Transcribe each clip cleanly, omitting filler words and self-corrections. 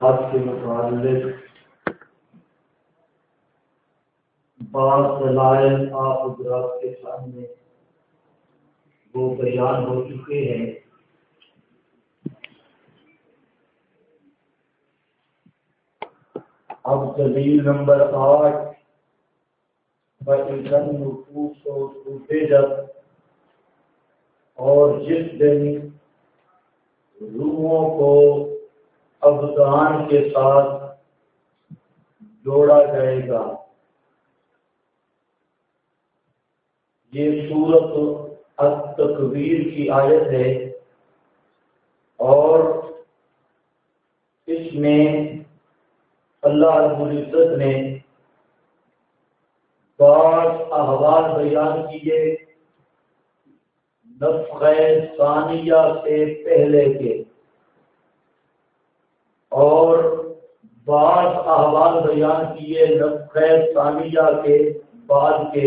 بات کے متعلق بعض دلائل آپ حضرات کے سامنے وہ بیان ہو چکے ہیں۔ اب دلیل نمبر 8 بَإِذَا النُّفُوسُ زُوِّجَتْ، اور جس دن روحوں کو ابدان کے ساتھ جوڑا جائے گا۔ یہ سورۃ التکویر کی آیت ہے اور اس میں اللہ رب العزت نے بعض احوال بیان کیے نفخہ ثانیہ سے پہلے کے، اور بعض احوال بیان کیے نفخہ ثانیہ کے بعد کے۔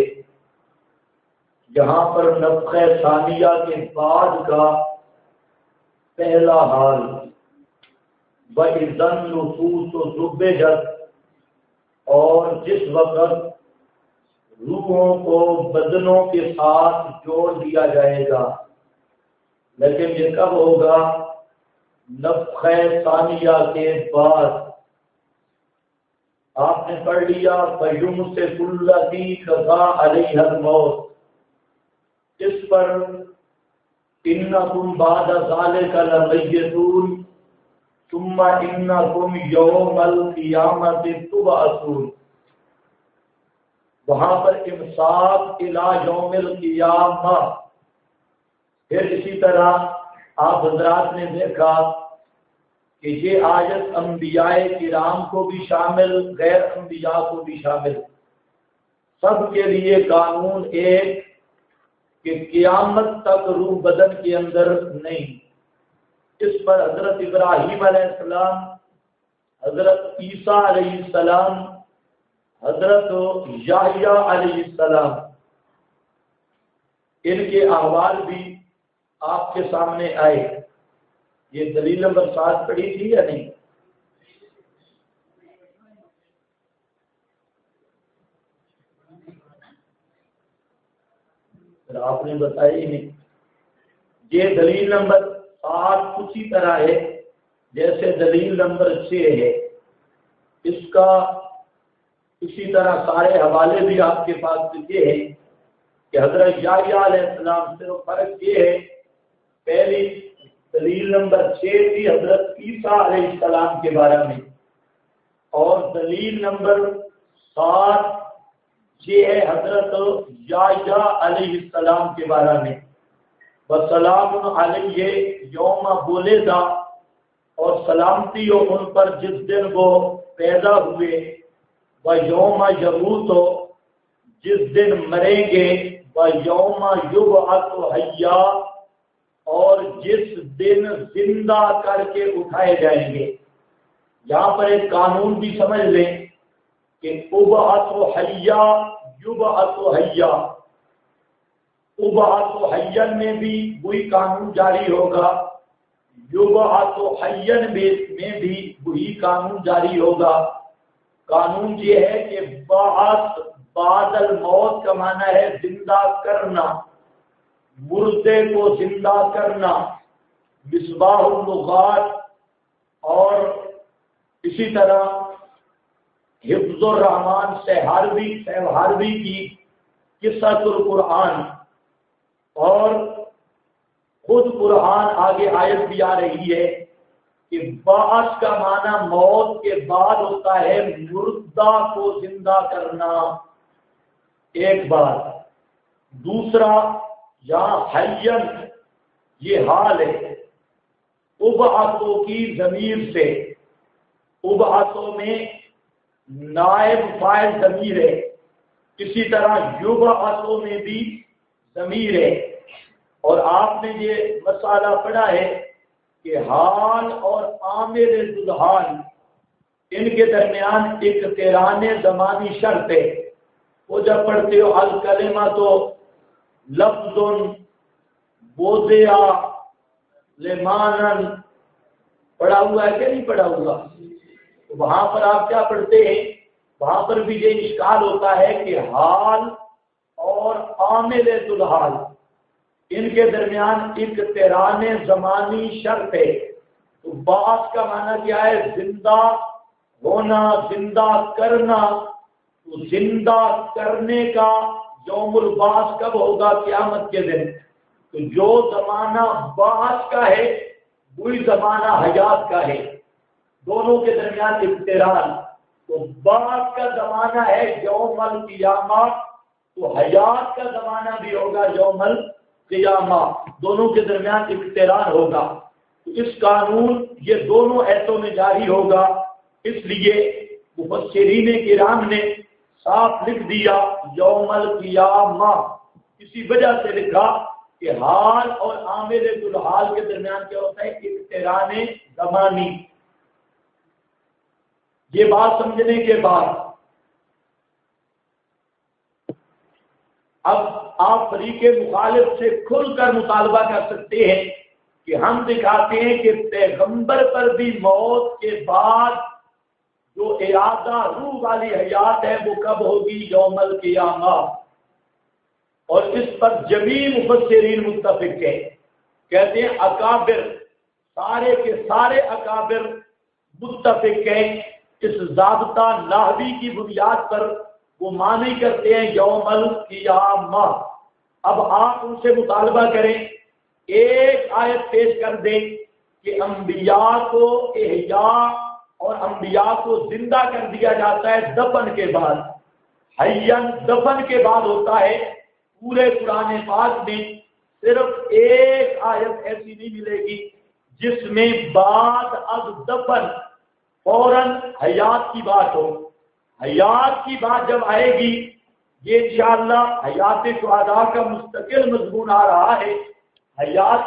یہاں پر نفخہ ثانیہ کے بعد کا پہلا حال وَإِذَا النُّفُوسُ زُوِّجَتْ، اور جس وقت روحوں کو بدنوں کے ساتھ جوڑ دیا جائے گا۔ لیکن یہ کب ہوگا؟ نفخہ ثانیہ کے بعد۔ آپ نے پڑھ لیا فَيُمْسِكُ الَّتِي قَضَىٰ عَلَيْهَا الْمَوْتَ، اس پر إِنَّكُمْ بَعْدَ ذَلِكَ لَمَيِّتُونَ ثُمَّ إِنَّكُمْ يَوْمَ الْقِيَامَةِ تُبْعَثُونَ۔ وہاں پر امساک الی یوم القیامہ۔ پھر اسی طرح آپ حضرات نے دیکھا کہ یہ آیت انبیاء کرام کو بھی شامل، غیر انبیاء کو بھی شامل، سب کے لیے قانون ایک کہ قیامت تک روح بدن کے اندر نہیں۔ اس پر حضرت ابراہیم علیہ السلام، حضرت عیسیٰ علیہ السلام، حضرت یحییٰ علیہ السلام، ان کے احوال بھی آپ کے سامنے آئے۔ یہ دلیل نمبر 7 پڑھی تھی یا نہیں؟ پھر آپ نے بتایا ہی نہیں۔ یہ دلیل نمبر 7 اسی طرح ہے جیسے دلیل نمبر 6 ہے۔ اس کا اسی طرح سارے حوالے بھی آپ کے پاس لکھے ہیں کہ حضرت یحییٰ علیہ السلام، صرف فرق یہ ہے پہلی دلیل نمبر 6 تھی حضرت عیسیٰ علیہ السلام کے بارے میں، اور دلیل نمبر 7 یہ ہے حضرت یحییٰ علیہ السلام کے بارے میں۔ وَسَلَامٌ عَلَیہ یوم وُلِدَ، اور سلامتی ہو ان پر جس دن وہ پیدا ہوئے، وَیومَ یموتُ، جس دن مریں گے، وَیومَ یُبْعَثُ حَیًّا، اور جس دن زندہ کر کے اٹھائے جائیں گے۔ یہاں پر ایک قانون بھی سمجھ لیں کہ اُبْعَثُ حَیًّا یُبْعَثُ حَیًّا، اُبْعَثُ حَیًّا میں بھی وہی قانون جاری ہوگا، یُبْعَثُ حَیًّا میں بھی وہی قانون جاری ہوگا۔ قانون یہ ہے کہ بعث بعد الموت کا معنی ہے زندہ کرنا، مردے کو زندہ کرنا۔ مصباح اللغات اور اسی طرح حفظ الرحمان سہاروی کی قصۃ القرآن، اور خود قرآن آگے آیت بھی آ رہی ہے کہ بعث کا معنی موت کے بعد ہوتا ہے مردہ کو زندہ کرنا، ایک بات۔ دوسرا یہاں حیّن یہ حال ہے، ابعثوا کی ضمیر سے، ابعثوا میں نائب فاعل ضمیر ہے، اسی طرح یبعثوا میں بھی ضمیر ہے۔ اور آپ نے یہ مسئلہ پڑھا ہے کہ حال اور عامل ذوالحال ان کے درمیان ایک قران زمانی شرط ہے۔ وہ جب پڑھتے ہو الکلمہ تو لفظ وضع لمانن، پڑھا ہوا ہے کہ نہیں پڑھا ہوا؟ تو وہاں پر آپ کیا پڑھتے ہیں؟ وہاں پر بھی یہ اشکال ہوتا ہے کہ حال اور عاملۃ الحال ان کے درمیان اقتران زمانی شرط ہے. تو بعث کا معنی کیا ہے؟ زندہ ہونا، زندہ کرنا. تو زندہ کرنے کا یوم البعث کب ہوگا؟ قیامت کے دن. تو جو زمانہ بعث کا ہے وہی زمانہ حیات کا ہے، دونوں کے درمیان اقتران. تو بعث کا زمانہ ہے یوم القیامہ، تو حیات کا زمانہ بھی ہوگا یوم القیامہ، دونوں کے درمیان اقتران ہوگا. تو اس قانون یہ دونوں ایتوں میں جاری ہوگا. اس لیے مفسرین کرام نے صاف لکھ دیا یوم القیامہ، اسی وجہ سے لکھا کہ حال اور عاملۃ الحال کے درمیان کیا ہوتا ہے؟ اقتران زمانی. یہ بات سمجھنے کے بعد اب آپ فریق مخالف سے کھل کر مطالبہ کر سکتے ہیں کہ ہم دکھاتے ہیں کہ پیغمبر پر بھی موت کے بعد جو اعادہ روح والی حیات ہے وہ کب ہوگی؟ یوم القیامہ. اور اس پر جمیع مفسرین متفق ہیں. کہتے ہیں اکابر، سارے کے سارے اکابر متفق ہیں اس ضابطہ نحوی کی بنیاد پر، وہ معنی کرتے ہیں یوم القیامہ. اب آپ ان سے مطالبہ کریں، ایک آیت پیش کر دیں کہ انبیاء کو احیاء اور انبیاء کو زندہ کر دیا جاتا ہے دفن کے بعد. حیّن دفن کے بعد ہوتا ہے. پورے قرآن پاک میں صرف ایک آیت ایسی نہیں ملے گی جس میں بعد از دفن فوراً حیات کی بات ہو. حیات کی بات جب آئے گی، یہ انشاءاللہ حیات شہداء کا مستقل مضمون آ رہا ہے. حیات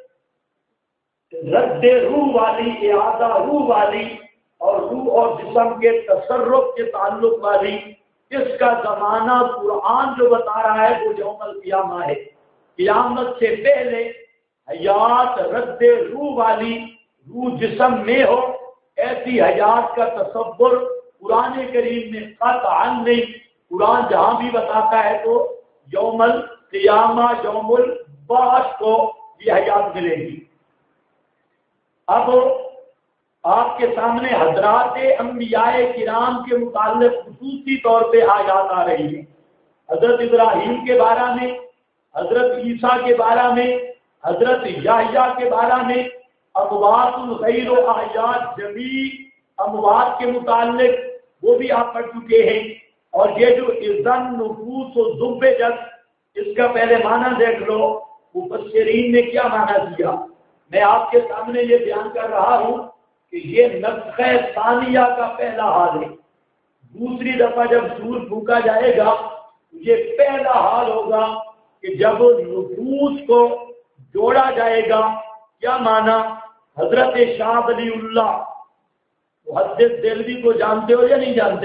رد روح والی، اعادہ روح والی اور روح اور جسم کے تصرف کے تعلق والی، اس کا زمانہ قرآن جو بتا رہا ہے وہ یوم القیامہ ہے. قیامت سے پہلے حیات رد روح والی، روح جسم میں ہو، ایسی حیات کا تصور قرآن کریم میں قطعاً نہیں. قرآن جہاں بھی بتاتا ہے تو یوم القیامہ، یوم البعث کو یہ حیات ملے گی. اب آپ کے سامنے حضرات انبیاء کرام کے متعلق خصوصی طور پہ آیات آ رہی ہیں. حضرت ابراہیم کے بارے میں، حضرت عیسیٰ کے بارے میں، حضرت یحییٰ کے بارے میں، اموات الغیر و احیاء جمیع اموات کے متعلق وہ بھی آپ پڑھ چکے ہیں. اور یہ جو اذن نفوس و زبجت، اس کا پہلے معنی دیکھ لو مفسرین نے کیا معنی دیا. میں آپ کے سامنے یہ بیان کر رہا ہوں کہ یہ نفخہ ثانیہ کا پہلا حال ہے. دوسری دفعہ جب سور پھونکا جائے گا یہ پہلا حال ہوگا کہ جب نفوس کو جوڑا جائے گا. کیا معنی؟ حضرت شاہ ولی اللہ محدث دہلوی کو جانتے ہو یا نہیں جانتے؟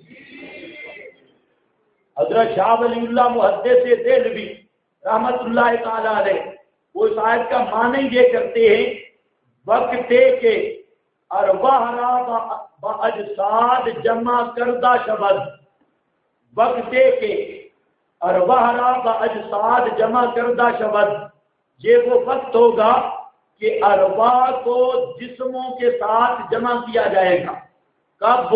حضرت شاہ ولی اللہ محدث دہلوی رحمت اللہ تعالی علیہ، وہ اس آیت کا معنی یہ کرتے ہیں وقت کے ارواح را با اجساد جمع کردہ شبد. وقت کے ارواح را با اجساد جمع کردہ شبد، یہ وہ وقت ہوگا کہ ارواح کو جسموں کے ساتھ جمع کیا جائے گا. کب؟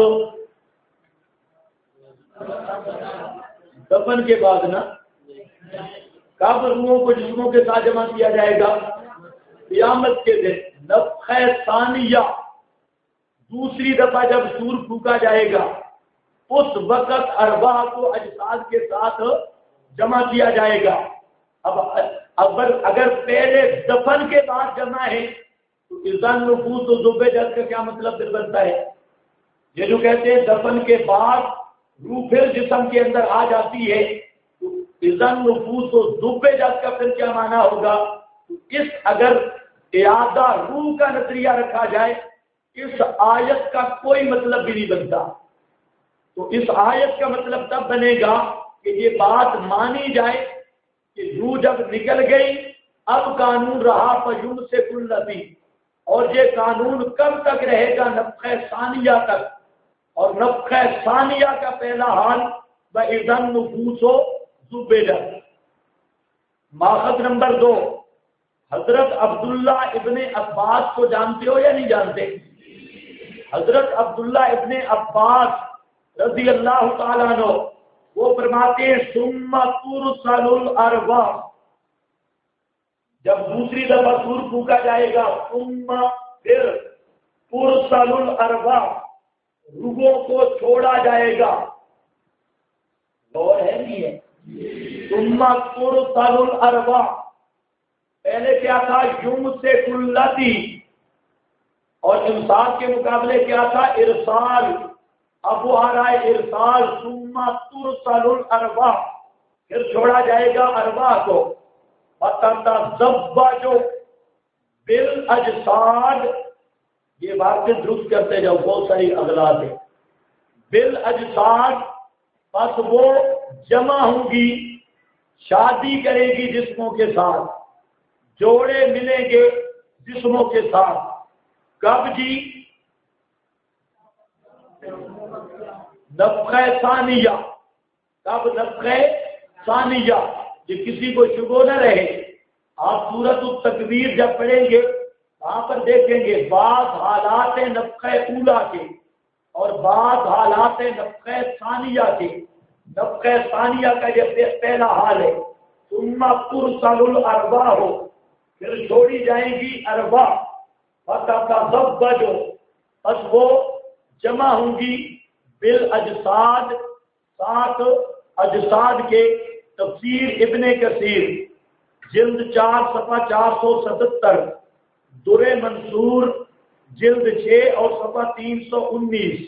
دفن کے بعد نا. کب روحوں کو جسموں کے ساتھ جمع کیا جائے گا؟ قیامت کے دن. نفخہ ثانیہ، دوسری دفعہ جب سور پھونکا جائے گا اس وقت ارواح کو اجساد کے ساتھ جمع کیا جائے گا. اب اگر پہلے دفن کے بعد جمع ہے تو اذن نفوس و زبجت کا کیا مطلب پھر بنتا ہے؟ یہ جو کہتے ہیں دفن کے بعد روح پھر جسم کے اندر آ جاتی ہے تو اذن نفوس و زبجت کا پھر کیا معنی ہوگا؟ اس اگر اعادہ روح کا نظریہ رکھا جائے اس آیت کا کوئی مطلب بھی نہیں بنتا. تو اس آیت کا مطلب تب بنے گا کہ یہ بات مانی جائے کہ روح جب نکل گئی اب قانون رہا فیمسک الذی، اور یہ قانون کب تک رہے گا؟ نفخہ ثانیہ تک. اور نفخہ ثانیہ کا پہلا حال وَإِذَا النُّفُوسُ زُوِّجَتْ. ماخذ نمبر 2، حضرت عبداللہ ابن عباس کو جانتے ہو یا نہیں جانتے؟ حضرت عبداللہ ابن عباس رضی اللہ تعالیٰ عنہ وہ فرماتے ہیں ثم ترسل الارواح، جب دوسری دفعہ سور پھونکا جائے گا، ثم پھر ترسل الارواح، روحوں کو چھوڑا جائے گا. غور ہے نہیں ہے؟ ثم ترسل الارواح، پہلے کیا تھا؟ یمسک الذی، اور امساک کے مقابلے کیا تھا؟ ارسال. اب وہ آ رہا ہے ارسال. ثم ترسل الارواح، پھر چھوڑا جائے گا ارواح کو. فتتزوج بالاجساد، یہ باتیں درست کرتے جاؤ، بہت ساری اغلاط ہیں. بالاجساد، بس وہ جمع ہوں گی، شادی کرے گی جسموں کے ساتھ، جوڑے ملیں گے جسموں کے ساتھ. کب جی؟ نفخہ ثانیہ. کب نفخہ ثانیہ؟ یہ کسی کو شبہ نہ رہے. آپ سورۃ التکویر جب پڑھیں گے وہاں پر دیکھیں گے بعض حالات نفخہ اولا کے اور بعض حالات نفخہ ثانیہ کے. نفخہ ثانیہ کا یہ پہلا حال ہے. ثم ترسل الارواح، پھر چھوڑی جائیں گی ارواح. فتتزوج، بس وہ جمع ہوں گی بالاجساد، ساتھ اجساد کے. تفسیر ابن کثیر جلد 4 صفحہ 477، در منصور جلد 6 اور صفحہ 319.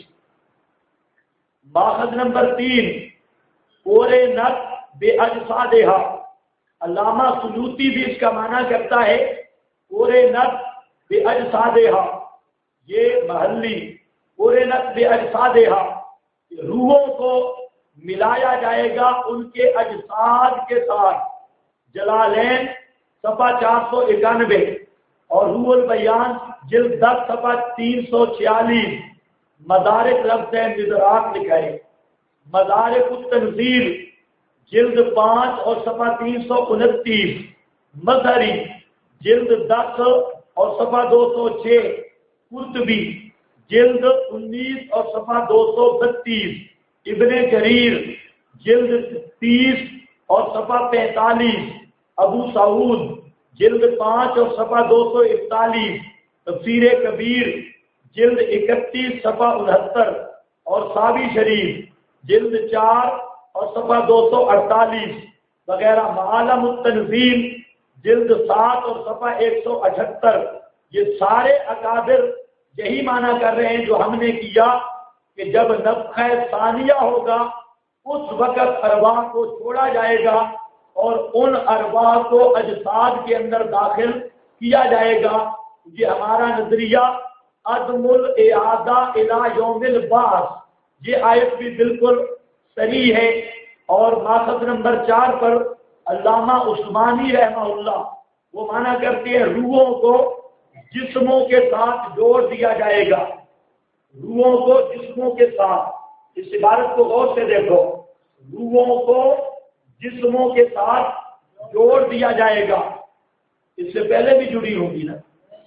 ماخذ نمبر 3، قرنت باجسادہا. علامہ سیوطی بھی اس کا معنی کرتا ہے قرنت باجسادہا، یہ محلی. قرنت باجسادہا، روحوں کو ملایا جائے گا ان کے اجساد کے ساتھ. جلالین صفحہ 491 اور روح البیان جلد 10 صفحہ 346. مدارک لفظ مدراک لکھا ہے. مدارک التنزیل جلد 5 اور صفحہ 329. مظہری جلد 10 اور صفحہ 206. قرطبی جلد 19 اور صفحہ 232. ابن جریر جلد 30 اور صفحہ 45. ابو سعود جلد 5 اور صفحہ 241. تفسیر کبیر جلد 31 صفحہ 69 اور ساوی شریف جلد 4 اور صفحہ 248 وغیرہ. معالم التنزیل جلد 7 اور صفحہ 178. یہ سارے اکابر یہی معنی کر رہے ہیں جو ہم نے کیا کہ جب نفخہ ثانیہ ہوگا اس وقت ارواح کو چھوڑا جائے گا اور ان ارواح کو اجساد کے اندر داخل کیا جائے گا. یہ ہمارا نظریہ عدم الاعادہ الی یوم البعث، یہ آیت بھی بالکل صحیح ہے. اور ماخذ نمبر 4 پر علامہ عثمانی رحمہ اللہ وہ معنی کرتے ہیں روحوں کو جسموں کے ساتھ جوڑ دیا جائے گا. روحوں کو جسموں کے ساتھ، اس عبارت کو غور سے دیکھو، روحوں کو جسموں کے ساتھ جوڑ دیا جائے گا. اس سے پہلے بھی جڑی ہوگی نا.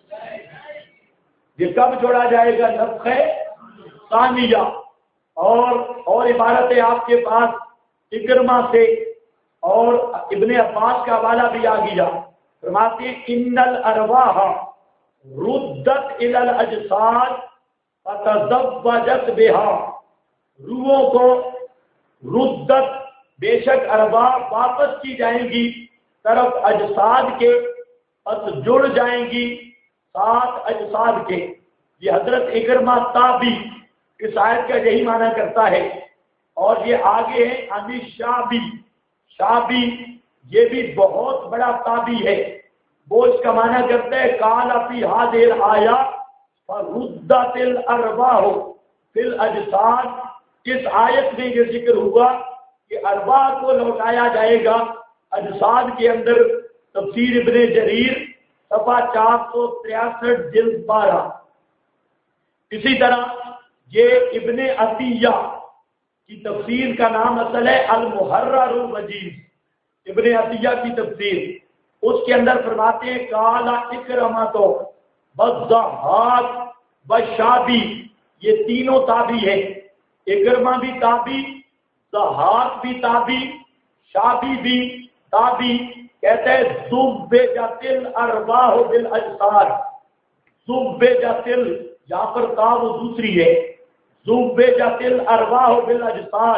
یہ کب جوڑا جائے گا؟ نفخہ ثانیہ. اور عبارتیں آپ کے پاس اکرمہ سے اور ابن عباس کا حوالہ بھی آ گیا. فرماتے ہیں ان الارواح ردت الی الاجساد فتزوجت بہا، روحوں کو ردت، بے شک ارواح واپس کی جائیں گی طرف اجساد کے، پس جڑ جائیں گی ساتھ اجساد کے. یہ حضرت اکرمہ تابی اس آیت کا یہی معنی کرتا ہے. اور یہ آگے ہے امی شابی، یہ بھی بہت بڑا تابی ہے. وہ اس کا معنی کرتا ہے قال فی ہذہ الآیہ فردت الارواح فی الاجساد. اس آیت میں یہ ذکر ہوا کہ ارواح کو لوٹایا جائے گا اجساد کے اندر. تفسیر ابن جریر صفحہ 463 جلد 12. اسی طرح یہ ابن عطیہ کی تفسیر کا نام اصل ہے المحرر الوجیز. ابن عطیہ کی تفسیر اس کے اندر فرماتے ہیں قال اکرمۃ والضحاک والشابی، یہ تینوں تابعی ہیں. اکرمہ بھی تابعی، ضحاک بھی تابعی، شابی بھی تابعی. کہتے ہیں زبجت الارواح بالاجساد. زبجت، یہاں پر تا وہ دوسری ہے. زبجت الارواح بالاجساد،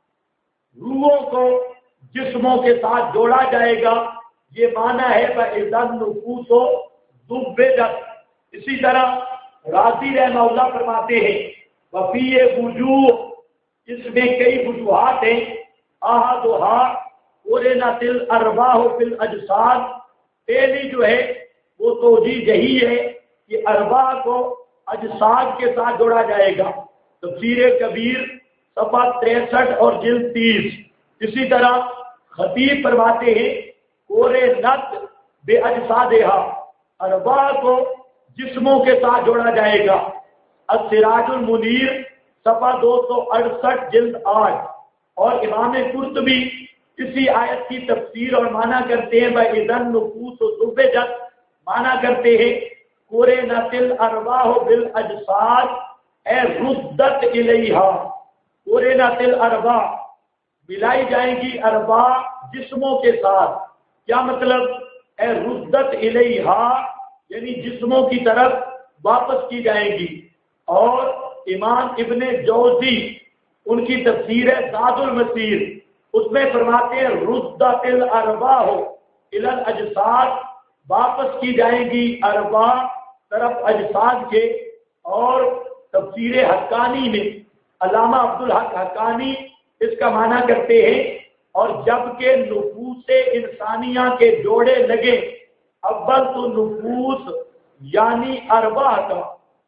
روحوں کو جسموں کے ساتھ جوڑا جائے گا. یہ معنی ہے فَإِذَا النُّفُوسُ زُبِّجَتْ. اسی طرح راضی رحمہ اللہ فرماتے ہیں وَفِيهِ وُجُوهٌ، اس میں کئی وجوہات ہیں. أَحَدُهَا قُرِنَتِ الْأَرْوَاحُ بِالْأَجْسَادِ. پہلی جو ہے وہ توجیہ یہی ہے کہ ارواح کو اجساد کے ساتھ جوڑا جائے گا. تفسیر کبیر صفحہ 63 اور جلد 30. اسی طرح خطیب فرماتے ہیں قُرِنَتْ بِأَجْسَادِهَا، ارواح کو جسموں کے ساتھ جوڑا جائے گا. السراج المنیر صفحہ 268 جلد 8. اور امام قرطبی اسی آیت کی تفسیر اور معنی کرتے ہیں فَإِذَا النُّفُوسُ زُبِّجَتْ، معنی کرتے ہیں قُرِنَتِ الْأَرْوَاحُ بِالْأَجْسَادِ اے ردت الیہا. قُرِنَتِ الْأَرْوَاح، ملائی جائیں گی ارواح جسموں کے ساتھ. کیا مطلب؟ اے ردت الیہا یعنی جسموں کی طرف واپس کی جائیں گی. اور امام ابن جوزی ان کی تفسیر ہے زاد المسیر، اس میں فرماتے ہیں ردت الارواح الی الاجساد، واپس کی جائیں گی ارواح طرف اجساد کے. اور تفسیر حقانی میں علامہ عبدالحق حقانی اس کا معنی کرتے ہیں اور جبکہ نفوس انسانیہ کے جوڑے لگے، اول تو نفوس یعنی ارواح کا،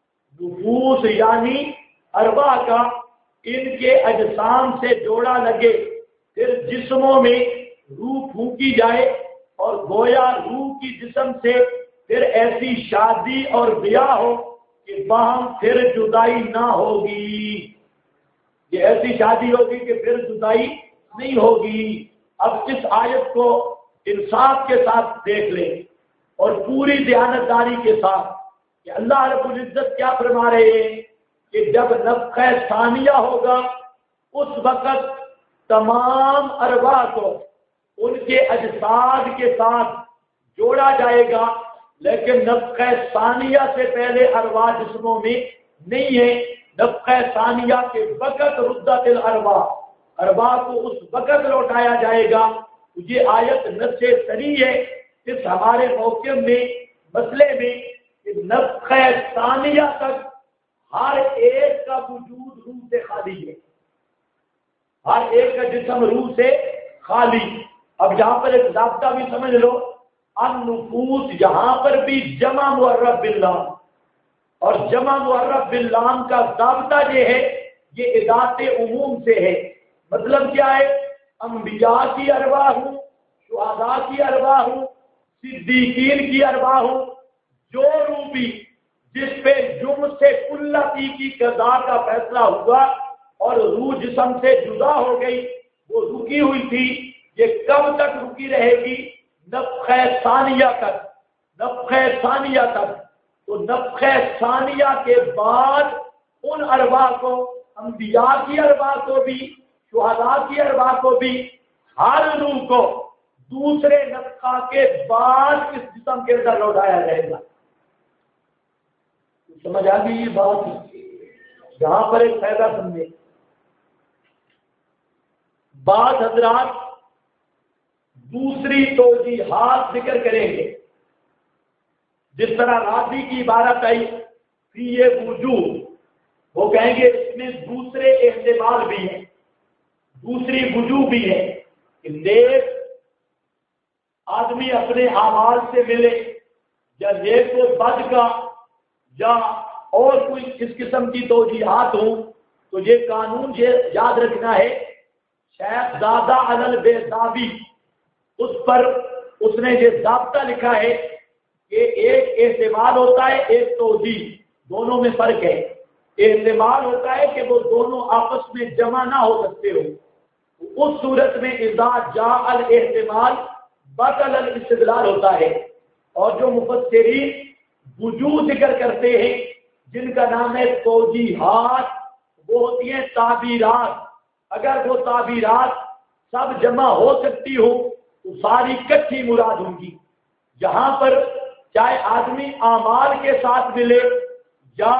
نفوس یعنی ارواح کا ان کے اجسام سے جوڑا لگے، پھر جسموں میں روح پھونکی جائے اور گویا روح کی جسم سے پھر ایسی شادی اور بیاہ ہو کہ باہم پھر جدائی نہ ہوگی. یہ ایسی شادی ہوگی کہ پھر جدائی نہیں ہوگی. اب اس آیت کو انصاف کے ساتھ دیکھ لیں اور پوری دیانتداری کے ساتھ کہ اللہ رب العزت کیا فرما رہے ہیں کہ جب نفخہ ثانیہ ہوگا اس وقت تمام ارواح کو ان کے اجساد کے ساتھ جوڑا جائے گا، لیکن نفخہ ثانیہ سے پہلے ارواح جسموں میں نہیں ہے. نفخہ ثانیہ کے وقت ردت الارواح، ارواح کو اس وقت لوٹایا جائے گا. یہ آیت نص صریح ہے اس ہمارے موقع میں مسئلے میں کہ نفخہ ثانیہ تک ہر ایک کا وجود روح سے خالی ہے، ہر ایک کا جسم روح سے خالی. اب یہاں پر ایک ضابطہ بھی سمجھ لو، النفوس یہاں پر بھی جمع معرف باللام، اور جمع معرف باللام کا ضابطہ یہ ہے یہ اضافت عموم سے ہے. مطلب کیا ہے؟ انبیاء کی ارواح ہوں، شہداء کی ارواح ہوں، صدیقین کی ارواح ہوں، جو روح بھی جس پہ جرم سے کلتی کی قضا کا فیصلہ ہوا اور روح جسم سے جدا ہو گئی، وہ رکی ہوئی تھی. یہ کب تک رکی رہے گی؟ نفخہ ثانیہ تک. نفخہ ثانیہ تک. تو نفخہ ثانیہ کے بعد ان ارواح کو، انبیاء کی ارواح کو بھی، شہداء کی ارواح کو بھی، ہر روح کو دوسرے نفخہ کے بعد اس جسم کے اندر لوٹایا جائے گا. سمجھ آ گئی یہ بات؟ یہاں پر ایک فائدہ سمجھے. بعض حضرات دوسری توجیحات ذکر کریں گے، جس طرح راضی کی عبارت آئی فی وجوہ، وہ کہیں گے اس میں دوسرے احتمال بھی ہیں، دوسری وجوہ بھی ہے کہ نیک آدمی اپنے اعمال سے ملے، یا نیک و بد کا یا اور کوئی اس قسم کی توجیحات ہوں. تو یہ قانون یہ یاد رکھنا ہے، شیخ زادہ علی البیضاوی اس پر اس نے یہ ضابطہ لکھا ہے کہ ایک احتمال ہوتا ہے، ایک توجیہ، دونوں میں فرق ہے۔ احتمال ہوتا ہے کہ وہ دونوں آپس میں جمع نہ ہو سکتے ہو، اس صورت میں اذا جاء الاحتمال بطل الاستدلال ہوتا ہے۔ اور جو مفسرین وجوہ ذکر کرتے ہیں جن کا نام ہے توجیحات، وہ ہوتی ہیں تعبیرات۔ اگر وہ تعبیرات سب جمع ہو سکتی ہو تو ساری کٹھی مراد ہوں گی۔ جہاں پر چاہے آدمی اعمال کے ساتھ ملے یا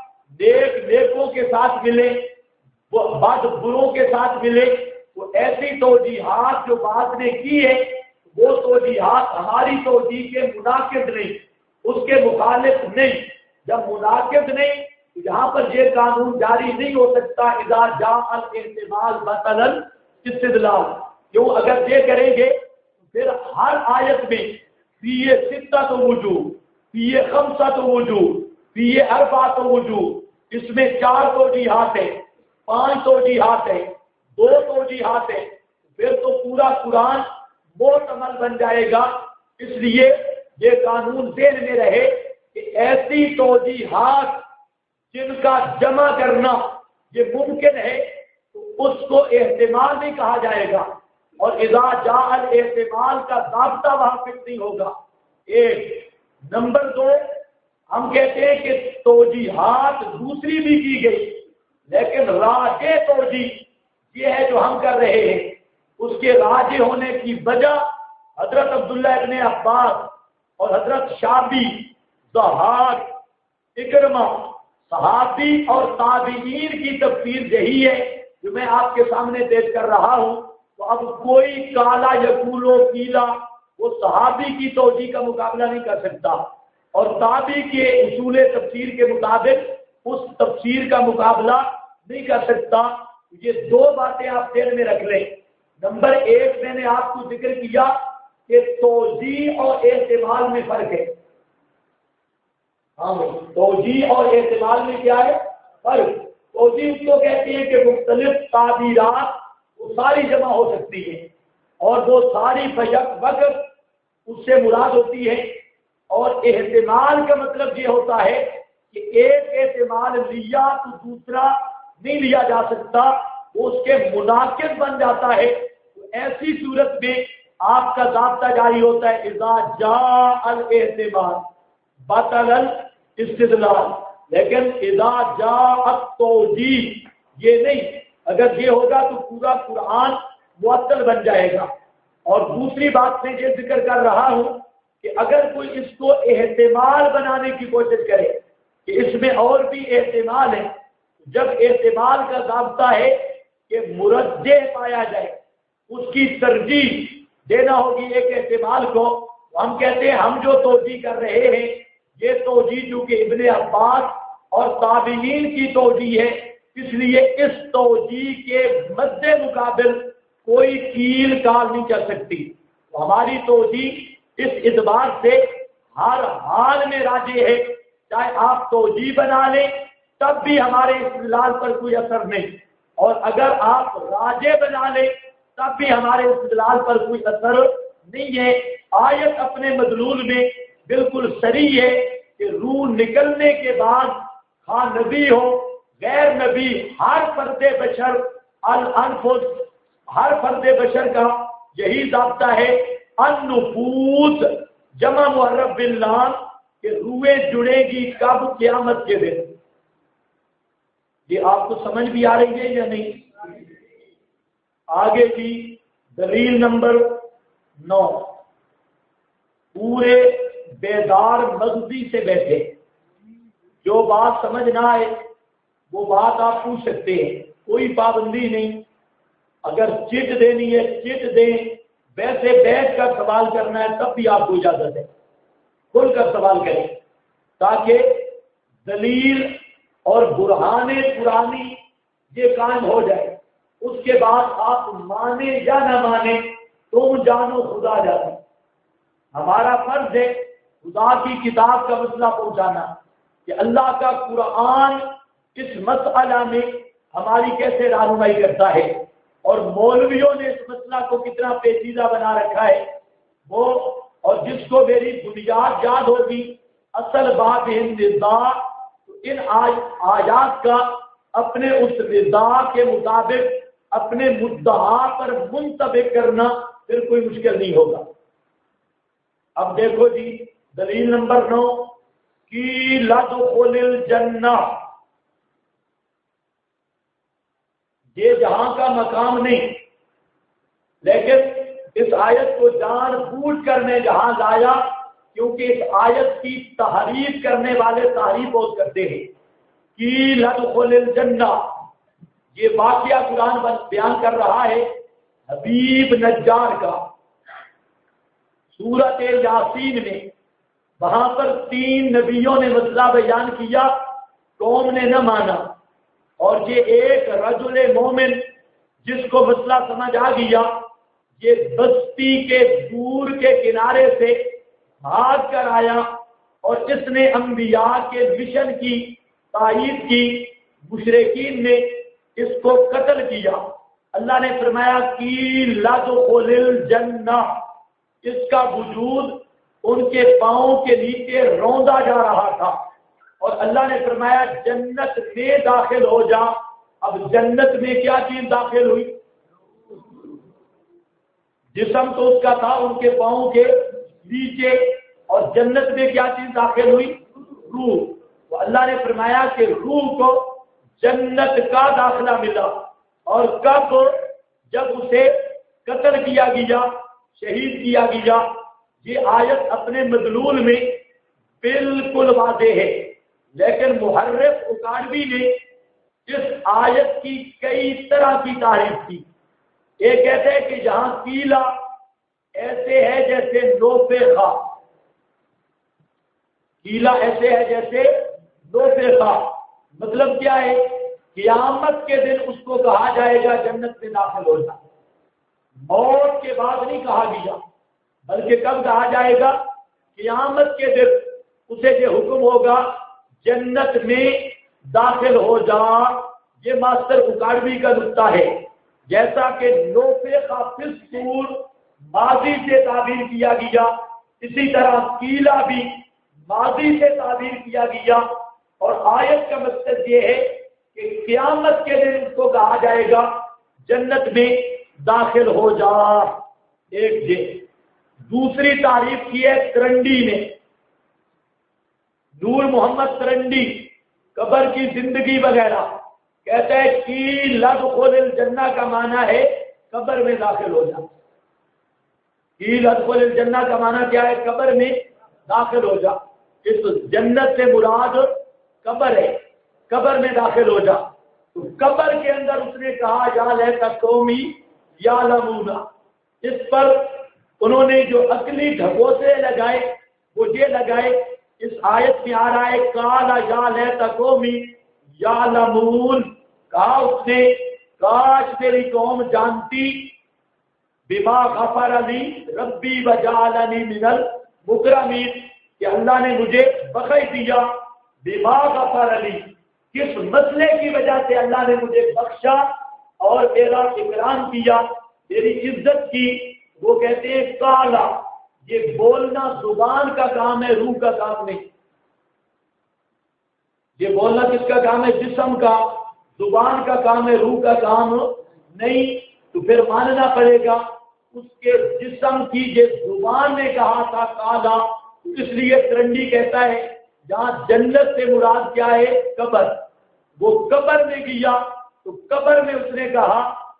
نیکوں کے ساتھ ملے، بد بروں کے ساتھ ملے، وہ ایسی توجیحات جو بات نے کی ہے وہ توجیحات ہماری توجیہ کے مناقض نہیں، اس کے مخالف نہیں۔ جب مناقض نہیں تو یہاں پر یہ قانون جاری نہیں ہو سکتا اذا جاء الاحتمال بطل الاستدلال۔ کیوں؟ اگر یہ کریں گے تو پھر ہر آیت میں فیہ ستۃ وجوہ، فیہ خمسۃ وجوہ، فیہ اربعۃ وجوہ، اس میں 4 توجیحات ہیں، 5 توجیحات ہیں، 2 توجیحات ہیں، پھر تو پورا قرآن معتمل بن جائے گا۔ اس لیے یہ قانون ذہن میں رہے کہ ایسی توجیحات جن کا جمع کرنا یہ ممکن ہے تو اس کو احتمال نہیں کہا جائے گا، اور اذا جاء الاحتمال کا ضابطہ وہاں فٹ نہیں ہوگا۔ ایک نمبر 2، ہم کہتے ہیں کہ توجیحات دوسری بھی کی گئی، لیکن راجح توجیہ یہ ہے جو ہم کر رہے ہیں۔ اس کے راجح ہونے کی وجہ حضرت عبداللہ ابن عباس اور حضرت شعبی، ضحاک، اکرمہ، صحابی اور تابعین کی تفسیر یہی ہے جو میں آپ کے سامنے پیش کر رہا ہوں۔ تو اب کوئی کالا یقول و کیلا وہ صحابی کی توجیہ کا مقابلہ نہیں کر سکتا، اور تابعی کے اصول تفسیر کے مطابق اس تفسیر کا مقابلہ نہیں کر سکتا۔ یہ 2 باتیں آپ ذہن میں رکھ لیں۔ نمبر 1 میں نے آپ کو ذکر کیا کہ توجیہ اور احتمال میں فرق ہے۔ ہاں، توجیہ اور احتمال میں کیا ہے فرق؟ توجیہ اس کو کہتے ہیں کہ مختلف تعبیرات وہ ساری جمع ہو سکتی ہیں، اور وہ ساری بیک وقت اس سے مراد ہوتی ہے۔ اور احتمال کا مطلب یہ ہوتا ہے کہ ایک احتمال لیا تو دوسرا نہیں لیا جا سکتا، وہ اس کے مناقض بن جاتا ہے۔ تو ایسی صورت میں آپ کا ضابطہ جاری ہوتا ہے اذا جاء الاحتمال بطل الاستدلال، لیکن اذا جاء التوجیہ یہ نہیں۔ اگر یہ ہوگا تو پورا قرآن معطل بن جائے گا۔ اور دوسری بات میں یہ ذکر کر رہا ہوں کہ اگر کوئی اس کو احتمال بنانے کی کوشش کرے کہ اس میں اور بھی احتمال ہے، جب احتمال کا ضابطہ ہے کہ مرجح پایا جائے، اس کی ترجیح دینا ہوگی ایک احتمال کو، ہم کہتے ہیں ہم جو توجیہ کر رہے ہیں یہ توجیہ جو کہ ابن عباس اور تابعین کی توجیہ ہے، اس لیے اس توجیہ کے مد مقابل کوئی کیل کال نہیں چل سکتی۔ تو ہماری توجیہ اس اعتبار سے ہر حال میں راجح ہے، چاہے آپ توجیہ بنا لیں تب بھی ہمارے استدلال پر کوئی اثر نہیں، اور اگر آپ راجح بنا لیں تب بھی ہمارے استدلال پر کوئی اثر نہیں ہے۔ آیت اپنے مدلول میں بالکل صریح ہے کہ روح نکلنے کے بعد خواہ نبی ہو غیر نبی، ہر فرد بشر الانفس، ہر فرد بشر کا یہی ضابطہ ہے النفوس جمع معرف باللام کہ روحیں جڑے گی کب؟ قیامت کے دن۔ یہ آپ کو سمجھ بھی آ رہی ہے یا نہیں؟ آگے کی دلیل نمبر 9، پورے بیدار مغزی سے بیٹھے، جو بات سمجھ نہ آئے وہ بات آپ پوچھ سکتے ہیں، کوئی پابندی نہیں۔ اگر چٹ دینی ہے چٹ دیں، ویسے بیٹھ کر سوال کرنا ہے تب بھی آپ کو اجازت ہے، کھل کر سوال کریں تاکہ دلیل اور برہان قرآنی یہ قائم ہو جائے۔ اس کے بعد آپ مانے یا نہ مانے تم جانو خدا جانے۔ ہمارا فرض ہے خدا کی کتاب کا مسئلہ پہنچانا کہ اللہ کا قرآن اس مسئلہ میں ہماری کیسے رہنمائی کرتا ہے، اور مولویوں نے اس مسئلہ کو کتنا پیچیدہ بنا رکھا ہے وہ اور جس کو میری بنیاد یاد ہوگی اصل بات رضا، تو ان آیات کا اپنے اس رضا کے مطابق اپنے مدعا پر منطبق کرنا پھر کوئی مشکل نہیں ہوگا۔ اب دیکھو جی دلیل نمبر 9 کی لدخل الجنہ، یہ جہاں کا مقام نہیں، لیکن اس آیت کو جان بوجھ کر میں جہاں لایا کیونکہ اس آیت کی تحریف کرنے والے تحریف بہت کرتے ہیں۔ کی لدخل الجنہ، یہ واقعہ قرآن بیان کر رہا ہے حبیب نجار کا سورۃ یاسین میں۔ وہاں پر 3 نبیوں نے مسئلہ بیان کیا، قوم نے نہ مانا، اور یہ ایک رجل مومن جس کو مسئلہ سمجھ آ گیا، یہ بستی کے دور کے کنارے سے بھاگ کر آیا اور اس نے انبیاء کے مشن کی تائید کی، مشرکین نے اس کو قتل کیا۔ اللہ نے فرمایا کہ لدخل الجنہ، اس کا وجود ان کے پاؤں کے نیچے روندا جا رہا تھا، اور اللہ نے فرمایا جنت میں داخل ہو جا۔ اب جنت میں کیا چیز داخل ہوئی؟ جسم تو اس کا تھا ان کے پاؤں کے نیچے، اور جنت میں کیا چیز داخل ہوئی؟ روح۔ تو اللہ نے فرمایا کہ روح کو جنت کا داخلہ ملا، اور کب؟ جب اسے قتل کیا گیا، شہید کیا گیا۔ یہ آیت اپنے مدلول میں بالکل واضح ہے، لیکن محرف اکاڑوی نے اس آیت کی کئی طرح کی تعریف کی۔ ایک کہتے ہیں کہ جہاں قیلا ایسے ہے جیسے نوفیخا، قیلا ایسے ہے جیسے نوفیخا، مطلب کیا ہے؟ قیامت کے دن اس کو کہا جائے گا جنت میں داخل ہو جا۔ موت کے بعد نہیں کہا گیا، بلکہ کب کہا جائے گا؟ قیامت کے دن اسے یہ حکم ہوگا جنت میں داخل ہو جا۔ یہ ماسٹر اکاڑوی کا نقطہ ہے۔ جیسا کہ نوفیخا فی الصور ماضی سے تعبیر کیا گیا، اسی طرح قیلا بھی ماضی سے تعبیر کیا گیا، اور آیت کا مقصد یہ ہے کہ قیامت کے دن اس کو کہا جائے گا جنت میں داخل ہو جا۔ ایک یہ دوسری تعریف کی ہے ترنڈی نے، نور محمد ترنڈی، قبر کی زندگی وغیرہ، کہتا ہے کہ لدخل الجنہ کا معنی ہے قبر میں داخل ہو جا۔ کہ لدخل الجنہ کا معنی کیا ہے؟ قبر میں داخل ہو جا۔ اس جنت سے مراد قبر ہے، قبر میں داخل ہو جا۔ تو قبر کے اندر اس نے کہا یا لیت قومی یعلمون، اس پر انہوں نے جو عقلی ڈھکوسے لگائے وہ یہ لگائے، اس آیت میں آ رہا ہے قال یا لیت قومی یعلمون، کہا اس نے کاش میری قوم جانتی، بما غفر لی ربی وجعلنی من المکرمین، کہ اللہ نے مجھے بخش دیا، بما غفر لی، کس مسئلے کی وجہ سے اللہ نے مجھے بخشا اور میرا اکرام کیا، میری عزت کی۔ وہ کہتے ہیں کالا، یہ بولنا زبان کا کام ہے، روح کا کام نہیں۔ یہ بولنا کس کا کام ہے؟ جسم کا، زبان کا کام ہے، روح کا کام نہیں۔ تو پھر ماننا پڑے گا اس کے جسم کی جو زبان نے کہا تھا کالا، اس لیے ترنڈی کہتا ہے جہاں جنت سے مراد کیا ہے؟ قبر۔ وہ قبر میں گیا تو قبر میں اس نے کہا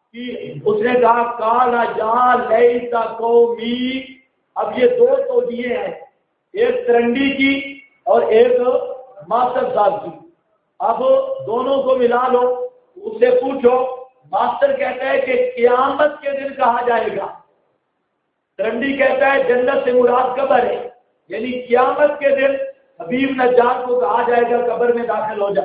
کالا یا لیت قومی۔ اب یہ دو توجیہیں ہیں، ایک ترنڈی کی اور ایک ماسٹر صاحب کی۔ اب دونوں کو ملا لو، اس سے پوچھو۔ ماسٹر کہتا ہے کہ قیامت کے دن کہا جائے گا، ترنڈی کہتا ہے جنت سے مراد قبر ہے، یعنی قیامت کے دن حبیب نجار کو کہا جائے گا قبر میں داخل ہو جا۔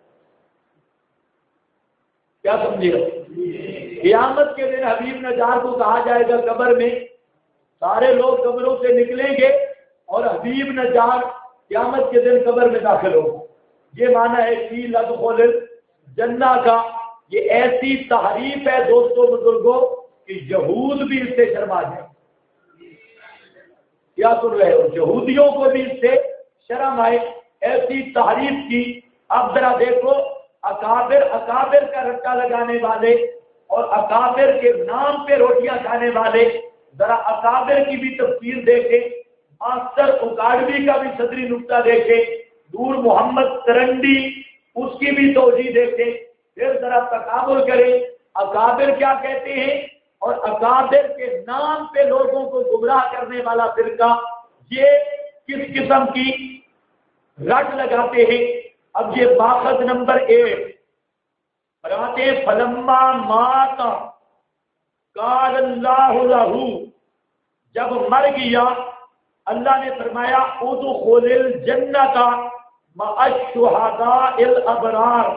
کیا سمجھے گا؟ قیامت کے دن حبیب نجار کو کہا جائے گا قبر میں، سارے لوگ قبروں سے نکلیں گے اور حبیب نجار قیامت کے دن قبر میں داخل ہوگا۔ یہ معنی ہے کہ لدخل الجنہ کا۔ یہ ایسی تحریف ہے دوستوں بزرگوں کہ یہود بھی اس سے شرما جائے۔ کیا سن رہے ہو؟ یہودیوں کو بھی اس سے شرم آئے، ایسی تعریف کی۔ اب ذرا دیکھو، اکابر کا رٹا لگانے والے اور اکابر کے نام پہ روٹیاں کھانے والے، ذرا اکابر کی بھی تفسیر دیکھیں، ماسٹر اکاڑوی کا بھی صدری نقطہ دیکھیں، نور محمد ترنڈی اس کی بھی توجیہ دیکھیں، پھر ذرا تکابر کریں اکابر کیا کہتے ہیں، اور اکابر کے نام پہ لوگوں کو گمراہ کرنے والا فرقہ یہ کس قسم کی رٹ لگاتے ہیں۔ اب یہ ماخذ نمبر 1 فرماتے فلما مات قال اللہ لہ، جب مر گیا اللہ نے فرمایا ادخل الجنۃ مع الشہداء الابرار،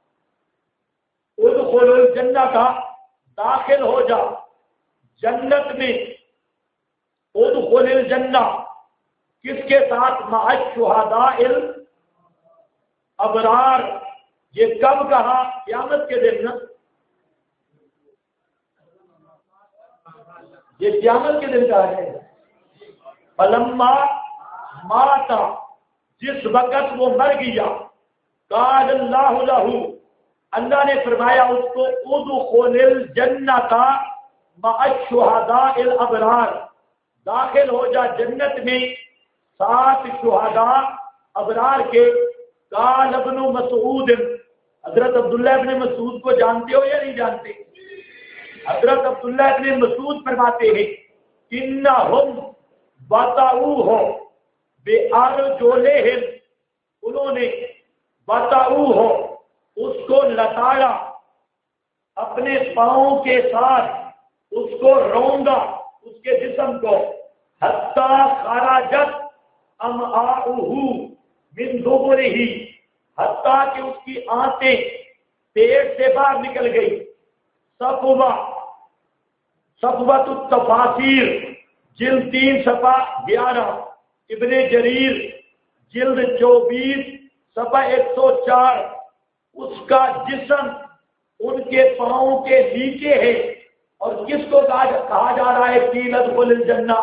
ادخل الجنۃ داخل ہو جا جنت میں، ادخل الجنہ کس کے ساتھ؟ مع الشہداء الابرار۔ یہ کب کہا؟ قیامت کے دن نا، یہ قیامت کے دن کہا ہے۔ فلما مات، جس وقت وہ مر گیا، قال اللہ لہ، اللہ نے فرمایا اس کو ادخل الجنۃ مع الشہداء الابرار، داخل ہو جا جنت میں ساتھ شہداء ابرار کے۔ قال ابن مسعود، حضرت عبداللہ ابن مسعود کو جانتے ہو یا نہیں جانتے؟ حضرت عبداللہ ابن مسعود فرماتے ہیں انہم بطعوہ بارجلہم، انہوں نے بطعوہ اس کو لتاڑا اپنے پاؤں کے ساتھ، اس کو روندا اس کے جسم کو، حتی خرجت امعاؤہ من دبرہ، حتیٰ کہ اس کی آنتیں پیٹ سے باہر نکل گئی۔ صفوۃ التفاسیر جلد 3 صفحہ 11، ابن جریر جلد 24 صفحہ 104، اس کا جسم ان کے پاؤں کے نیچے ہے، اور کس کو کہا جا رہا ہے؟ قیل ادخل الجنہ،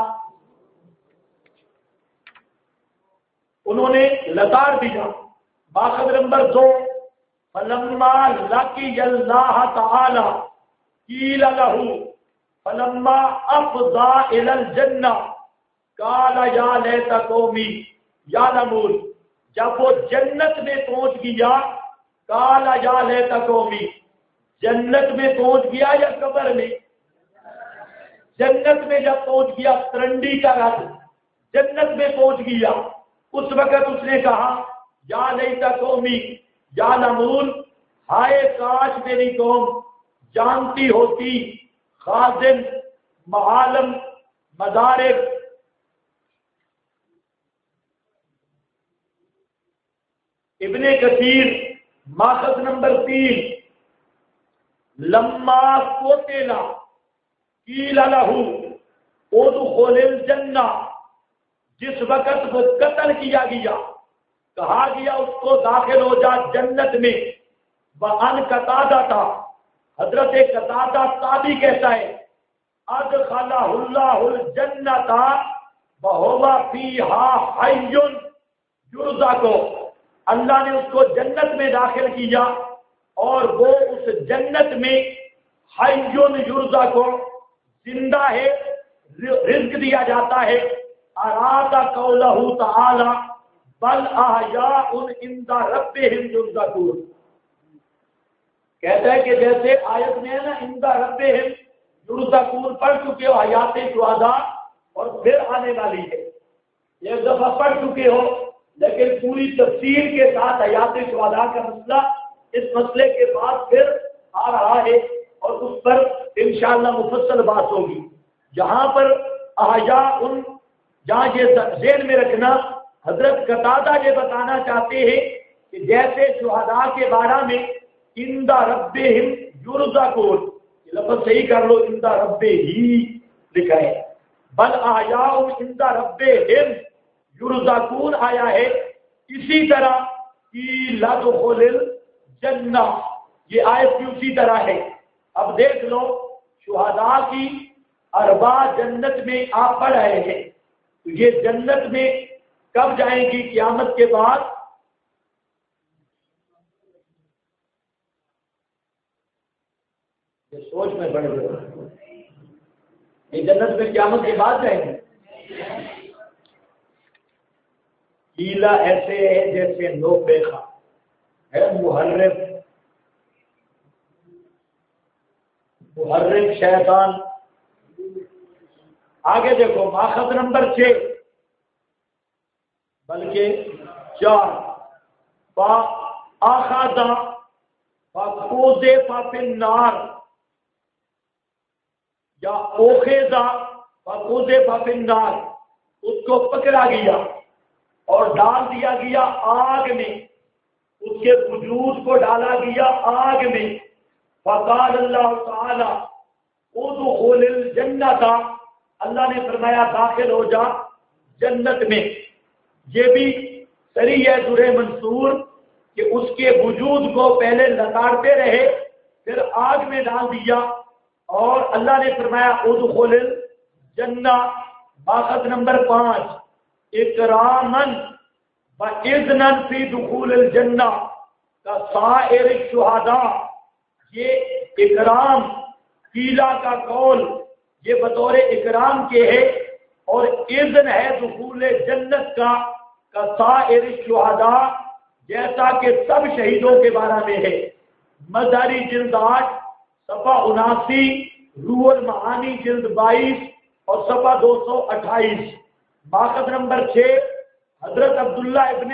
انہوں نے لتاڑ دیا۔ ماخذ نمبر 2 فلما لقی اللہ تعالی قیل لہ فلما افضى الى الجنہ قال یا لیت قومی یعلمون، جب وہ جنت میں پہنچ گیا، قال یا لیت قومی، جنت میں پہنچ گیا یا قبر میں؟ جنت میں جب پہنچ گیا، ترنڈی کا رد جنت میں پہنچ گیا، اس وقت اس نے کہا یا لیت قومی یعلمون، ہائے کاش میری قوم جانتی ہوتی، خازن معالم مدارک۔ ابن کثیر ماخذ نمبر 3 لما قتل قیل لہ ادخل الجنہ، جس وقت وہ قتل کیا گیا کہا گیا اس کو داخل ہو جا جنت میں۔ وعن قتادہ تھا، حضرت قتادہ تابعی کہتا ہے ادخلہ اللہ الجنۃ وہو فیہا حی یرزق، اللہ نے اس کو جنت میں داخل کیا اور وہ اس جنت میں حی یرزق، زندہ ہے، رزق دیا جاتا ہے۔ اراد قولہ تعالی بل احیاء عند ربہم یرزقون، کہتا ہے کہ جیسے آیت میں ہے نا عند ربہم یرزقون پڑھ چکے ہو حیات شہداء اور پھر آنے والی ہے، ایک دفعہ پڑھ چکے ہو لیکن پوری تفصیل کے ساتھ حیات شہداء کا مسئلہ اس مسئلے کے بعد پھر آ رہا ہے اور اس پر انشاءاللہ مفصل بات ہوگی۔ جہاں پر احیاء، جہاں یہ ذہن میں رکھنا، حضرت قتادہ یہ بتانا چاہتے ہیں کہ جیسے شہداء کے بارے میں عند ربہم یرزقون، یہ لفظ صحیح کر لو، عند ربہی لکھا ہے، بل احیاء عند ربہم یرزقون آیا ہے، اسی طرح قیل ادخل الجنہ، یہ آیت بھی اسی طرح ہے۔ اب دیکھ لو شہداء کی اربع جنت میں آپ پڑھ رہے ہیں، تو یہ جنت میں کب جائیں گی؟ قیامت کے بعد۔ یہ سوچ میں بڑھ گئے، یہ جنت میں قیامت کے بعد جائیں گے۔ ہیلا ایسے ہے جیسے نوبے کا ہے، محرف شیطان۔ آگے دیکھو ماخذ نمبر 6 بلکہ 4، فَأَخَذَ فَقُذِفَ فِي النَّارِ یا أُخِذَ فَقُذِفَ فِي النَّارِ، اس کو پکڑا گیا اور ڈال دیا گیا آگ میں، اس کے وجود کو ڈالا گیا آگ میں۔ فقال اللہ تعالی ادخل الجنت، اللہ نے فرمایا داخل ہو جا جنت میں۔ یہ بھی صریح ہے درِ منصور کہ اس کے وجود کو پہلے لتاڑتے رہے پھر آگ میں ڈال دیا، اور اللہ نے فرمایا ادخل الجنہ۔ ماخذ نمبر 5 اکرامن وَإِذْنًا فِي دُخُولِ الْجَنَّةِ كَسَائِرِ الشُّهَدَاءِ، یہ اکرام قیلہ کا قول یہ بطور اکرام کے ہے، اور اذن ہے دخول جنت کا کسائر الشہداء، جیسا کہ سب شہیدوں کے بارے میں ہے۔ مظہری جلد 8 صفحہ 79، روح المعانی جلد 22 اور صفحہ 228۔ ماخذ نمبر 6 حضرت عبداللہ ابن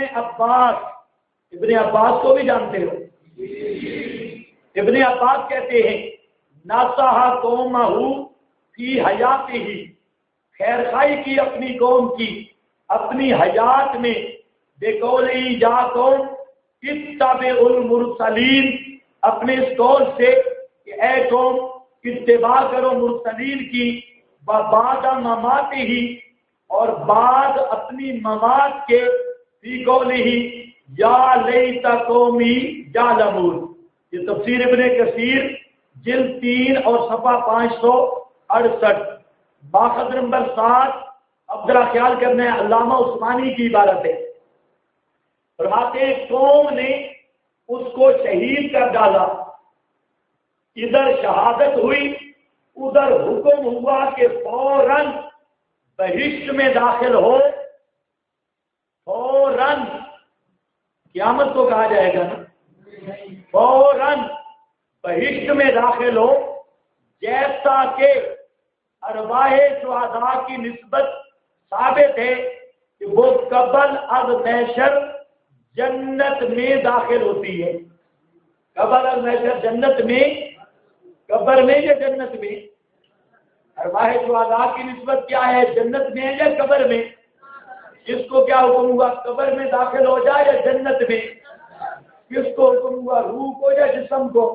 عباس کو بھی جانتے ہو، ابن عباس کہتے ہیں ناصح قومہ فی حیاتہ، خیر خائی کی اپنی قوم کی اپنی حیات میں، بقولی یا قوم اتبعوا المرسلین، اپنے اس قول سے کہ اے قوم اتباع کرو مرسلین کی، بعد مماتہ، اور بعد اپنی ممات کے، فی قولہ یا لیت قومی یعلمون۔ یہ تفسیر ابن کثیر جلد 3 اور صفحہ 568۔ ماخذ نمبر 7، اب ذرا خیال کرنا ہے، علامہ عثمانی کی عبارت ہے، فرماتے ہیں قوم نے اس کو شہید کر ڈالا، ادھر شہادت ہوئی ادھر حکم ہوا کہ فوراً بہشت میں داخل ہو، فوراً قیامت کو کہا جائے گا نا، فوراً بہشت میں داخل ہو، جیسا کہ ارواح شہداء کی نسبت ثابت ہے کہ وہ قبل از محشر جنت میں داخل ہوتی ہے۔ قبل از محشر جنت میں، قبر میں یا جنت میں؟ ارواح شہداء کی نسبت کیا ہے، جنت میں یا قبر میں؟ جس کو کیا حکم ہوا قبر میں داخل ہو جائے یا جنت میں؟ کس کو حکم ہوا، روح کو یا جسم کو؟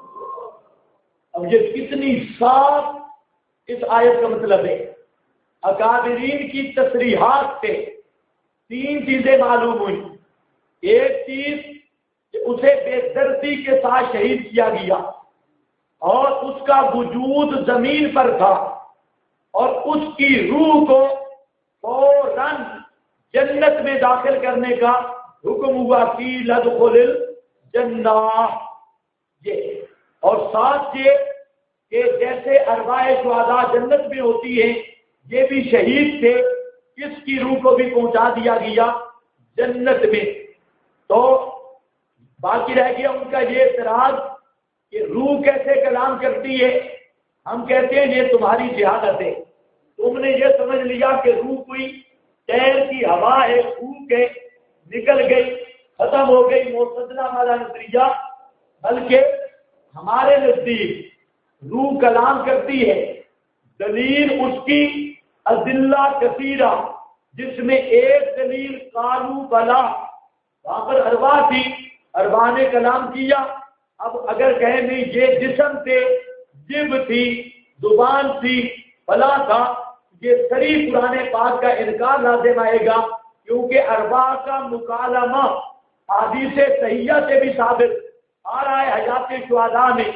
اب یہ کتنی صاف اس آیت کا مطلب ہے۔ اکابرین کی تصریحات سے 3 چیزیں معلوم ہوئی۔ ایک چیز کہ اسے بے دردی کے ساتھ شہید کیا گیا، اور اس کا وجود زمین پر تھا، اور اس کی روح کو فوراً جنت میں داخل کرنے کا حکم ہوا، قیل ادخل الجنہ۔ یہ اور ساتھ یہ کہ جیسے ارواح شہداء جنت میں ہوتی ہے، یہ بھی شہید تھے، اس کی روح کو بھی پہنچا دیا گیا جنت میں۔ تو باقی رہ گیا ان کا یہ اعتراض کہ روح کیسے کلام کرتی ہے۔ ہم کہتے ہیں یہ تمہاری جہالت ہے، تم نے یہ سمجھ لیا کہ روح کوئی تیر کی ہوا ہے، پھونک ہے، نکل گئی، ختم ہو گئی، معتزلہ والا نظریہ۔ بلکہ ہمارے نزدیک روح کلام کرتی ہے، دلیل اس کی ادلہ کثیرہ، جس میں ایک دلیل قالوا بلا، وہاں پر ارواح تھی، ارواح نے کلام کیا۔ اب اگر کہیں بھی یہ جسم تھے، جب تھی، زبان تھی، فلاں تھا، یہ سری قرآن پاک کا انکار لازم آئے گا، کیونکہ ارواح کا مکالمہ حدیث صحیحہ سے بھی ثابت آ رہا ہے۔ حیات شہداء میں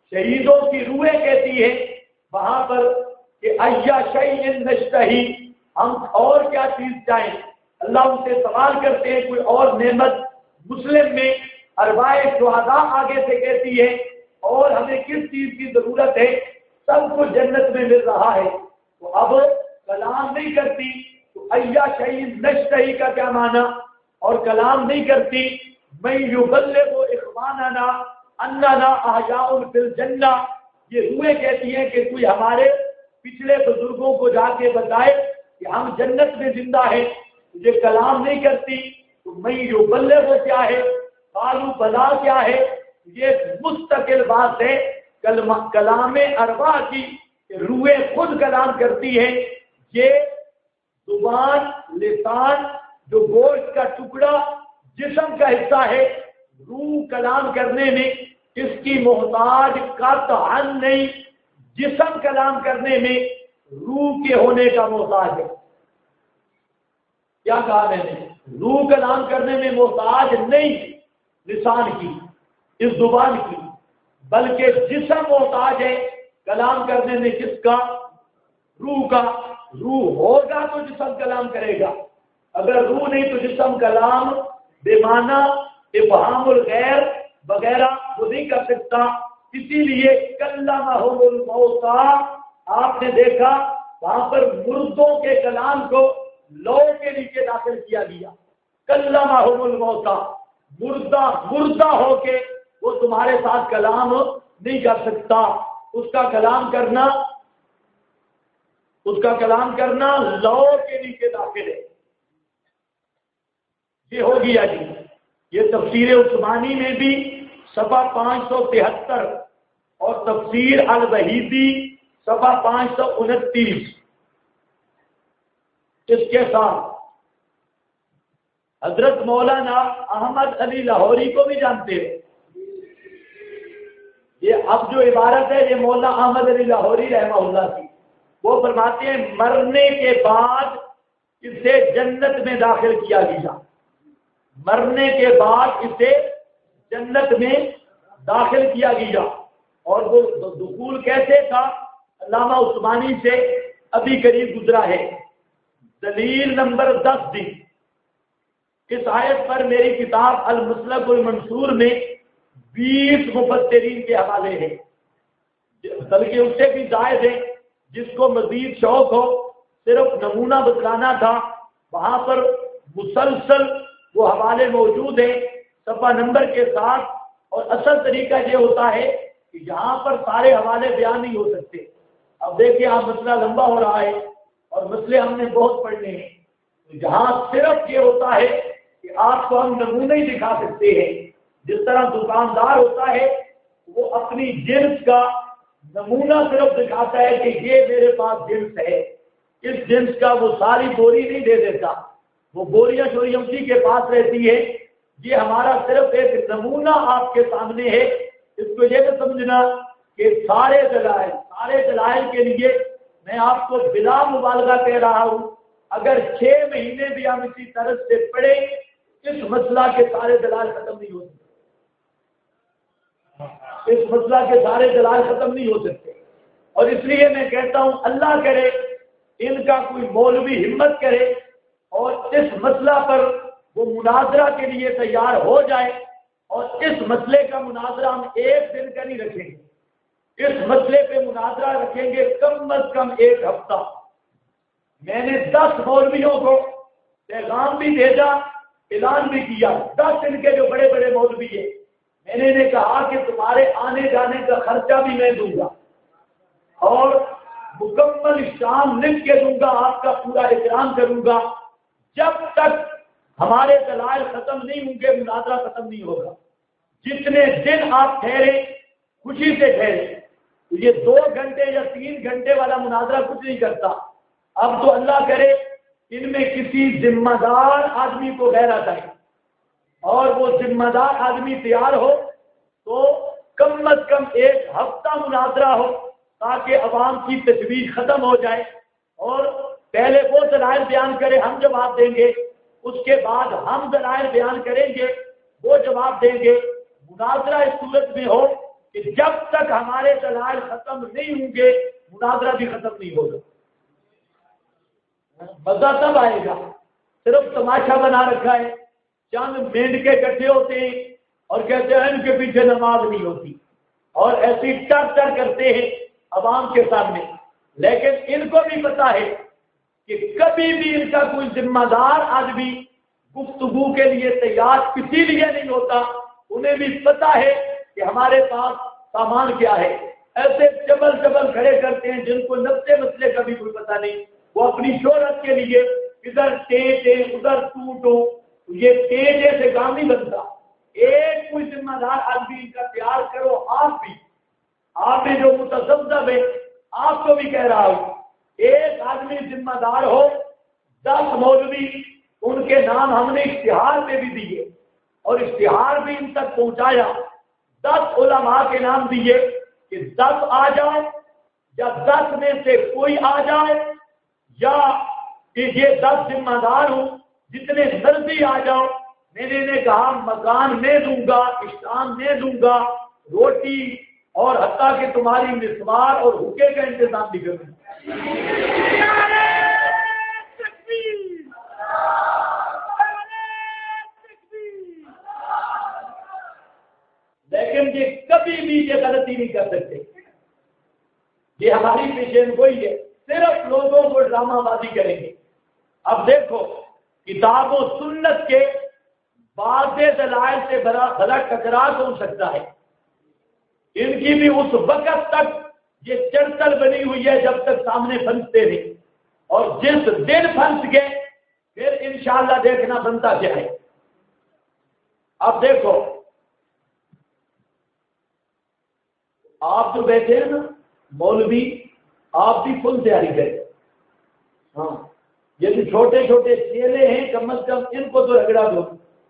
شہیدوں کی روحیں کہتی ہیں وہاں پر کہ ایا شیء نشتہی، ہم اور کیا چیز چاہیں؟ اللہ ان سے سوال کرتے ہیں کوئی اور نعمت؟ مسلم میں اربعہ شہداء آگے سے کہتی ہے اور ہمیں کس چیز کی ضرورت ہے؟ سب کو جنت میں مل رہا ہے، تو اب کلام نہیں کرتی تو ایا شیء نشتہی کا کیا معنی؟ اور کلام نہیں کرتی میں یبلغ اخواننا اننا احیاء فی الجنہ، یہ روحیں کہتی ہیں کہ کوئی ہمارے پچھلے بزرگوں کو جا کے بتائے کہ ہم جنت میں زندہ ہیں، یہ کلام نہیں کرتی تو میں یبلغ کیا ہے؟ قالوا بلا کیا ہے؟ یہ مستقل بات ہے کلام اربعہ کی، روحیں خود کلام کرتی ہیں۔ یہ زبان، لسان جو گوشت کا ٹکڑا جسم کا حصہ ہے، روح کلام کرنے میں اس کی محتاج قطعا نہیں، جسم کلام کرنے میں روح کے ہونے کا محتاج ہے۔ کیا کہا میں نے؟ روح کلام کرنے میں محتاج نہیں لسان کی، اس زبان کی، بلکہ جسم محتاج ہے کلام کرنے میں کس کا؟ روح کا۔ روح ہوگا تو جسم کلام کرے گا، اگر روح نہیں تو جسم کلام بے معنی ابہام الغیر وغیرہ وہ نہیں کر سکتا۔ اسی لیے کلمہم الموتیٰ، آپ نے دیکھا وہاں پر مردوں کے کلام کو لو کے نیچے داخل کیا گیا۔ کلمہم الموتیٰ، مردہ ہو کے وہ تمہارے ساتھ کلام نہیں کر سکتا، اس کا کلام کرنا لو کے نیچے داخل ہے۔ یہ ہو گیا جی۔ یہ تفسیر عثمانی میں بھی صفحہ 573 اور تفسیر الوحیدی صفحہ 529 اس کے ساتھ حضرت مولانا احمد علی لاہوری کو بھی جانتے ہیں۔ یہ اب جو عبارت ہے یہ مولانا احمد علی لاہوری رحمہ اللہ کی، وہ فرماتے ہیں مرنے کے بعد اسے جنت میں داخل کیا گیا، مرنے کے بعد اسے جنت میں داخل کیا گیا۔ اور وہ دخول کیسے تھا؟ علامہ عثمانی سے ابھی قریب گزرا ہے۔ دلیل نمبر 10 دی اس آیت پر میری کتاب المسلک المنصور میں 20 مفسرین کے حوالے ہیں، بلکہ اس سے بھی زائد ہے۔ جس کو مزید شوق ہو صرف نمونہ بتلانا تھا، وہاں پر مسلسل وہ حوالے موجود ہیں صفحہ نمبر کے ساتھ۔ اور اصل طریقہ یہ ہوتا ہے کہ یہاں پر سارے حوالے بیان نہیں ہو سکتے۔ اب دیکھیں آپ مسئلہ لمبا ہو رہا ہے اور مسئلے ہم نے بہت پڑھنے ہیں، یہاں صرف یہ ہوتا ہے کہ آپ کو ہم نمونے ہی دکھا سکتے ہیں۔ جس طرح دکاندار ہوتا ہے وہ اپنی جنس کا نمونہ صرف دکھاتا ہے کہ یہ میرے پاس جنس ہے، اس جنس کا وہ ساری بوری نہیں دے دیتا، وہ بوریاں چوریاں اسی کے پاس رہتی ہے۔ یہ ہمارا صرف ایک نمونہ آپ کے سامنے ہے۔ اس کو یہ نہ سمجھنا کہ سارے دلائل کے لیے میں آپ کو بلا مبالغہ کہہ رہا ہوں، اگر 6 مہینے بھی ہم اسی طرح سے پڑھیں اس مسئلہ کے سارے دلائل ختم نہیں ہو سکتے، اس مسئلہ کے سارے دلائل ختم نہیں ہو سکتے۔ اور اس لیے میں کہتا ہوں اللہ کرے ان کا کوئی مولوی ہمت کرے اور اس مسئلہ پر وہ مناظرہ کے لیے تیار ہو جائے، اور اس مسئلے کا مناظرہ ہم 1 دن کا نہیں رکھیں گے، اس مسئلے پہ مناظرہ رکھیں گے کم از کم 1 ہفتہ۔ میں نے 10 مولویوں کو پیغام بھی بھیجا، اعلان بھی کیا، 10 ان کے جو بڑے بڑے مولوی ہیں، میں نے انہیں کہا کہ تمہارے آنے جانے کا خرچہ بھی میں دوں گا اور مکمل شام لکھ کے دوں گا، آپ کا پورا احترام کروں گا، جب تک ہمارے دلائل ختم نہیں ہوں گے مناظرہ ختم نہیں ہوگا۔ جتنے دن آپ ٹھہرے خوشی سے ٹھہرے، یہ 2 گھنٹے یا 3 گھنٹے والا مناظرہ کچھ نہیں کرتا۔ اب تو اللہ کرے ان میں کسی ذمہ دار آدمی کو غیرت آئے اور وہ ذمہ دار آدمی تیار ہو تو کم از کم 1 ہفتہ مناظرہ ہو تاکہ عوام کی تشویش ختم ہو جائے، اور پہلے وہ دلائل بیان کرے، ہم جواب دیں گے، اس کے بعد ہم دلائل بیان کریں گے، وہ جواب دیں گے۔ مناظرہ اس صورت میں ہو کہ جب تک ہمارے دلائل ختم نہیں ہوں گے مناظرہ بھی ختم نہیں ہوگا۔ مزہ تب آئے گا، صرف تماشا بنا رکھا ہے، چند مینڈ کے اکٹھے ہوتے ہیں اور کہتے ہیں ان کے پیچھے نماز نہیں ہوتی، اور ایسی ٹر ٹر کرتے ہیں عوام کے سامنے، لیکن ان کو بھی پتا ہے کہ کبھی بھی ان کا کوئی ذمہ دار آدمی گفتگو کے لیے تیار کسی لیے نہیں ہوتا، انہیں بھی پتا ہے کہ ہمارے پاس سامان کیا ہے، ایسے چبل چبل کھڑے کرتے ہیں جن کو نفسے مسئلے کا بھی کوئی پتا نہیں، وہ اپنی شہرت کے لیے ادھر تیز ہے ادھر ٹوٹو، یہ تیز سے کام نہیں بنتا، ایک کوئی ذمہ دار آدمی ان کا تیار کرو، آپ بھی جو متذبذب ہے آپ کو بھی کہہ رہا ہوں، ایک آدمی ذمہ دار ہو، 10 مولوی ان کے نام ہم نے اشتہار پہ بھی دیے اور اشتہار بھی ان تک پہنچایا، 10 علماء کے نام دیے کہ 10 آ جائے یا 10 میں سے کوئی آ جائے یا کہ یہ 10 ذمہ دار ہوں، جتنے مرضی آ جاؤ، میں نے کہا مکان میں دوں گا، اشتہار میں دوں گا، روٹی اور حتیٰ کہ تمہاری مسمار اور حکے کا انتظام بھی کروں گا۔ لیکن یہ کبھی بھی یہ غلطی نہیں کر سکتے، یہ ہماری پیشین گوئی ہے، صرف لوگوں کو ڈرامہ بازی کریں گے۔ اب دیکھو کتاب و سنت کے بعض دلائل سے بڑا ٹکرا ہو سکتا ہے، ان کی بھی اس وقت تک یہ چرچل بنی ہوئی ہے جب تک سامنے پھنستے نہیں، اور جس دن پھنس گئے پھر انشاءاللہ دیکھنا بنتا کیا ہے۔ اب دیکھو آپ جو بیٹھے ہیں نا مولوی، آپ بھی فل تیاری کریں، ہاں یہ جو چھوٹے چھوٹے چیلے ہیں کم از کم ان کو تو رگڑا دو،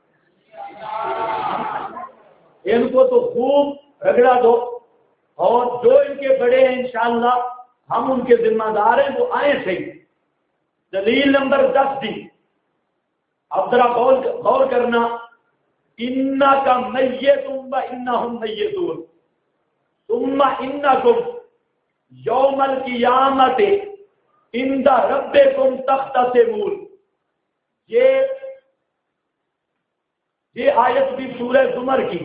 ان کو تو خوب رگڑا دو، اور جو ان کے بڑے ہیں انشاءاللہ ہم ان کے ذمہ دار ہیں وہ آئیں صحیح۔ دلیل نمبر 10 دی، اب ذرا غور کرنا، انکا میتون و انہم میتون ثم انکم یوم القیامت عند ربکم تختصمون، یہ آیت بھی سورہ زمر کی،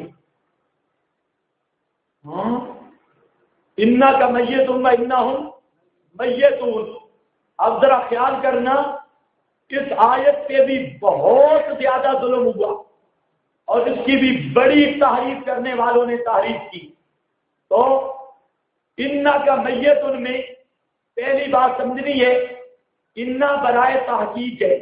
انکا میتون و انہم میتون۔ اب ذرا خیال کرنا، اس آیت پہ بھی بہت زیادہ ظلم ہوا اور اس کی بھی بڑی تحریف کرنے والوں نے تحریف کی۔ تو انا کا میتن میں پہلی بات سمجھنی ہے، انا برائے تحقیق ہے،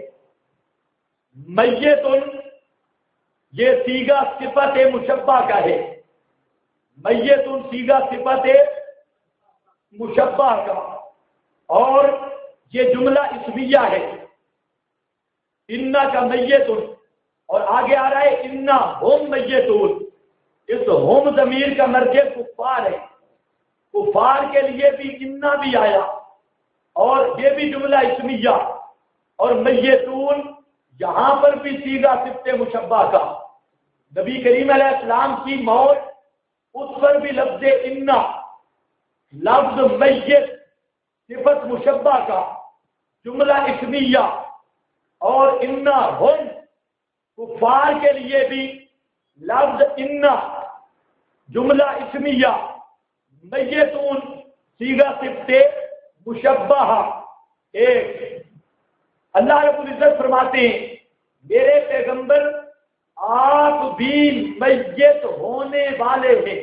میتن یہ صیغہ صفت مشبہ کا ہے، میتن صیغہ صفت مشبہ کا، اور یہ جملہ اسمیہ ہے، انا کا میتن، اور آگے آ رہا ہے انا ہم میتون، اس ہم ضمیر کا مرجع کفار ہے، کفار کے لیے بھی انا بھی آیا اور یہ بھی جملہ اسمیہ، اور میتون یہاں پر بھی صیغہ صفت مشبہ کا، نبی کریم علیہ السلام کی موت اس پر بھی لفظ انا، لفظ میت صفت مشبہ کا جملہ اسمیہ، اور انا ہم کفار کے لیے بھی لفظ انا جملہ اسمیہ، میتون صیغہ صفت مشبہ۔ ایک اللہ رب العزت فرماتے ہیں میرے پیغمبر آپ بھی میت ہونے والے ہیں،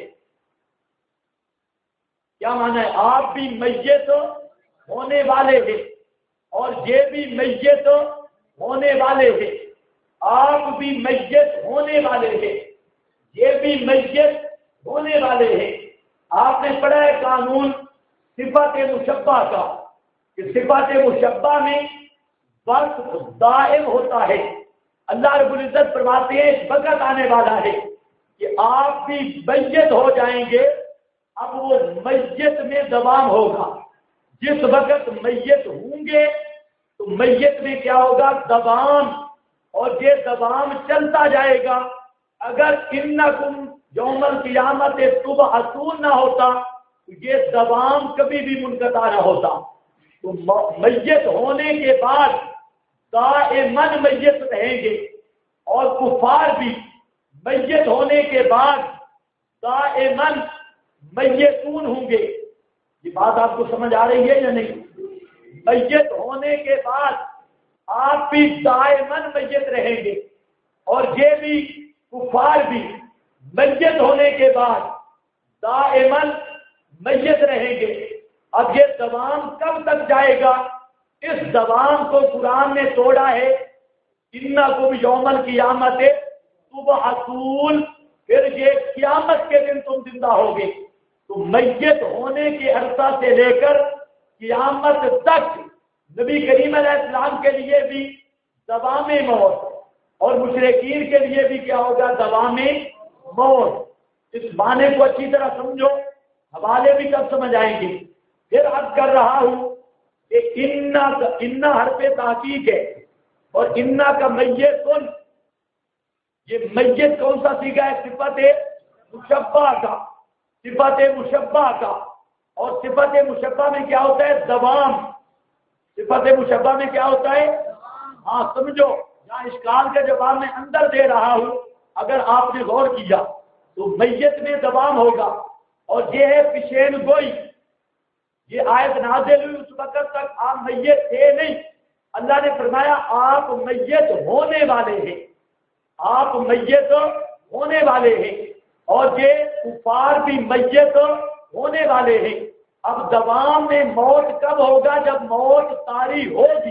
کیا معنی ہے؟ آپ بھی میت ہونے والے ہیں اور یہ بھی میت ہونے والے ہیں، آپ بھی میت ہونے والے ہیں، یہ بھی میت ہونے والے ہیں۔ آپ نے پڑھا ہے قانون صفت مشبہ کا کہ صفت مشبہ میں وقت دائم ہوتا ہے، اللہ رب العزت فرماتے ہیں اس وقت آنے والا ہے کہ آپ بھی میت ہو جائیں گے، اب وہ میت میں دوام ہوگا، جس وقت میت ہوں گے تو میت میں کیا ہوگا؟ دوام، اور یہ دوام چلتا جائے گا۔ اگر انکم یوم القیامت تبعثون نہ ہوتا تو یہ دوام کبھی بھی منقطع نہ ہوتا۔ تو میت ہونے کے بعد دائماً میت رہیں گے، اور کفار بھی میت ہونے کے بعد دائماً میتون ہوں گے۔ یہ بات آپ کو سمجھ آ رہی ہے یا نہیں؟ میت ہونے کے بعد آپ بھی دائماً میت رہیں گے، اور یہ بھی کفار بھی میت ہونے کے بعد دائماً میت رہیں گے۔ اب یہ دوام کب تک جائے گا؟ اس دوام کو قرآن نے توڑا ہے، انکم یوم القیامت تبعثون، پھر یہ قیامت کے دن تم زندہ ہوگے۔ تو میت ہونے کے عرصہ سے لے کر قیامت تک نبی کریم علیہ السلام کے لیے بھی دوام موت، اور مشرکین کے لیے بھی کیا ہوگا؟ دوام موت۔ اس معنی کو اچھی طرح سمجھو، حوالے بھی کب سمجھ آئیں گے۔ پھر عرض کر رہا ہوں کہ انا حرف تحقیق ہے، اور انا کا میتن، یہ میت کون سا سیگا ہے؟ صفت مشبہ کا، صفت مشبہ کا، اور صفت مشبہ میں کیا ہوتا ہے؟ دوام۔ صفت مشبہ میں کیا ہوتا ہے؟ ہاں سمجھو، یہاں اشکال کا جواب میں اندر دے رہا ہوں، اگر آپ نے غور کیا تو میت میں دوام ہوگا، اور یہ ہے پیشین گوئی۔ یہ آیت نازل ہوئی اس وقت تک آپ میت تھے نہیں، اللہ نے فرمایا آپ میت ہونے والے ہیں، آپ میت ہونے والے ہیں، اور یہ کفار بھی میت ہونے والے ہیں۔ اب دوام میں موت کب ہوگا؟ جب موت طاری ہوگی۔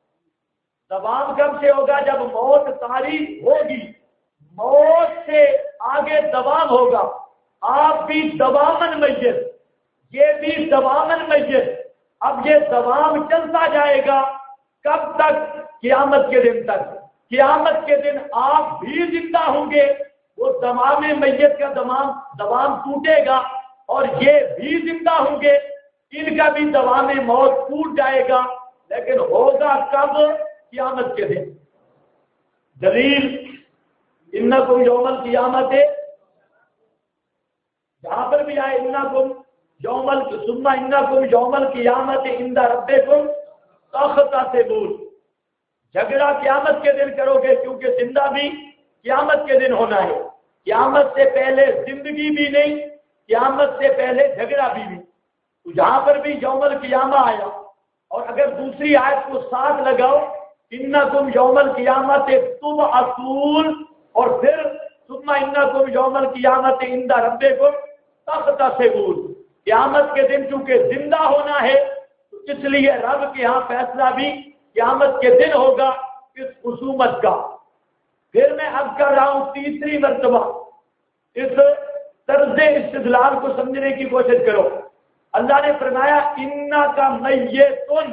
دوام کب سے ہوگا؟ جب موت طاری ہوگی۔ موت سے آگے دوام ہوگا، آپ بھی دوامن میت، یہ بھی دوامن میت۔ اب یہ دوام چلتا جائے گا کب تک؟ قیامت کے دن تک۔ قیامت کے دن آپ بھی زندہ ہوں گے، وہ دوام میت کا دوام ٹوٹے گا، اور یہ بھی زندہ ہوں گے، ان کا بھی دوام موت ٹوٹ جائے گا، لیکن ہوگا کب؟ قیامت کے دن۔ دلیل انکم یوم القیامت، جہاں پر بھی آئے انکم ثم انکم یوم القیامت عند ربکم تختصمون، جھگڑا قیامت کے دن کرو گے، کیونکہ زندہ بھی قیامت کے دن ہونا ہے۔ قیامت سے پہلے زندگی بھی نہیں، قیامت سے پہلے جھگڑا بھی نہیں۔ تو جہاں پر بھی یوم القیامہ آیا، اور اگر دوسری آیت کو ساتھ لگاؤ، انکم یوم القیامت تبعثون، اور پھر ثم انکم یوم القیامت عند ربکم تختصمون، قیامت کے دن چونکہ زندہ ہونا ہے تو اس لیے رب کے ہاں فیصلہ بھی قیامت کے دن ہوگا اس خصومت کا۔ پھر میں اب کر رہا ہوں تیسری مرتبہ، اس طرز استدلال کو سمجھنے کی کوشش کرو۔ اللہ نے فرمایا انکا میتون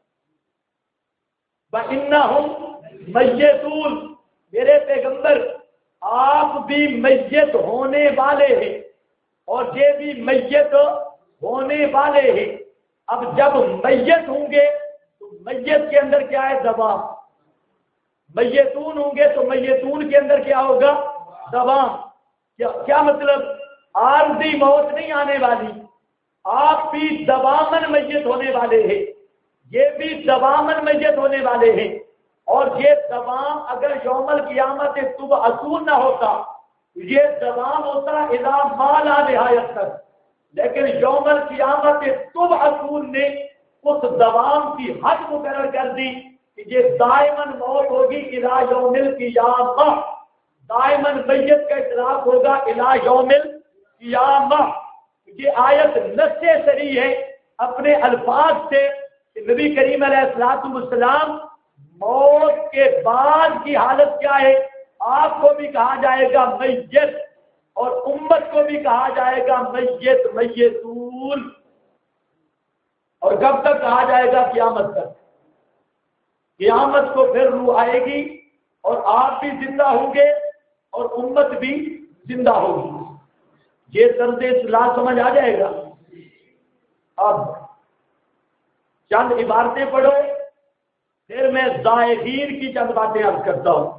وانہم میتون، میرے پیغمبر آپ بھی میت ہونے والے ہیں، اور یہ بھی میت ہونے والے ہیں۔ اب جب میت ہوں گے تو میت کے اندر کیا ہے؟ دوام۔ میتون ہوں گے تو میتون کے اندر کیا ہوگا؟ دوام۔ کیا مطلب؟ عارضی موت نہیں آنے والی، آپ بھی دوامن میت ہونے والے ہیں، یہ بھی دوامن میت ہونے والے ہیں۔ اور یہ دوام اگر یوم القیامت تبعثون نہ ہوتا، یہ دوام ہوتا اذا ما لا نہایت تک، لیکن یوم القیامت تبعثون نے اس دوام کی حد مقرر کر دی کہ یہ دائمن موت ہوگی الی یوم القیامہ، دائمن میت کا اطلاق ہوگا الی یوم القیامہ۔ یہ آیت نص صریح ہے اپنے الفاظ سے کہ نبی کریم علیہ السلام موت کے بعد کی حالت کیا ہے؟ آپ کو بھی کہا جائے گا میت، اور امت کو بھی کہا جائے گا میت، میتون۔ اور کب تک کہا جائے گا؟ قیامت تک۔ قیامت کو پھر روح آئے گی، اور آپ بھی زندہ ہوں گے، اور امت بھی زندہ ہوگی۔ یہ طرز اصلاح سمجھ آ جائے گا۔ اب چند عبارتیں پڑھو، پھر میں زائغین کی چند باتیں عرض کرتا ہوں۔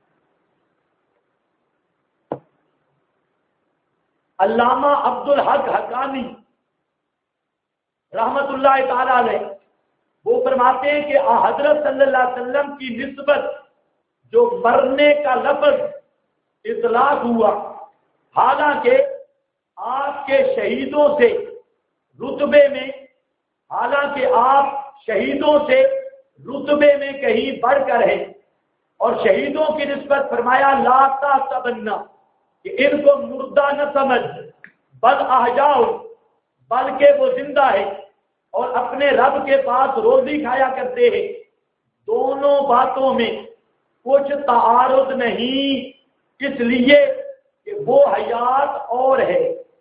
علامہ عبد الحق حقانی رحمت اللہ تعالی علیہ وہ فرماتے ہیں کہ حضرت صلی اللہ علیہ وسلم کی نسبت جو مرنے کا لفظ اطلاق ہوا، حالانکہ آپ کے شہیدوں سے رتبے میں، حالانکہ آپ شہیدوں سے رتبے میں کہیں بڑھ کر ہیں، اور شہیدوں کی نسبت فرمایا لا تحسبن، کہ ان کو مردہ نہ سمجھ، بل احیاء، بلکہ وہ زندہ ہے اور اپنے رب کے پاس روزی کھایا کرتے ہیں۔ دونوں باتوں میں کچھ تعارض نہیں، اس لیے کہ وہ حیات اور ہے،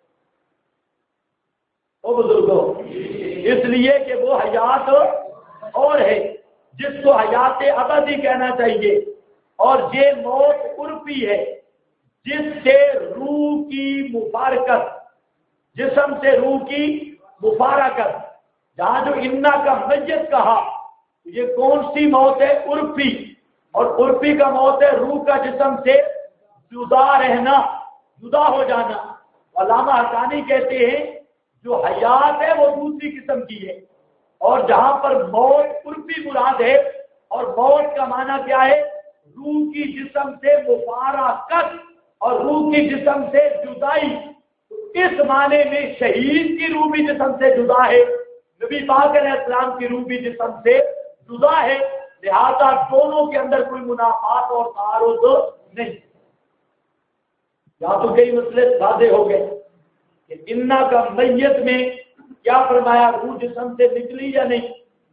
او بزرگوں، اس لیے کہ وہ حیات اور ہے، جس کو حیات ابدی کہنا چاہیے، اور یہ موت عرفی ہے جس سے روح کی مفارقت، جسم سے روح کی مفارقت۔ جہاں جو انا کا میت کہا، یہ کون سی موت ہے؟ عرفی، اور عرفی کا موت ہے روح کا جسم سے جدا رہنا، جدا ہو جانا۔ علامہ حقانی کہتے ہیں جو حیات ہے وہ دوسری قسم کی ہے، اور جہاں پر موت عرفی مراد ہے، اور موت کا معنی کیا ہے؟ روح کی جسم سے مفارقت اور روح کی جسم سے جدائی۔ اس معنی میں شہید کی روح بھی جسم سے جدا ہے، نبی پاک علیہ السلام کی روح بھی جسم سے جدا ہے، لہذا دونوں کے اندر کوئی منافات اور تعارض نہیں۔ یا تو کئی مسئلے واضح ہو گئے کہ انا کا میت میں کیا فرمایا؟ روح جسم سے نکلی یا نہیں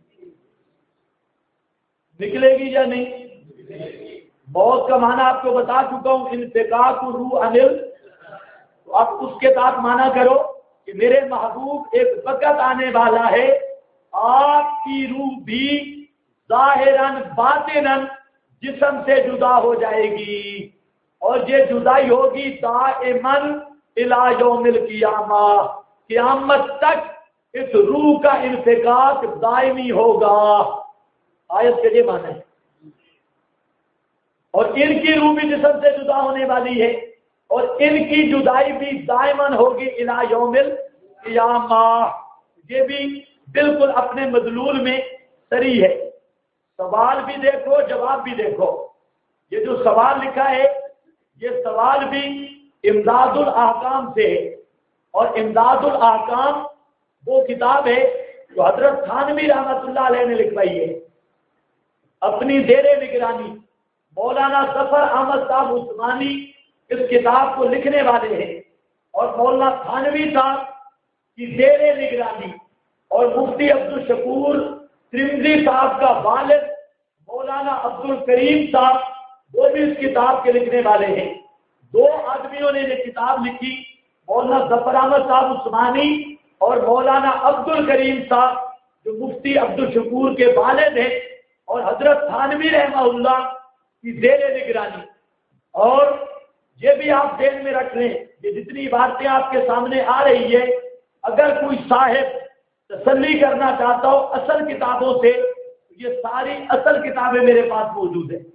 نکلے گی یا نہیں؟ موت کا معنی آپ کو بتا چکا ہوں، انفکاک روح انل۔ تو اب اس کے ساتھ معنی کرو کہ میرے محبوب ایک وقت آنے والا ہے آپ کی روح بھی ظاہراً باطناً جسم سے جدا ہو جائے گی، اور یہ جدائی ہوگی دائماً الی یوم القیامہ، قیامت تک اس روح کا انفکاک دائمی ہوگا۔ آیت کے یہ معنی ہے، اور ان کی روح بھی جسم سے جدا ہونے والی ہے، اور ان کی جدائی بھی دائماً ہوگی الی یوم القیامہ۔ یہ بھی بالکل اپنے مدلول میں صریح ہے۔ سوال بھی دیکھو، جواب بھی دیکھو۔ یہ جو سوال لکھا ہے یہ سوال بھی امداد الاحکام سے ہے، اور امداد الاحکام وہ کتاب ہے جو حضرت تھانوی رحمۃ اللہ علیہ نے لکھوائی ہے، اپنی زیر نگرانی مولانا ظفر احمد صاحب عثمانی اس کتاب کو لکھنے والے ہیں، اور مولانا تھانوی صاحب کی زیر نگرانی اور مفتی عبدالشکور ترمذی صاحب کا والد مولانا عبدالکریم صاحب وہ بھی اس کتاب کے لکھنے والے ہیں۔ دو آدمیوں نے یہ کتاب لکھی، مولانا ظفر احمد صاحب عثمانی اور مولانا عبدالکریم صاحب جو مفتی عبدالشکور کے والد ہیں، اور حضرت تھانوی رحمہ اللہ کی زیر نگرانی۔ اور یہ بھی آپ ذہن میں رکھ لیں کہ جتنی باتیں آپ کے سامنے آ رہی ہے، اگر کوئی صاحب تسلی کرنا چاہتا ہو اصل کتابوں سے، یہ ساری اصل کتابیں میرے پاس موجود ہیں۔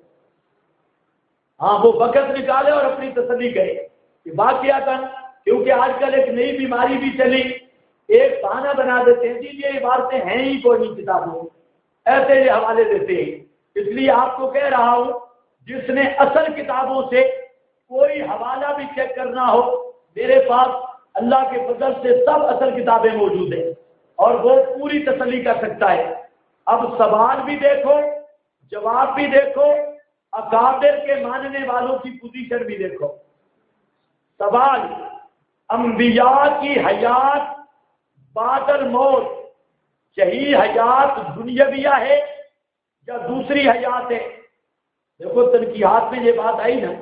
ہاں، وہ وقت نکالے اور اپنی تسلی کرے کہ واقعاتاً، کیونکہ آج کل ایک نئی بیماری بھی چلی، ایک بہانہ بنا دیتے ہیں جی یہ عبارتیں ہیں ہی کوئی نہیں کتابوں، ایسے یہ حوالے دیتے ہیں۔ اس لیے آپ کو کہہ رہا ہوں جس نے اصل کتابوں سے کوئی حوالہ بھی چیک کرنا ہو، میرے پاس اللہ کے فضل سے سب اصل کتابیں موجود ہیں، اور وہ پوری تسلی کر سکتا ہے۔ اب سوال بھی دیکھو، جواب بھی دیکھو، اکابر کے ماننے والوں کی پوزیشن بھی دیکھو۔ سوال: انبیاء کی حیات بعد الموت یہی حیات دنیاویہ ہے یا دوسری حیات ہے؟ دیکھو تنقیحات میں یہ بات آئی نا،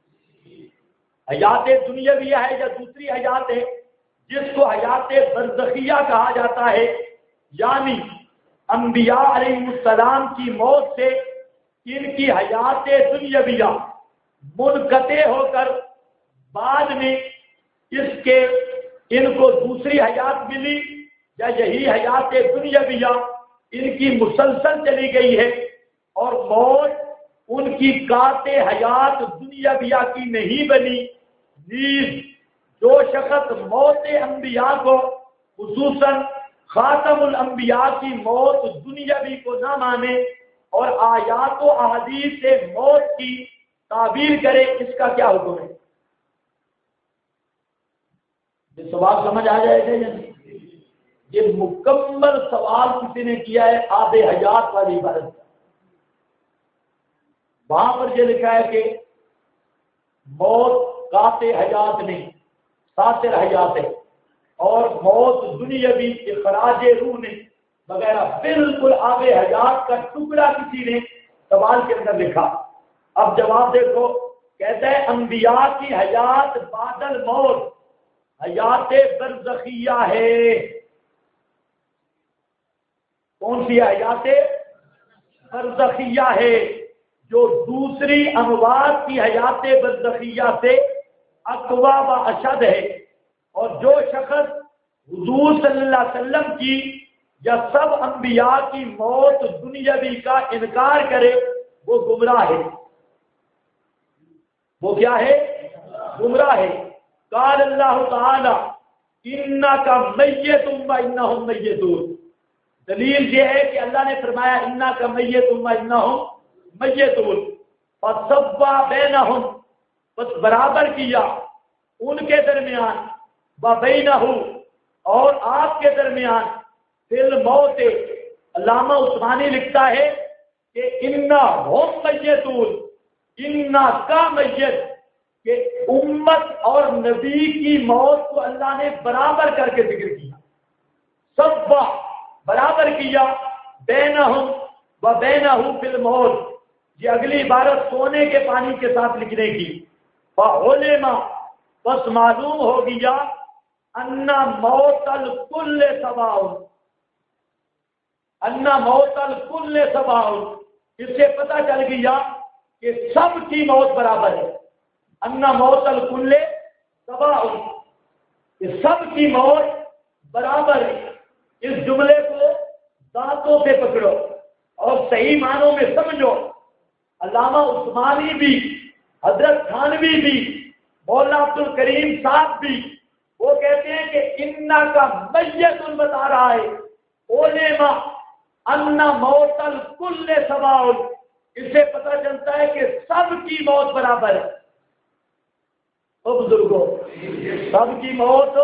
حیات دنیاویہ ہے یا دوسری حیات ہے، جس کو حیات برزخیہ کہا جاتا ہے، یعنی انبیاء علیہ السلام کی موت سے ان کی حیات دنیاویہ منقطع ہو کر بعد میں ان کو دوسری حیات ملی، یا یہی حیات دنیاویہ ان کی مسلسل چلی گئی ہے، اور موت ان کی قاطع حیات دنیاویہ کی نہیں بنی۔ نیز جو شخص موت انبیاء کو خصوصاً خاتم الانبیاء کی موت دنیاوی کو نہ مانے اور آیات و احادیث سے موت کی تعبیر کرے، اس کا کیا حکم ہے؟ یہ سوال سمجھ آ جائے گا یا نہیں؟ یہ مکمل سوال کسی نے کیا ہے آب حیات والی عبارت کا۔ وہاں پر یہ لکھا ہے کہ موت قاطع حیات نہیں، ساتر حیات ہے، اور موت دنیاوی اخراج روح نہیں وغیرہ، بالکل آب حیات کا ٹکڑا کسی نے سوال کے اندر لکھا۔ اب جواب دیکھو، کہتا ہے انبیاء کی حیات بعد الموت حیات برزخیہ ہے۔ کون سی حیات برزخیہ ہے؟ جو دوسری اموات کی حیات برزخیہ سے اقوا و اشد ہے۔ اور جو شخص حضور صلی اللہ علیہ وسلم کی یا سب انبیاء کی موت دنیاوی کا انکار کرے وہ گمراہ ہے۔ وہ کیا ہے؟ گمراہ ہے۔ قال اللہ تعالی انک میت و انہم میتون۔ دلیل یہ ہے کہ اللہ نے فرمایا انک میت و انہم میتون، فسوا بینہم، بس برابر کیا ان کے درمیان، وبینہ، اور آپ کے درمیان، فی الموت۔ علامہ عثمانی لکھتا ہے کہ انہم میتون، انا کا میت، کہ امت اور نبی کی موت کو اللہ نے برابر کر کے ذکر کیا، سب برابر کیا، بینہم و بینہ فی الموت۔ یہ اگلی عبارت سونے کے پانی کے ساتھ لکھنے کی، فعلم، بس معلوم ہو گیا، ان موت الکل سواء، ان موت الکل سواء، اس سے پتہ چل گیا کہ سب کی موت برابر ہے۔ ان موت الکل سواء، کہ سب کی موت برابر ہے۔ اس جملے کو دانتوں سے پکڑو اور صحیح معنوں میں سمجھو۔ علامہ عثمانی بھی، حضرت تھانوی بھی، مولانا عبد الکریم صاحب بھی، وہ کہتے ہیں کہ انا کا میت بتا رہا ہے، علما ان موت الکل سواء، اس سے پتہ چلتا ہے کہ سب کی موت برابر ہے۔ او بزرگوں، سب کی موت،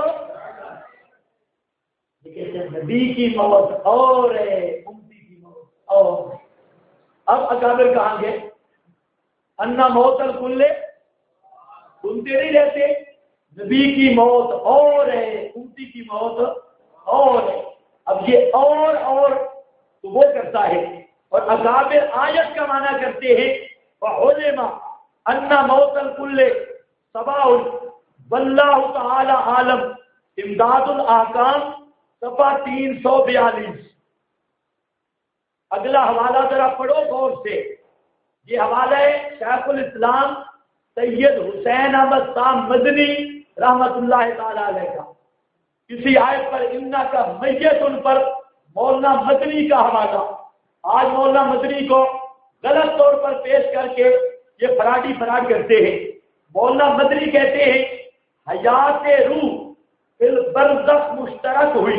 نبی کی موت اور ہے، امتی کی موت اور۔ اب اکابر کہاں گے؟ انا موت الکل، سنتے نہیں رہتے، نبی کی موت اور ہے، امتی کی موت اور ہے۔ اب یہ اور تو وہ کرتا ہے، اور اکابر آیت کا معنی کرتے ہیں، وعلم ان موت الکل سواء واللہ تعالی عالم۔ امداد الاحکام صفحہ 342۔ اگلا حوالہ ذرا پڑھو غور سے، یہ حوالہ ہے شیخ الاسلام سید حسین احمد شاہ مدنی رحمت اللہ تعالی علیہ کا۔ کسی آیت پر انا کا میت ان پر مولانا مدنی کا حوالہ۔ آج مولانا مدنی کو غلط طور پر پیش کر کے یہ فراڈ کرتے ہیں۔ مولانا مدنی کہتے ہیں حیات روح فی البرزخ مشترک ہوئی،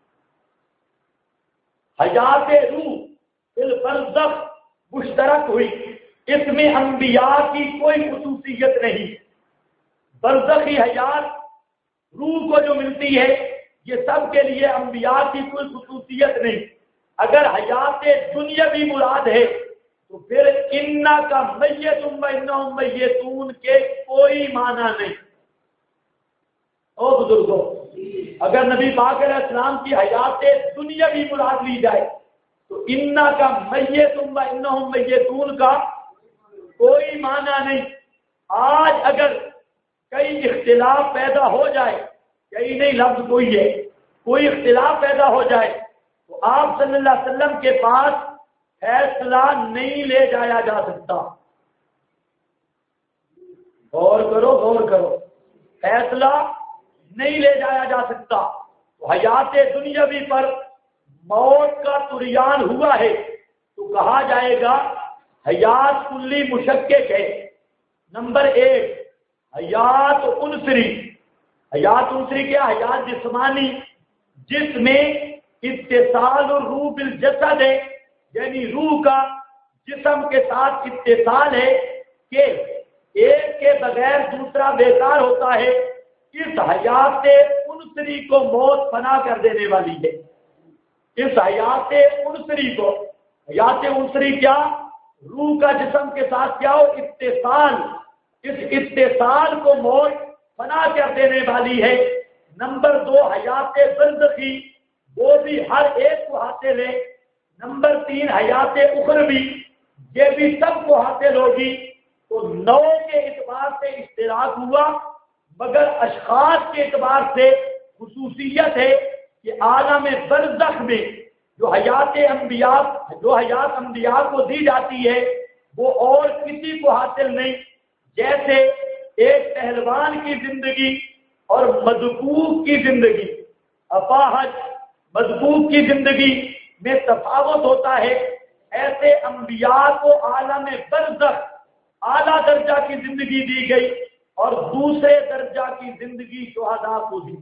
حیات روح فی البرزخ مشترک ہوئی، اس میں انبیاء کی کوئی خصوصیت نہیں۔ برزخی حیات روح کو جو ملتی ہے یہ سب کے لیے، انبیاء کی کوئی خصوصیت نہیں۔ اگر حیات دنیاوی مراد ہے تو پھر انا کا میت و انہم میتون کے کوئی معنی نہیں۔ او بزرگوں، اگر نبی پاک علیہ السلام کی حیات دنیاوی مراد لی جائے تو انا کا میت و انہم میتون کا کوئی معنی نہیں۔ آج اگر کئی اختلاف پیدا ہو جائے، کئی نہیں لفظ کوئی ہے، کوئی اختلاف پیدا ہو جائے تو آپ صلی اللہ علیہ وسلم کے پاس فیصلہ نہیں لے جایا جا سکتا۔ غور کرو، فیصلہ نہیں لے جایا جا سکتا۔ تو حیات دنیاوی پر موت کا طغیان ہوا ہے تو کہا جائے گا حیات کلی مشکک ہے۔ نمبر 1 حیات عنصری۔ حیات عنصری کیا؟ حیات جسمانی، جس میں اتصال الروح بالجسد ہے، یعنی روح کا جسم کے ساتھ اتصال ہے کہ ایک کے بغیر دوسرا بیکار ہوتا ہے۔ اس حیات عنصری کو موت فنا کر دینے والی ہے۔ اس حیات عنصری کو، حیات عنصری کیا؟ روح کا جسم کے ساتھ کیا ہو؟ اتصال۔ اس اتصال کو موت فنا کر دینے والی ہے۔ نمبر 2 حیات برزخی، وہ بھی ہر ایک کو حاصل ہے۔ نمبر 3 حیات اخروی، یہ بھی سب کو حاصل ہوگی۔ تو نو کے اعتبار سے اشتراک ہوا، مگر اشخاص کے اعتبار سے خصوصیت ہے کہ عالم برزخ میں جو حیات انبیاء کو دی جاتی ہے وہ اور کسی کو حاصل نہیں۔ جیسے ایک پہلوان کی زندگی اور مذکوک کی زندگی، اپاہج مذکوک کی زندگی میں تفاوت ہوتا ہے، ایسے انبیاء کو عالم برزخ اعلیٰ درجہ کی زندگی دی گئی اور دوسرے درجہ کی زندگی شہداء کو دی۔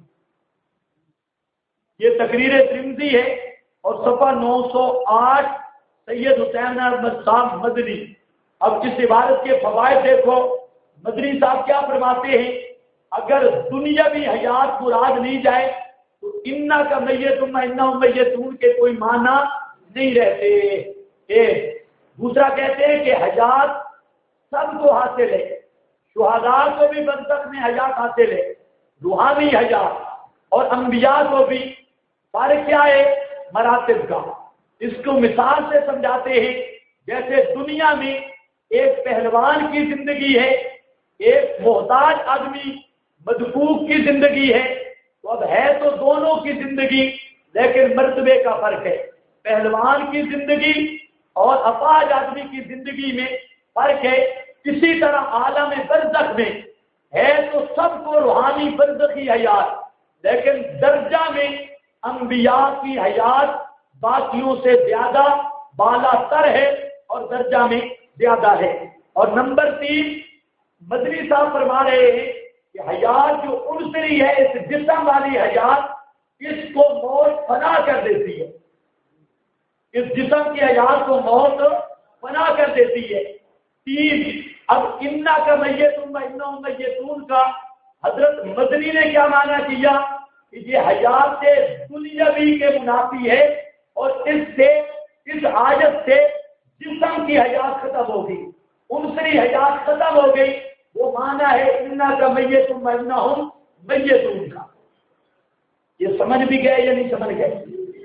یہ تقریر ترمذی ہے اور صفحہ 908 سید حسین احمد صاحب مدنی۔ اب اس عبارت کے فوائد دیکھو، مدنی صاحب کیا فرماتے ہیں؟ اگر دنیاوی حیات مراد نہیں جائے تو انا کا میتم انہم میتون کے کوئی معنی نہیں رہتے۔ دوسرا کہتے ہیں کہ حیات سب کو حاصل ہے، شہداء کو بھی برزخ میں حیات حاصل ہے، روحانی حیات، اور انبیاء کو بھی۔ فرق کیا ہے؟ مراتب کا۔ اس کو مثال سے سمجھاتے ہیں، جیسے دنیا میں ایک پہلوان کی زندگی ہے، ایک محتاج آدمی مدفوق کی زندگی ہے، تو اب ہے تو دونوں کی زندگی لیکن مرتبے کا فرق ہے۔ پہلوان کی زندگی اور اپاہج آدمی کی زندگی میں فرق ہے۔ اسی طرح عالم برزخ میں ہے تو سب کو روحانی برزخی حیات، لیکن درجہ میں انبیاء کی حیات باقیوں سے زیادہ بالا تر ہے اور درجہ میں زیادہ ہے۔ اور نمبر 3 مدنی صاحب فرما رہے ہیں کہ حیات جو عنصری ہے، اس جسم والی حیات، اس کو موت فنا کر دیتی ہے۔ اس جسم کی حیات کو موت فنا کر دیتی ہے۔ 3 اب انا کا میتون انہم میتون کا حضرت مدنی نے کیا معنی کیا کہ یہ حیات دنیاوی کے منافی ہے، اور اس آیت سے جسم کی حیات ختم ہو گئی، عنصری حیات ختم ہو گئی۔ وہ معنی ہے انا کا میتون انہم میتون کا۔ یہ سمجھ بھی گئے یا نہیں سمجھ گئے؟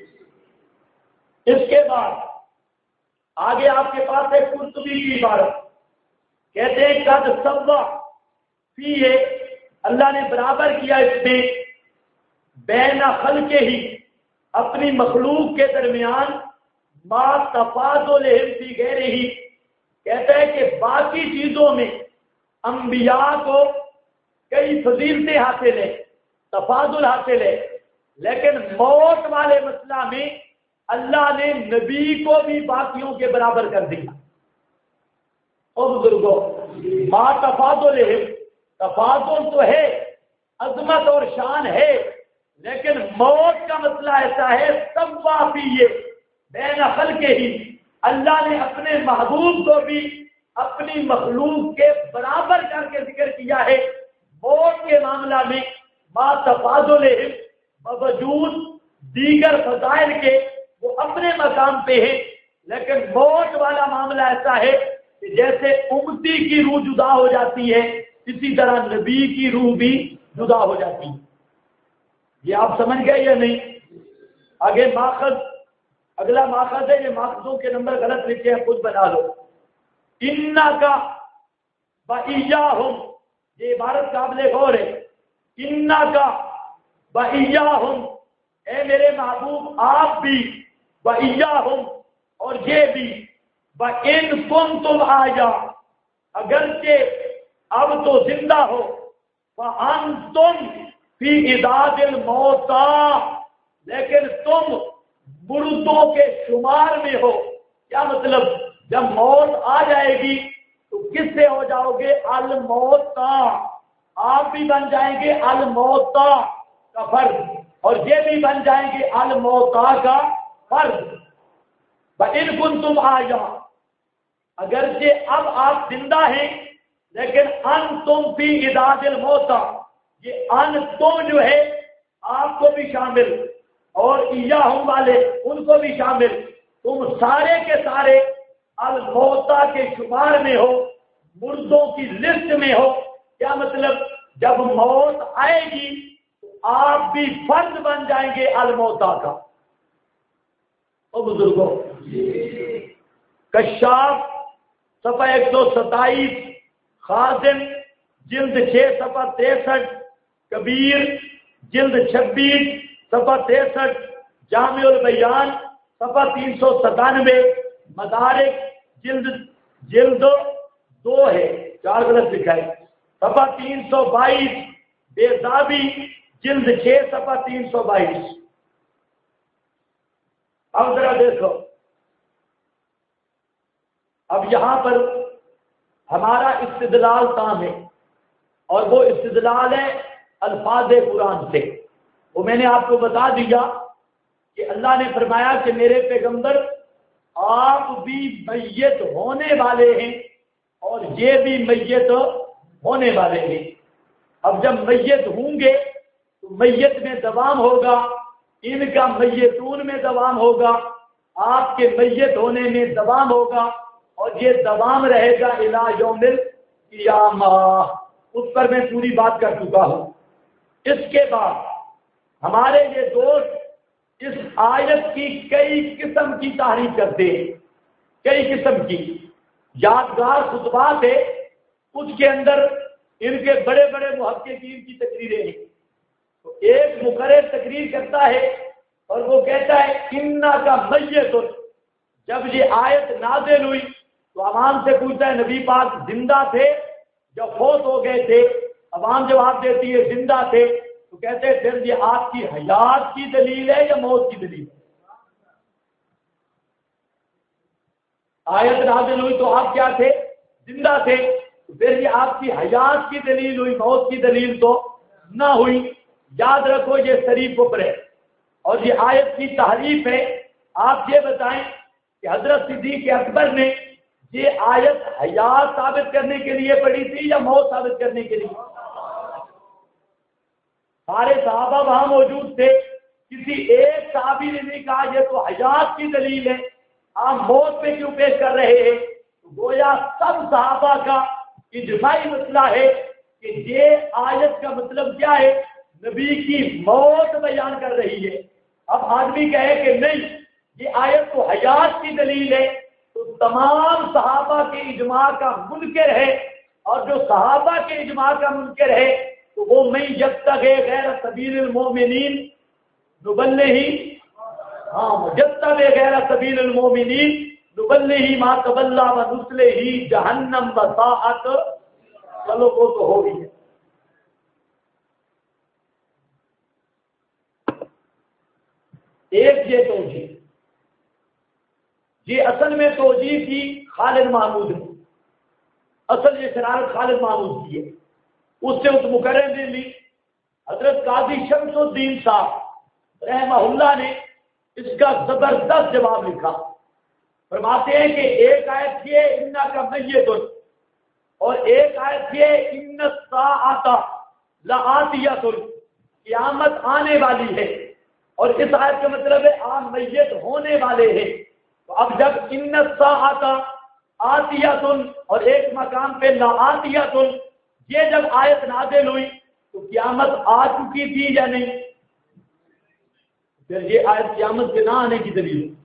اس کے بعد آگے آپ کے پاس ہے قرطبی کی عبارت، کہتے ہیں قد سوا فی ہے، اللہ نے برابر کیا اس میں بین خلق ہی، اپنی مخلوق کے درمیان، ما تفاضلہم فی غیرہ، کہتا ہے کہ باقی چیزوں میں انبیاء کو کئی فضیلتیں حاصل ہیں، تفاضل حاصل ہے، لیکن موت والے مسئلہ میں اللہ نے نبی کو بھی باقیوں کے برابر کر دیا۔ او بزرگوں، ما تفاضلہم، تفاضل تو ہے، عظمت اور شان ہے، لیکن موت کا مسئلہ ایسا ہے سوا فی بین خلق ہی، اللہ نے اپنے محبوب کو بھی اپنی مخلوق کے برابر کر کے ذکر کیا ہے۔ موت کے معاملہ میں ما تفاضلہم، باوجود دیگر فضائل کے وہ اپنے مقام پہ ہے، لیکن موت والا معاملہ ایسا ہے کہ جیسے امتی کی روح جدا ہو جاتی ہے، اسی طرح نبی کی روح بھی جدا ہو جاتی ہے۔ یہ آپ سمجھ گئے یا نہیں؟ آگے ماخذ، اگلا ماخذ ہے، یہ ماخذوں کے نمبر غلط لکھے ہیں، خود بنا لو۔ انا کا بَإِيَّاهُمْ، یہ عبارت قابل غور ہے۔ انا کا بَإِيَّاهُمْ، اے میرے محبوب آپ بھی، بَإِيَّاهُمْ، اور یہ بھی، بَإِن كُنتُمْ آیا، اگرچہ اب تو زندہ ہو، فَأَنْتُمْ فی عداد الموتى، لیکن تم مردوں کے شمار میں ہو۔ کیا مطلب؟ جب موت آ جائے گی تو کس سے ہو جاؤ گے؟ الموتى، آپ بھی بن جائیں گے الموتى کا فرد۔ اور یہ بھی بن جائیں گے الموتا کا فرض. بَإِن كُنتُمْ أَحْيَاءً، اگرچہ اب آپ زندہ ہیں لیکن انتم فی عداد الموتا، یہ انتم جو ہے آپ کو بھی شامل اور ایاہم والے ان کو بھی شامل، تم سارے کے سارے الموتا کے شمار میں ہو، مردوں کی لسٹ میں ہو. کیا مطلب؟ جب موت آئے گی تو آپ بھی فرد بن جائیں گے الموتا کا. او بزرگوں، کشاف صفحہ 127، خازن جلد 6 صفحہ 63، کبیر جلد 26 صفحہ 63، جامع البیان صفحہ 397، مدارک جلد 2 ہے، 4 غلط لکھا ہے، صفحہ 322، بیضابی جلد 6 صفحہ 322. اب ذرا دیکھو، اب یہاں پر ہمارا استدلال کام ہے، اور وہ استدلال ہے الفاظ قرآن سے. وہ میں نے آپ کو بتا دیا کہ اللہ نے فرمایا کہ میرے پیغمبر آپ بھی میت ہونے والے ہیں اور یہ بھی میت ہونے والے ہیں. اب جب میت ہوں گے تو میت میں دوام ہوگا، ان کا میتون میں دوام ہوگا، آپ کے میت ہونے میں دوام ہوگا، اور یہ دوام رہے گا الی یوم القیامہ. اس پر میں پوری بات کر چکا ہوں. اس کے بعد ہمارے یہ دوست اس آیت کی کئی قسم کی تعریف کرتے ہیں، کئی قسم کی یادگار خطبات ہے، اس کے اندر ان کے بڑے بڑے محققین کی تقریریں ہیں. تو ایک مقرر تقریر کرتا ہے اور وہ کہتا ہے انا کا میت. جب یہ آیت نازل ہوئی تو عوام سے پوچھتا ہے نبی پاک زندہ تھے جب فوت ہو گئے تھے؟ عوام جواب دیتی ہے زندہ تھے. تو کہتے ہیں پھر یہ آپ کی حیات کی دلیل ہے یا موت کی دلیل ہے؟ آیت نازل ہوئی تو آپ کیا تھے؟ زندہ تھے. تو پھر یہ آپ کی حیات کی دلیل ہوئی، موت کی دلیل تو نہ ہوئی. یاد رکھو یہ شریف کفر ہے اور یہ آیت کی تحریف ہے. آپ یہ بتائیں کہ حضرت صدیق اکبر نے یہ آیت حیات ثابت کرنے کے لیے پڑھی تھی یا موت ثابت کرنے کے لیے؟ سارے صحابہ وہاں موجود تھے، کسی ایک صحابی نے نہیں کہا یہ تو حیات کی دلیل ہے، آپ موت پہ کیوں پیش کر رہے ہیں؟ گویا سب صحابہ کا اجماعی مسئلہ ہے کہ یہ آیت کا مطلب کیا ہے؟ نبی کی موت بیان کر رہی ہے. اب آدمی کہے کہ نہیں یہ آیت تو حیات کی دلیل ہے، تو تمام صحابہ کے اجماع کا منکر ہے، اور جو صحابہ کے اجماع کا منکر ہے تو وہ میں جب تک غیر سبیل المومنین نبلہ، جب تک غیر سبیل المومنین نبلہ ما قبلہ و نسلہ جہنم وساعت. چلو وہ تو ہو گئی ہے. ایک یہ توجیہ، یہ اصل میں توجیہ کی خالد محمود نے، اصل یہ شرارت خالد محمود کی ہے. اس سے اس مقرر نے لی. حضرت قاضی شمس الدین صاحب رحمہ اللہ نے اس کا زبردست جواب لکھا. فرماتے ہیں کہ ایک آیت یہ انا کا میت اور ایک آیت یہ ان الساعۃ لآتیۃ، قیامت آنے والی ہے، اور اس آیت کا مطلب ہے آپ میت ہونے والے ہیں. تو اب جب ان الساعۃ آتیۃ اور ایک مقام پہ لآتیۃ، یہ جب آیت نازل ہوئی تو قیامت آ چکی تھی یا نہیں؟ پھر یہ آیت قیامت کے نہ آنے کی دلیل ہے.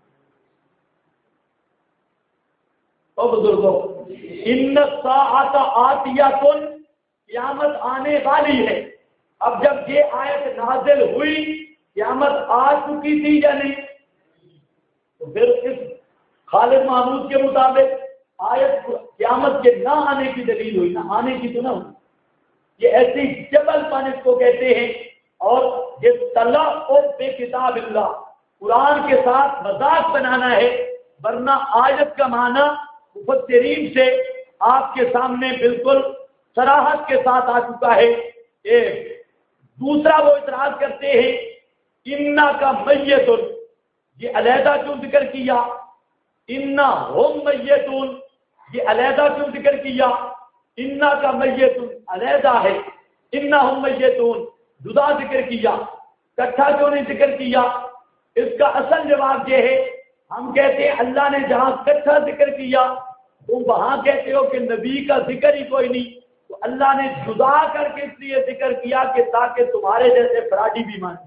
او بزرگوں، ان الساعۃ آتیۃ، قیامت آنے والی ہے. اب جب یہ آیت نازل ہوئی قیامت آ چکی تھی یا نہیں؟ تو پھر اس خالد محمود کے مطابق آیت قیامت کے نہ آنے کی دلیل ہوئی، نہ آنے کی تو نہ ہوئی. یہ ایسی جبل پن اس کو کہتے ہیں، اور یہ تلاعب بے کتاب اللہ، قرآن کے ساتھ مذاق بنانا ہے. ورنہ آیت کا معنی مفسرین سے آپ کے سامنے بالکل صراحت کے ساتھ آ چکا ہے. ایک دوسرا وہ اعتراض کرتے ہیں انا کا میتون یہ علیحدہ کیوں ذکر کیا؟ انا ہم میتون یہ علیحدہ کیوں ذکر کیا؟ انا کا میتون علیحدہ ہے، انا ہم میتون جدا ذکر کیا، اکٹھا کیوں نہیں ذکر کیا؟ اس کا اصل جواب یہ ہے، ہم کہتے ہیں اللہ نے جہاں اکٹھا ذکر کیا تم وہاں کہتے ہو کہ نبی کا ذکر ہی کوئی نہیں، تو اللہ نے جدا کر کے اس لیے ذکر کیا کہ تاکہ تمہارے جیسے فراڈی بھی مانے،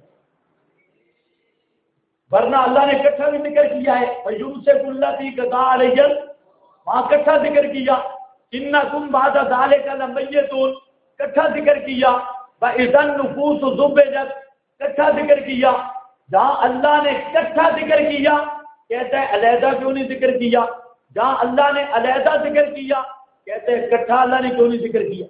ورنہ اللہ نے اکٹھا بھی ذکر کیا ہے یوسف اللہ کی قضاء علیہ وہاں اکٹھا ذکر کیا، انکم بعد ذلک لمیتون اکٹھا ذکر کیا، وَإِذَا النُّفُوسُ زُوِّجَتْ اکٹھا ذکر کیا۔ جہاں اللہ نے اکٹھا ذکر کیا کہتا ہے علیحدہ کیوں نہیں ذکر کیا، جہاں اللہ نے علیحدہ ذکر کیا کہتے ہیں اکٹھا اللہ نے کیوں نہیں ذکر کیا۔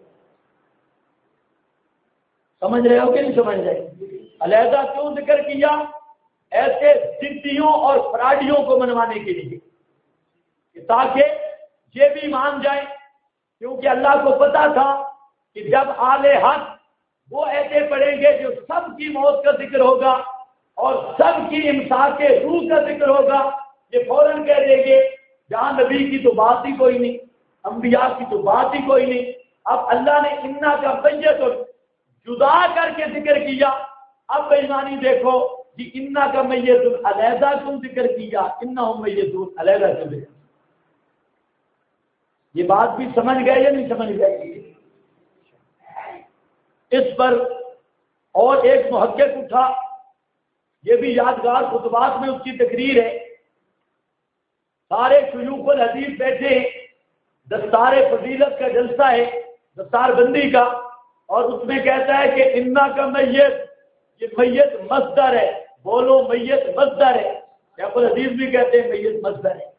سمجھ رہے ہو کہ نہیں سمجھ رہے؟ علیحدہ کیوں ذکر کیا؟ ایسے ضدیوں اور فراڈیوں کو منوانے کے لیے تاکہ یہ بھی مان جائیں، کیونکہ اللہ کو پتا تھا کہ جب آل حق وہ ایسے پڑھیں گے جو سب کی موت کا ذکر ہوگا اور سب کی امساک روح کا ذکر ہوگا، یہ فوراً کہہ دیں گے جہاں نبی کی تو بات ہی کوئی نہیں، انبیاء کی تو بات ہی کوئی نہیں۔ اب اللہ نے انا کا بیت جدا کر کے ذکر کیا۔ اب بےایمانی دیکھو کہ انا کا میت علیحدہ کیوں ذکر کیا، انہم میتون علیحدہ کیوں ذکر، یہ بات بھی سمجھ گئے یا نہیں سمجھ گئے؟ اس پر اور ایک محقق اٹھا، یہ بھی یادگار خطبات میں اس کی تقریر ہے، سارے شیوخ الحدیث بیٹھے ہیں، دستار فضیلت کا جلسہ ہے دستار بندی کا، اور اس میں کہتا ہے کہ انا کا میت، یہ میت مصدر ہے، بولو میت مصدر ہے، شیخ الحدیث بھی کہتے ہیں میت مصدر ہے،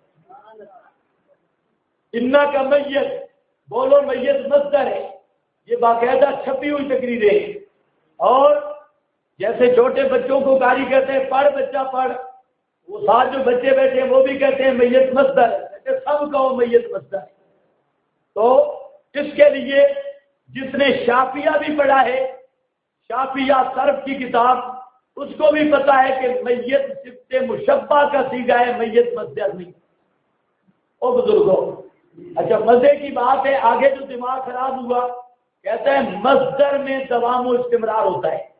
انا کا میت بولو میت مصدر ہے، یہ باقاعدہ چھپی ہوئی تقریریں ہیں۔ اور جیسے چھوٹے بچوں کو قاری کہتے ہیں پڑھ بچہ پڑھ، وہ ساتھ جو بچے بیٹھے ہیں وہ بھی کہتے ہیں میت مصدر ہے، سب کہو میت مصدر ہے۔ تو اس کے لیے جس نے شافیہ بھی پڑھا ہے، شافیہ صرف کی کتاب، اس کو بھی پتا ہے کہ میت صفت مشبہ کا صیغہ ہے، میت مصدر نہیں۔ او بزرگوں، اچھا مزے کی بات ہے، آگے جو دماغ خراب ہوا کہتا ہے مصدر میں دوام و استمرار ہوتا ہے،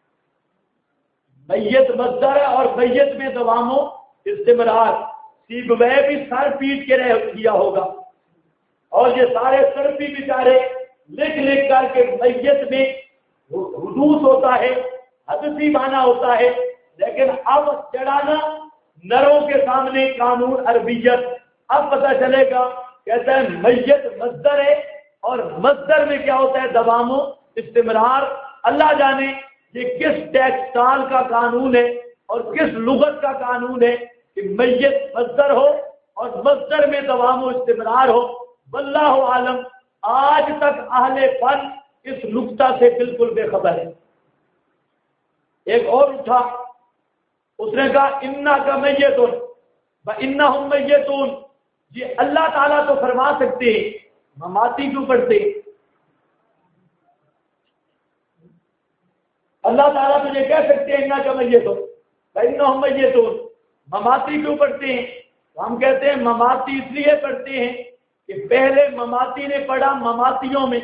میت مصدر ہے اور میت میں دوام و استمرار، سیبوے بھی سر پیٹ کے رہ کیا ہوگا، اور یہ سارے سرپی بیچارے لکھ لکھ کر کے میت میں حدوث ہوتا ہے، حدثی معنی ہوتا ہے، لیکن اب چڑھانا نروں کے سامنے قانون عربیت، اب پتہ چلے گا، کہتا ہے میت مصدر ہے اور مصدر میں کیا ہوتا ہے دوام و استمرار۔ اللہ جانے یہ کس ٹیکسٹائل کا قانون ہے اور کس لغت کا قانون ہے کہ میت مصدر ہو اور مصدر میں دوام و استمرار ہو، واللہ عالم۔ آج تک اہل فن اس نقطہ سے بالکل بے خبر ہے۔ ایک اور اٹھا، اس نے کہا انا کا میتون وانہم میتون، یہ اللہ تعالیٰ تو فرما سکتے ہیں، مماتی کیوں پڑھتے ہیں؟ اللہ تعالیٰ تو یہ کہہ سکتے ہیں انا کا میتون وانہم میتون، مماتی کیوں پڑھتے ہیں؟ ہم کہتے ہیں مماتی اس لیے پڑھتے ہیں کہ پہلے مماتی نے پڑھا مماتیوں میں،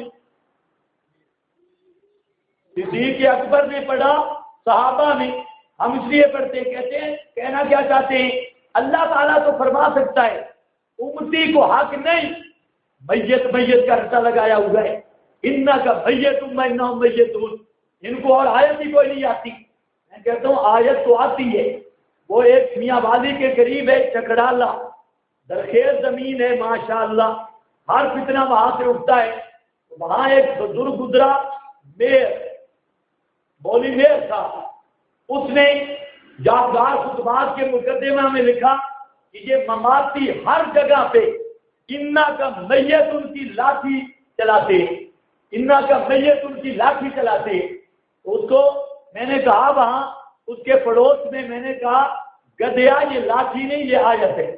صدیق اکبر نے پڑھا صحابہ میں، ہم اس لیے پڑھتے ہیں، کہتے ہیں کہنا کیا چاہتے ہیں، اللہ تعالیٰ تو فرما سکتا ہے، امتی کو حق نہیں، میت میت کا رٹا لگایا ہوا ہے، انا کا میتون وانہم میتون، ان کو اور آیت ہی کوئی نہیں آتی۔ میں کہتا ہوں آیت تو آتی ہے، وہ ایک میاں والی کے قریب ہے چکڑالا، درخیز زمین ہے ماشاءاللہ، ہر فتنہ وہاں سے اٹھتا ہے، وہاں ایک بزرگ گزرا میر بولی میر تھا، اس نے یادگار خطبات کے مقدمہ میں لکھا کہ یہ مماتی ہر جگہ پہ انا کا میت ان کی لاٹھی چلاتے، انا کا میت ان کی لاٹھی چلاتے۔ اس کو میں نے کہا وہاں اس کے پڑوس میں، میں نے کہا گدیا یہ لاٹھی نہیں یہ آیت ہے،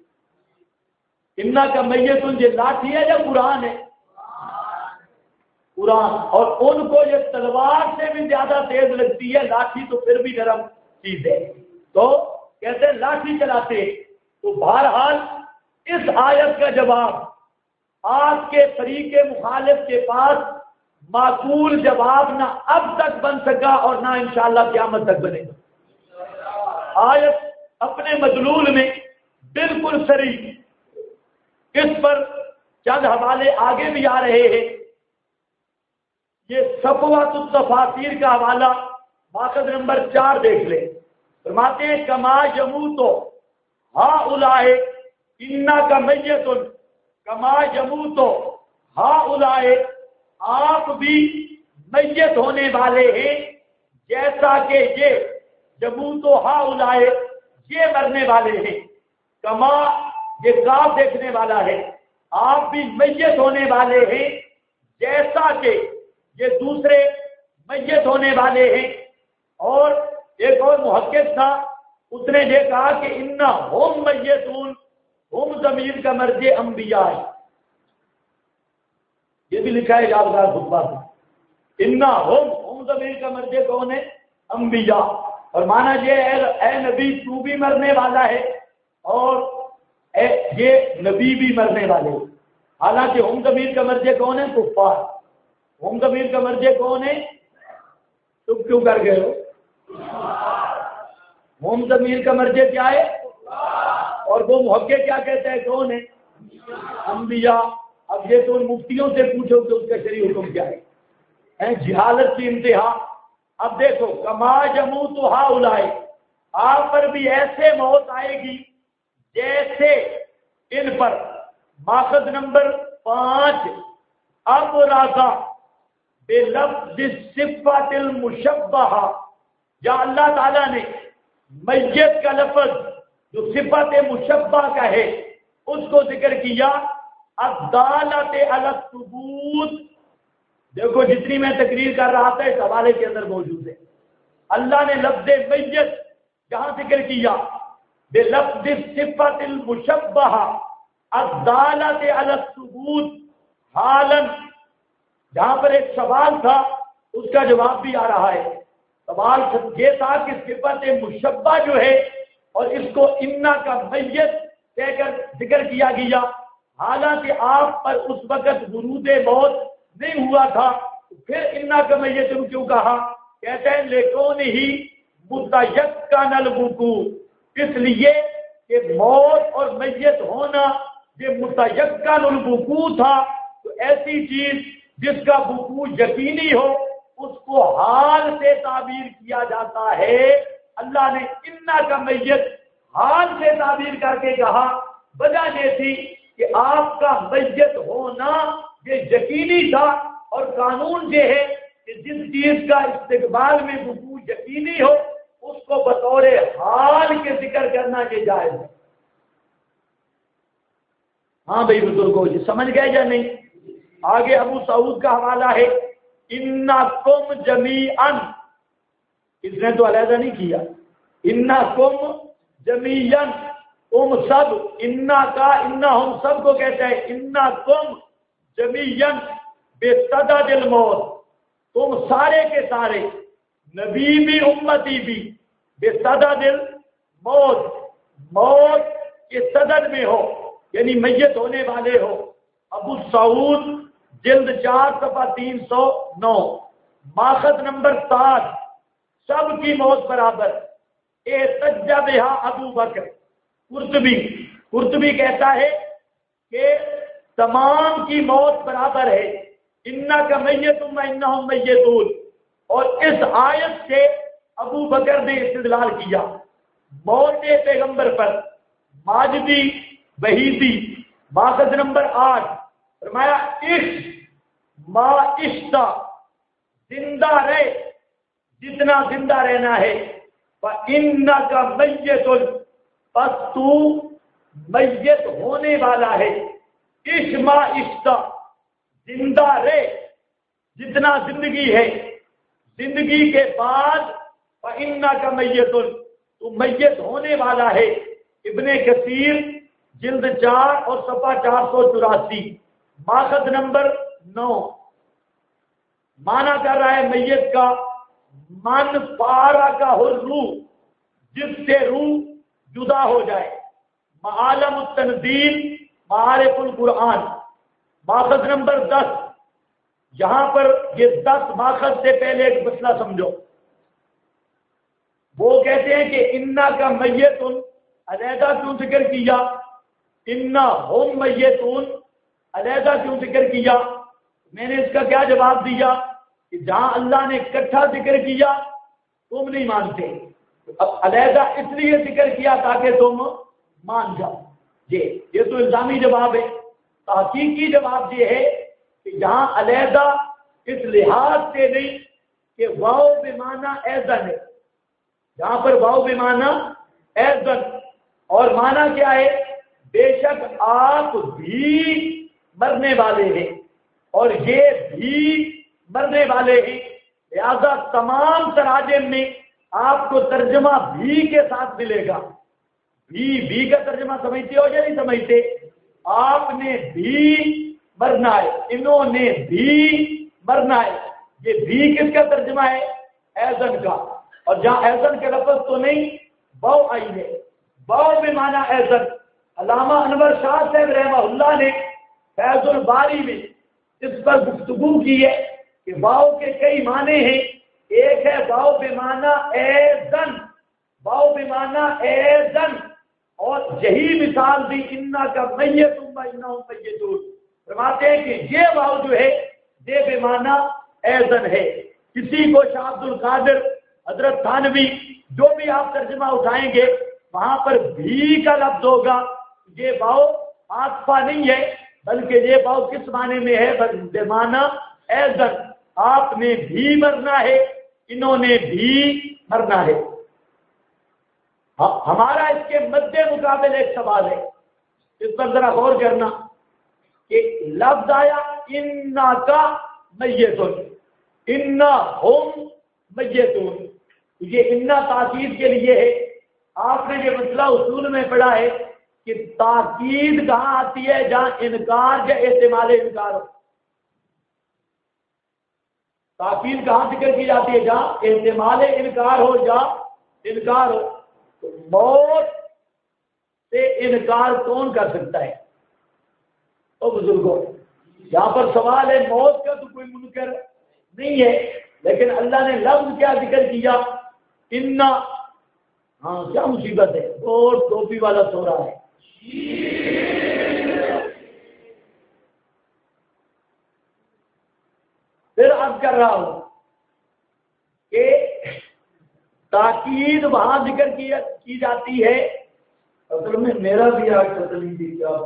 انا کا میتون یہ لاٹھی ہے یا قرآن ہے؟ قرآن، اور ان کو یہ تلوار سے بھی زیادہ تیز لگتی ہے، لاٹھی تو پھر بھی نرم چیز ہے، تو کہتے ہیں لاٹھی چلاتے۔ تو بہرحال اس آیت کا جواب آج کے فریق مخالف کے پاس معقول جواب نہ اب تک بن سکا اور نہ انشاءاللہ قیامت تک بنے گا۔ آیت اپنے مدلول میں بالکل صریح، اس پر چند حوالے آگے بھی آ رہے ہیں۔ یہ صفوۃ التفاسیر کا حوالہ ماخذ نمبر 4 دیکھ لیں، فرماتے ہیں کما یموت ہؤلاء انک میت، کما یموت ہؤلاء، آپ بھی میت ہونے والے ہیں جیسا کہ یہ یموت ہؤلاء، یہ مرنے والے ہیں۔ کما یہ کاف دیکھنے والا ہے، آپ بھی میت ہونے والے ہیں جیسا کہ یہ دوسرے میت ہونے والے ہیں۔ اور ایک اور محقق تھا، اس نے یہ کہا کہ انا ہم میتون، ہم ضمیر کا مرجع انبیاء ہے، یہ بھی لکھا ہے یادگار خطبہ میں، انا ہم ضمیر کا مرجع کون ہے؟ انبیاء، اور مانا یہ اے نبی تو بھی مرنے والا ہے اور یہ نبی بھی مرنے والے، حالانکہ ہم ضمیر کا مرجع کون ہے؟ کفار۔ ہم ضمیر کا مرجع کون ہے؟ تم کیوں کر گئے ہو؟ ہم ضمیر کا مرجع کیا ہے؟ اور وہ محقق کیا کہتے ہیں کون ہے؟ انبیاء۔ اب یہ تو ان مفتیوں سے پوچھو کہ اس کا شرعی حکم کیا ہے، جہالت کی انتہا۔ اب دیکھو کما یموت ہؤلاء، آپ پر بھی ایسے موت آئے گی جیسے ان پر۔ ماخذ نمبر 5 اب راضا بلفظ الصفۃ المشبہہ، یا اللہ تعالیٰ نے میت کا لفظ جو صفت مشبہ کا ہے اس کو ذکر کیا، الدالۃ علی الثبوت۔ دیکھو جتنی میں تقریر کر رہا تھا اس حوالے کے اندر موجود ہے، اللہ نے لفظ میت جہاں ذکر کیا بلفظ الصفۃ المشبہ الدالۃ علی الثبوت حالا، جہاں پر ایک سوال تھا اس کا جواب بھی آ رہا ہے۔ سوال یہ تھا کہ صفت مشبہ جو ہے اور اس کو انا کا میت کہہ کر ذکر کیا گیا، حالانکہ آپ پر اس وقت ورود موت نہیں ہوا تھا، پھر انا کا میت کیوں کہا؟ کہتے ہیں لیکن ہی متیقن الوقوع، اس لیے کہ موت اور میت ہونا یہ متیقن الوقوع تھا، تو ایسی چیز جس کا وقوع یقینی ہو اس کو حال سے تعبیر کیا جاتا ہے۔ اللہ نے انا کا میت حال سے تعبیر کر کے کہا، وجہ یہ تھی کہ آپ کا میت ہونا یہ یقینی تھا، اور قانون یہ ہے کہ جس چیز کا استقبال میں وقوع یقینی ہو اس کو بطور حال کے ذکر کرنا یہ جائز ہے۔ ہاں بھائی بزرگوں جی سمجھ گئے یا نہیں؟ آگے ابو سعود کا حوالہ ہے، انکم جمیعا، اس نے تو علیحدہ نہیں کیا، انکم جمیعا، تم سب، انا کا انا ہم سب کو کہتا ہے، انکم جمیعا بصدد الموت، تم سارے کے سارے، نبی بھی امتی بھی، بصدد الموت، موت کے صدد میں ہو، یعنی میت ہونے والے ہو۔ ابو سعود جلد 4 صفحہ 309، ماخذ نمبر 7 سب کی موت برابر، احتج بہا ابو بکر۔ قرطبی کہتا ہے کہ تمام کی موت برابر ہے، انا کا میت انہم میتون، اور اس آیت سے ابو بکر نے استدلال کیا موت پیغمبر پر۔ ماجدی وحیدی ماخذ نمبر 8 فرمایا عشق ما عشتا، زندہ رہے جتنا زندہ رہنا ہے، فَإِنَّكَ مَيِّتٌ، پس تو میت ہونے والا ہے، عشق ما عشتا، زندہ رہے جتنا زندگی ہے، زندگی کے بعد فَإِنَّكَ مَيِّتٌ، تو میت ہونے والا ہے۔ ابن کثیر جلد 4 اور صفحہ 484، ماخذ نمبر 9، معنی کر رہا ہے میت کا من فارغ الروح، جس سے روح جدا ہو جائے۔ معالم التنزیل معارف القرآن ماخذ نمبر 10۔ یہاں پر یہ 10 ماخذ سے پہلے ایک مسئلہ سمجھو۔ وہ کہتے ہیں کہ انا کا میتون علیحدہ کیوں ذکر کیا، انا ہم میتون علیحدہ کیوں ذکر کیا؟ میں نے اس کا کیا جواب دیا کہ جہاں اللہ نے اکٹھا ذکر کیا تم نہیں مانتے، اب علیحدہ اس لیے ذکر کیا تاکہ تم مان جاؤ۔ یہ تو الزامی جواب ہے۔ تحقیقی جواب یہ ہے کہ جہاں علیحدہ اس لحاظ سے نہیں کہ واو بمعنی ایزن ہے، جہاں پر واو بمعنی ایزن، اور معنی کیا ہے؟ بے شک آپ بھی مرنے والے ہیں اور یہ بھی مرنے والے ہیں، لہذا تمام تراجم میں آپ کو ترجمہ بھی کے ساتھ ملے گا۔ بھی کا ترجمہ سمجھتے ہو یا نہیں سمجھتے؟ آپ نے بھی مرنا ہے، انہوں نے بھی مرنا ہے، یہ بھی کس کا ترجمہ ہے؟ ایزن کا۔ اور جہاں ایزن کے لفظ تو نہیں باؤ آئی ہے، باؤ بے معنی ایزن۔ علامہ انور شاہ صاحب رحمہ اللہ نے فیض الباری میں اس پر گفتگو کی ہے کہ واؤ کے کئی معنی ہیں۔ ایک ہے واؤ بے معنی ایزن، واؤ بے معنی ایزن، اور یہی مثال دی انا کا میتون و انہم میتون، فرماتے ہیں کہ یہ واؤ جو ہے یہ بے معنی ایزن ہے۔ کسی کو شاہ عبد القادر، حضرت تھانوی، جو بھی آپ ترجمہ اٹھائیں گے وہاں پر بھی کا لفظ ہوگا۔ یہ واؤ عاطفہ نہیں ہے بلکہ یہ واؤ کس معنی میں ہے؟ بے معنی ایزن، آپ نے بھی مرنا ہے، انہوں نے بھی مرنا ہے۔ ہمارا اس کے مد مقابل ایک سوال ہے، اس پر ذرا غور کرنا کہ لفظ آیا انا کا میتون، انا ہم میتون، یہ انا تاکید کے لیے ہے۔ آپ نے یہ مسئلہ اصول میں پڑھا ہے کہ تاکید کہاں آتی ہے؟ جہاں انکار یا احتمال انکار ہو۔ تاکید کہاں ذکر کی جاتی ہے؟ جہاں احتمال انکار ہو یا انکار ہو۔ تو موت سے انکار کون کر سکتا ہے؟ تو بزرگوں، یہاں پر سوال ہے موت کا تو کوئی منکر نہیں ہے، لیکن اللہ نے لفظ کیا ذکر کیا؟ انا۔ ہاں کیا مصیبت ہے؟ اور ٹوپی والا سو رہا ہے۔ پھر اب کر رہا ہوں کہ تاکید وہاں ذکر کی جاتی ہے۔ اصل میں میرا بھی آج تسلی تھی، کیا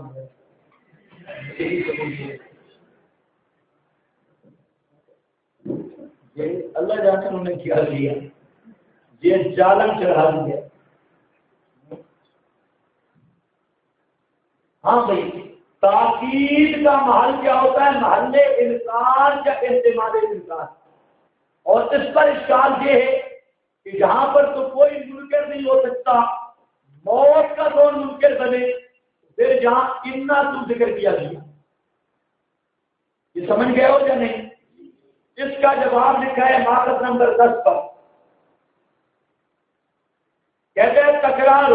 یہ اللہ جانے انہوں نے کیا لیا، یہ جالم چڑھا دیا۔ ہاں بھائی، تاکید کا محل کیا ہوتا ہے؟ محل انکار یا احتمال انکار۔ اور اس پر اشکال یہ ہے کہ جہاں پر تو کوئی منکر نہیں ہو سکتا، موت کا کون منکر بنے؟ پھر جہاں انا تو ذکر کیا گیا، یہ سمجھ گئے ہو یا نہیں؟ اس کا جواب لکھا ہے ماخذ نمبر 10 پر، کہتے ہیں تکرار۔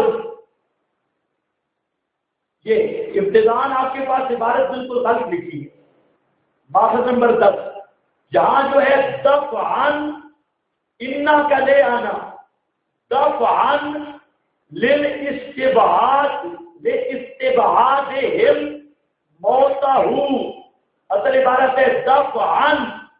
یہ ابتدان آپ کے پاس عبارت بالکل غلط لکھی ہے، ماخذ نمبر 10 جہاں جو ہے دفعن انا کا لے آنا، دفعن للاستبعاد لاستبعادہم موتہ، اصل عبارت ہے دفعن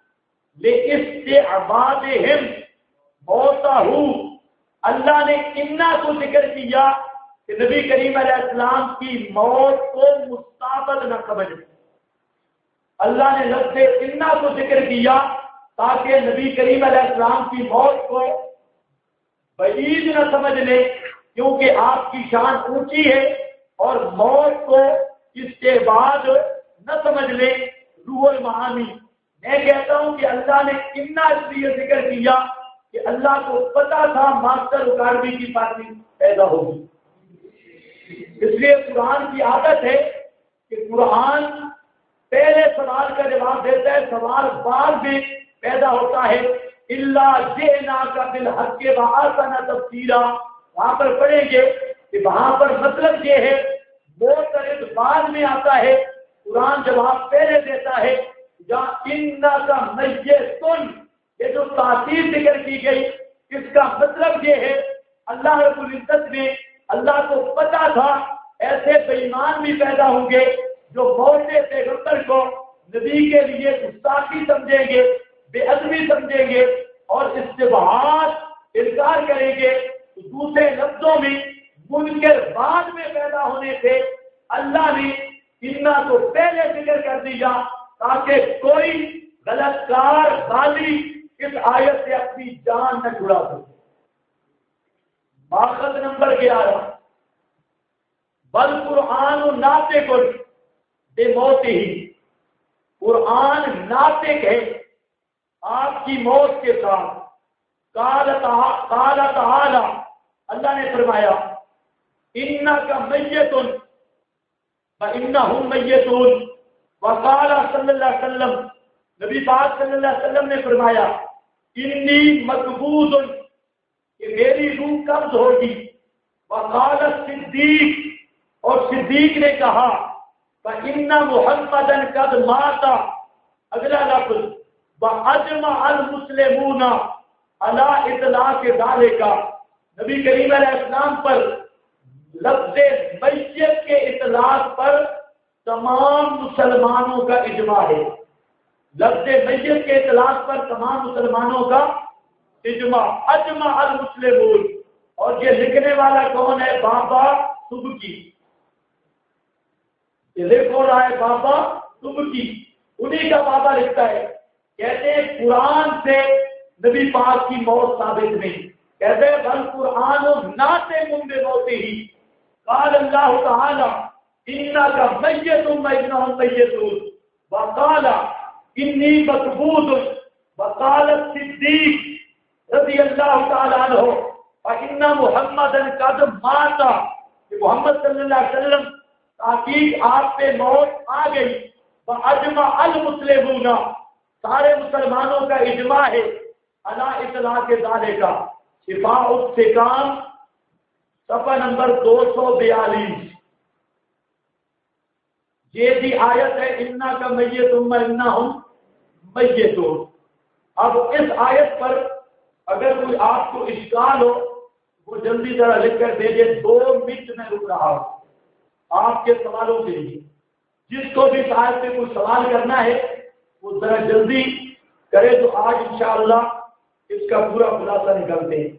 لاستبعادہم موتہ۔ اللہ نے انا کو ذکر کیا کہ نبی کریم علیہ السلام کی موت کو مستقبل نہ سمجھیں۔ اللہ نے لفظ انا کو ذکر کیا تاکہ نبی کریم علیہ السلام کی موت کو بعید نہ سمجھ لیں، کیونکہ آپ کی شان اونچی ہے، اور موت کو اس کے بعد نہ سمجھ لیں۔ روح المعانی، میں کہتا ہوں کہ اللہ نے انا اس لیے ذکر کیا کہ اللہ کو پتا تھا ماسٹر اکاڈمی کی پارٹی پیدا ہوگی، اس لیے قرآن کی عادت ہے کہ قرآن پہلے سوال کا جواب دیتا ہے، سوال بعد میں پیدا ہوتا ہے الا جئناک بالحق واحسن تفسیرا، وہاں پر پڑھیں گے کہ وہاں پر مطلب یہ ہے موترد بعد میں آتا ہے، قرآن جواب پہلے دیتا ہے جہاں انک میتن، یہ جو تاثیر ذکر کی گئی اس کا مطلب یہ ہے اللہ رب العزت نے، اللہ کو پتا تھا ایسے بے ایمان بھی پیدا ہوں گے جو موتے پیغمبر کو نبی کے لیے گستاخی سمجھیں گے، بے ادبی سمجھیں گے اور استبعاد انکار کریں گے۔ دوسرے لفظوں میں منکر بعد میں پیدا ہونے سے اللہ نے اننا کو پہلے ذکر کر دیا تاکہ کوئی غلط کار غازی اس آیت سے اپنی جان نہ چھڑا سکے۔ ماخذ نمبر 11 بل قرآن ناطق بموت ہی، قرآن ناطق ہے آپ کی موت کے ساتھ۔ قال تعالی، اللہ نے فرمایا انک میت وانہم میتون، وقال صلی اللہ علیہ وسلم، نبی پاک صلی اللہ علیہ وسلم نے فرمایا انی مقبوض، کہ میری روح قبض ہوگی۔ وقال صدیق، اور صدیق نے کہا فإن محمدا قد مات، اگلا لفظ وأجمع المسلمون على اطلاق ذلك، نبی کریم علیہ السلام پر لفظ میت کے اطلاق پر تمام مسلمانوں کا اجماع ہے۔ لفظ میت کے اطلاق پر تمام مسلمانوں کا اجماع، اجمع المسلمون، اور یہ لکھنے والا کون ہے؟ بابا سبکی، یہ لکھ رہا ہے بابا سبکی، انہی کا بابا لکھتا ہے۔ کہتے ہیں قرآن سے نبی پاک کی موت ثابت نہیں، کہتے ہیں بل قرآن ناطق بموت ہی، قال اللہ تعالی انک میت وانہم میتون، وقال انی مقبوض، وقال الصدیق رضی اللہ تعالی عنہ فإن محمدا قد مات، کہ محمد صلی اللہ علیہ وسلم تحقیق آپ پہ موت آ گئی۔ وأجمع المسلمون، سارے مسلمانوں کا اجماع ہے علی اطلاق ذالک، شفاء السقام صفحہ نمبر 242، یہ بھی آیت ہے انک میت وانہم میتون۔ اب اس آیت پر اگر کوئی آپ کو اشکال ہو وہ جلدی ذرا لکھ کر دے دیں، 2 منٹ میں رک رہا ہوں آپ کے سوالوں کے لیے۔ جس کو بھی شاید سے کوئی سوال کرنا ہے وہ ذرا جلدی کرے تو آج انشاءاللہ اس کا پورا خلاصہ نکالتے ہیں۔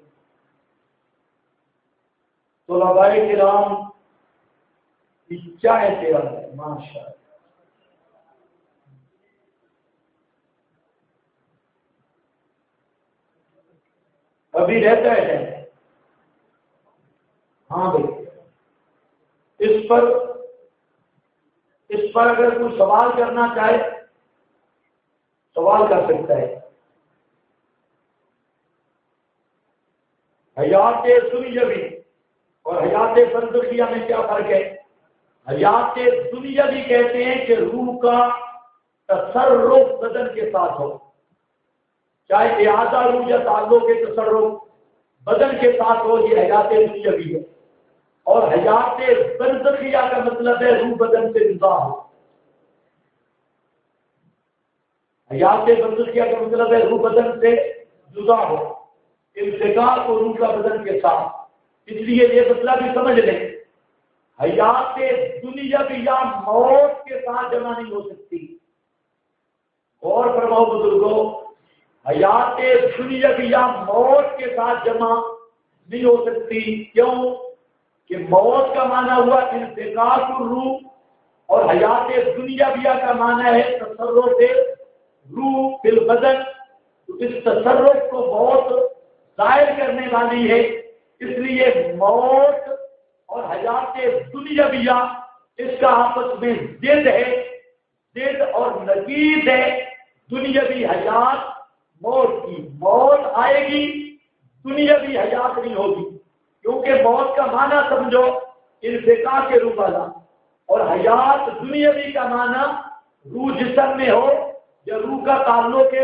طلباء کرام کیا ہے تیرا ہے ماشاء اللہ، ابھی رہتا ہے۔ ہاں بھائی، اس پر اگر کوئی سوال کرنا چاہے سوال کر سکتا ہے۔ حیات دنیاوی اور حیات برزخیہ میں کیا فرق ہے؟ حیات دنیاوی کہتے ہیں کہ روح کا تصرف بدن کے ساتھ ہو، چاہے اعادہ روح یا تعلق کے تصرف بدن کے ساتھ ہو، یہ حیات دنیاوی ہے۔ اور حیات برزخیہ کا مطلب ہے روح بدن سے جدا ہو۔ حیات برزخیہ کا مطلب ہے روح بدن سے جدا ہو، التقاء کو روح کا بدن کے ساتھ۔ اس لیے یہ مطلب بھی سمجھ لیں، حیات دنیاوی یا موت کے ساتھ جمع نہیں ہو سکتی۔ غور فرماؤ بزرگوں، حیات دنیاوی یا موت کے ساتھ جمع نہیں ہو سکتی۔ کیوں؟ کہ موت کا معنی ہوا انتقاء الروح اور حیات دنیاویہ کا معنی ہے تصرف روح فی البدن۔ تو اس تصرف کو بہت ظاہر کرنے والی ہے، اس لیے موت اور حیات دنیاویہ اس کا آپس میں ضد ہے، ضد اور نقیض ہے۔ دنیاوی حیات موت کی، موت آئے گی، دنیاوی حیات نہیں ہوگی، کیونکہ موت کا معنی سمجھو انتقاء کے روح والا، اور حیات دنیاوی کا معنی روح جسم میں ہو یا روح کا تعلق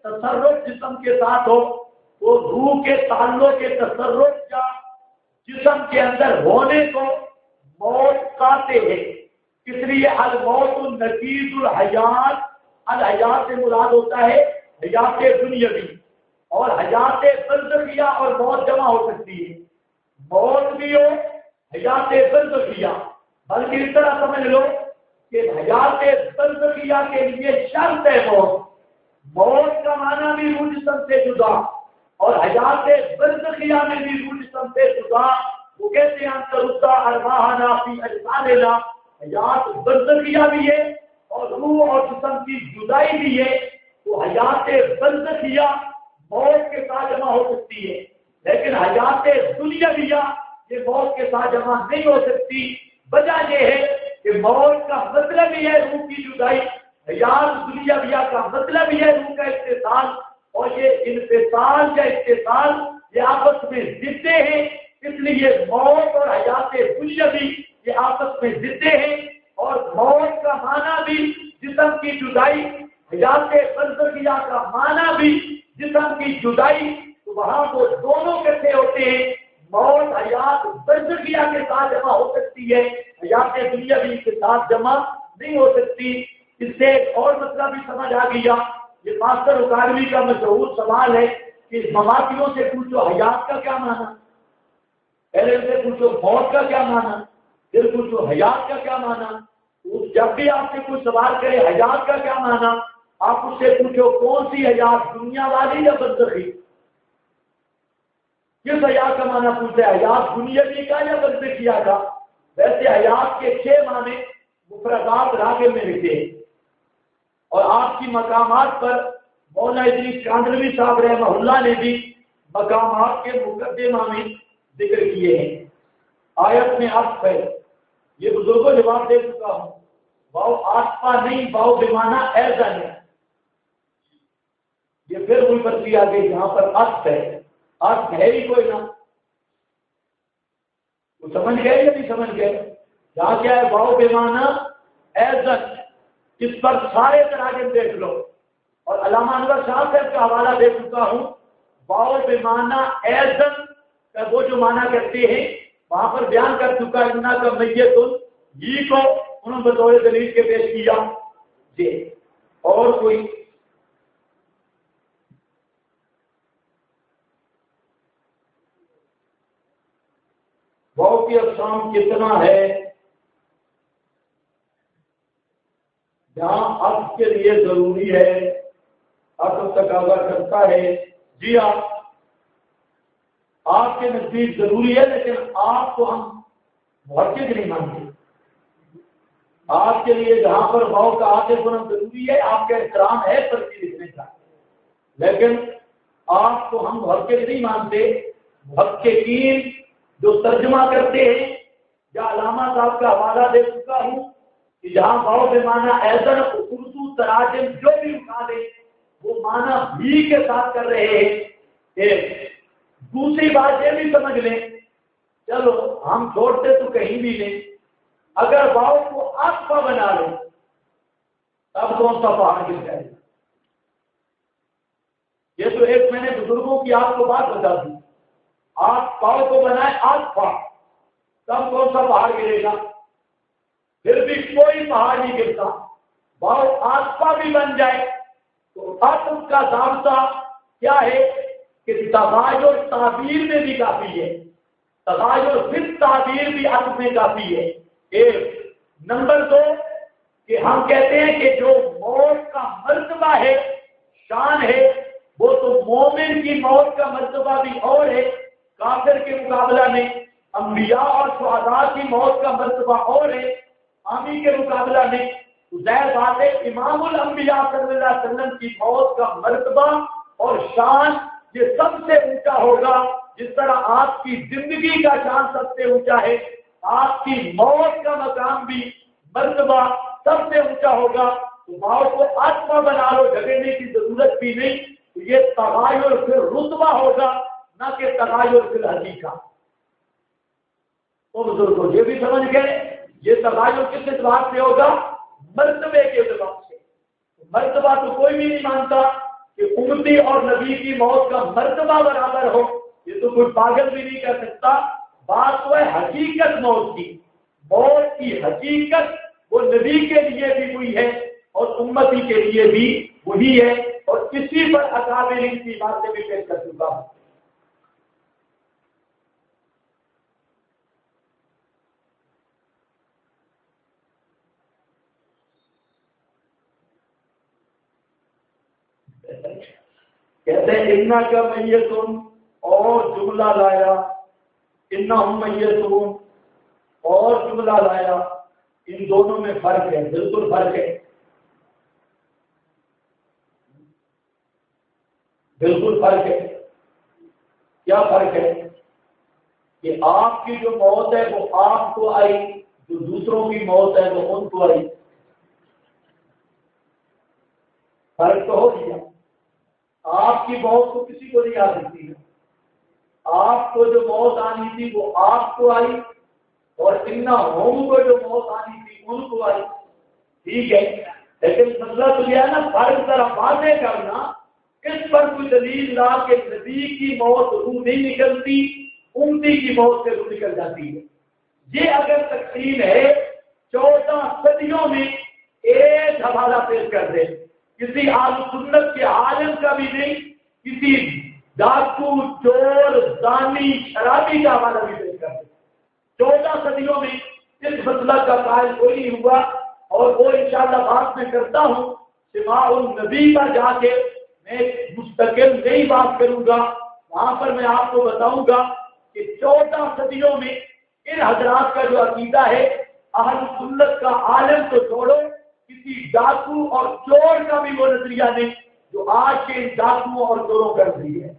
تصرف جسم کے ساتھ ہو تو روح کے تعلق کے تصرف یا جسم کے اندر ہونے کو موت کہتے ہیں. اس لیے الموت نقیض الحیات، الحیات سے مراد ہوتا ہے حیات دنیاوی، اور حیات برزخیہ اور موت جمع ہو سکتی ہے. موت بھی ہو حیات برزخیہ، بلکہ اس طرح سمجھ لو کہ حیات برزخیہ کے لیے شرط ہے موت. موت کا معنی بھی روح جسم سے جدا، اور حیات برزخیہ میں بھی روح جسم سے جدا. وہ کہتے ہیں انتردا ارواحنا فی اجسادنا، حیات برزخیہ بھی ہے اور روح اور جسم کی جدائی بھی ہے. تو حیات برزخیہ موت کے ساتھ جمع ہو سکتی ہے، لیکن حیات دنیاویہ یہ موت کے ساتھ جمع نہیں ہو سکتی. وجہ یہ ہے کہ موت کا مطلب ہی ہے روح کی جدائی، حیات دنیاویہ کا مطلب ہی ہے روح کا اتصال، اور یہ انفصال یا اتصال یہ آپس میں ضدیں ہیں. اس لیے موت اور حیات دنیاوی یہ آپس میں ضدیں ہیں، اور موت کا معنی بھی جسم کی جدائی، حیات برزخیہ کا معنی بھی جسم کی جدائی. تو وہاں وہ دونوں کیسے ہوتے ہیں؟ موت حیات برزخیہ کے ساتھ جمع ہو سکتی ہے، حیات دنیاوی کے ساتھ جمع نہیں ہو سکتی. اس سے ایک اور مطلب بھی سمجھ آ گیا. یہ ماسٹر اکاڈمی کا مشہور سوال ہے کہ مماتیوں سے پوچھو حیات کا کیا معنی، پہلے ان سے پوچھو موت کا کیا معنی، پھر پوچھو حیات کا کیا معنی. جب بھی آپ سے کوئی سوال کرے حیات کا کیا معنی، آپ اس سے پوچھو کون سی حیات، دنیا والی یا برزخی. کس حیات کا معنی پوچھتے ہیں، حیات دنیاوی کا یا برزخیہ کا. ویسے حیات کے 6 معنی مفردات راغب میں لکھے ہیں، اور آپ کی مقامات پر مولانا ادریس کاندھلوی صاحب رحمہ اللہ نے بھی مقامات کے مقدمہ میں ذکر کیے ہیں. آیت میں عطف ہے، یہ بزرگوں جواب دے چکا ہوں. واو آسپا نہیں، واو بمانا ایزا ہے. یہ پھر کوئی پرچی آ گئی جہاں پر عطف ہے، عطف ہے ہی کوئی نہ. وہ سمجھ گئے یا نہیں سمجھ گئے؟ جہاں کیا ہے واو بمانا ایزا، اس پر سارے تراجم دیکھ لو، اور علامہ انور شاہ صاحب کا حوالہ دے چکا ہوں. واو بمانا ایزا کا وہ جو معنی کرتے ہیں وہاں پر بیان کر چکا. انا کا میتن یہ کو انہوں نے بطور دلیل کے پیش کیا. جی اور کوئی واو کی اقسام کتنا ہے؟ جہاں عطف کے لیے ضروری ہے عطف تقاضا کرتا ہے. جی آپ کے نزدیک ضروری ہے، لیکن آپ کو ہم محقق نہیں مانتے. آپ کے لیے جہاں پر واو کا عاطف ہونا ضروری ہے، آپ کا احترام ہے پرچی لکھنے کا، لیکن آپ کو ہم محقق نہیں مانتے. محققین جو ترجمہ کرتے ہیں، یا علامہ صاحب کا حوالہ دے چکا ہوں کہ جہاں واو بے معنی ایزن اردو تراجم جو بھی اٹھا دیں وہ معنی بھی کے ساتھ کر رہے ہیں. ایک دوسری بات یہ بھی سمجھ لیں، چلو ہم چھوڑتے تو کہیں بھی نہیں، اگر واو کو عطف بنا لیں تب کون سا پہاڑ گر جائے گا. یہ تو ایک میں نے بزرگوں کی آپ کو بات بتا دی. آپ واو کو بنائے عطف تب کون سا پہاڑ گرے گا؟ پھر بھی کوئی پہاڑ نہیں گرتا. واو عطف بھی بن جائے تو عطف کا ضابطہ کیا ہے کہ تغایر تعبیر میں بھی کافی ہے، تغایر فی تعبیر بھی عطف میں کافی ہے. ایک نمبر 2 کہ ہم کہتے ہیں کہ جو موت کا مرتبہ ہے، شان ہے، وہ تو مومن کی موت کا مرتبہ بھی اور ہے کافر کے مقابلہ میں. انبیاء اور شہداء کی موت کا مرتبہ اور ہے عامی کے مقابلہ میں. ظاہر بات ہے امام الانبیاء صلی اللہ علیہ وسلم کی موت کا مرتبہ اور شان یہ سب سے اونچا ہوگا. جس طرح آپ کی زندگی کا شان سب سے اونچا ہے، آپ کی موت کا مقام بھی مرتبہ سب سے اونچا ہوگا. تو موت کو عطف بنا لو، جگڑنے کی ضرورت بھی نہیں. تو یہ تغایر پھر رتبہ ہوگا نہ کہ تغایر فی الحقیقہ. تو بزرگوں یہ بھی سمجھ گئے یہ تغایر کس اعتبار سے ہوگا؟ مرتبے کے اعتبار سے. مرتبہ تو کوئی بھی نہیں مانتا کہ امتی اور نبی کی موت کا مرتبہ برابر ہو، یہ تو کوئی پاگل بھی نہیں کر سکتا۔ بات تو ہے حقیقت موت کی، موت کی حقیقت وہ نبی کے لیے بھی ہوئی ہے اور امتی کے لیے بھی وہی ہے، اور کسی پر اکابر کی باتیں بھی پیش کر چکا ہوں۔ کہتے ہیں انا کا میتون اور جملہ لایا، انہم میتون اور جملہ لایا، ان دونوں میں فرق ہے، بالکل فرق ہے، بالکل فرق ہے۔ کیا فرق ہے؟ کہ آپ کی جو موت ہے وہ آپ کو آئی، جو دوسروں کی موت ہے وہ ان کو آئی۔ فرق تو ہو گیا، آپ کی موت کو کسی کو نہیں آ سکتی ہے، آپ کو جو موت آنی تھی وہ آپ کو آئی، اور انہم کو جو موت آنی تھی ان کو آئی، ٹھیک ہے۔ لیکن مسئلہ تو یہ ہے نا، فرق ذرا واضح کرنا، اس پر کوئی دلیل لا کہ نبی کی موت روح نہیں نکلتی، امتی کی موت سے روح نکل جاتی ہے۔ یہ اگر تقسیم ہے 14 صدیوں میں ایک حوالہ پیش کر دے، کسی اہل سنت کے عالم کا بھی نہیں، کسی ڈاکو چور زانی شرابی کا حوالہ بھی پیش کر دے۔ 14 صدیوں میں اس مسئلہ کا قائل کوئی نہیں ہوا، اور وہ انشاءاللہ بات میں کرتا ہوں، سماع النبی پر جا کے میں مستقل نہیں بات کروں گا، وہاں پر میں آپ کو بتاؤں گا کہ 14 صدیوں میں ان حضرات کا جو عقیدہ ہے، اہل سنت کا عالم تو چھوڑو، کسی ڈاکو اور چور کا بھی وہ نظریہ نہیں جو آج کے ان ڈاکوؤں اور چوروں کا نظریہ ہے۔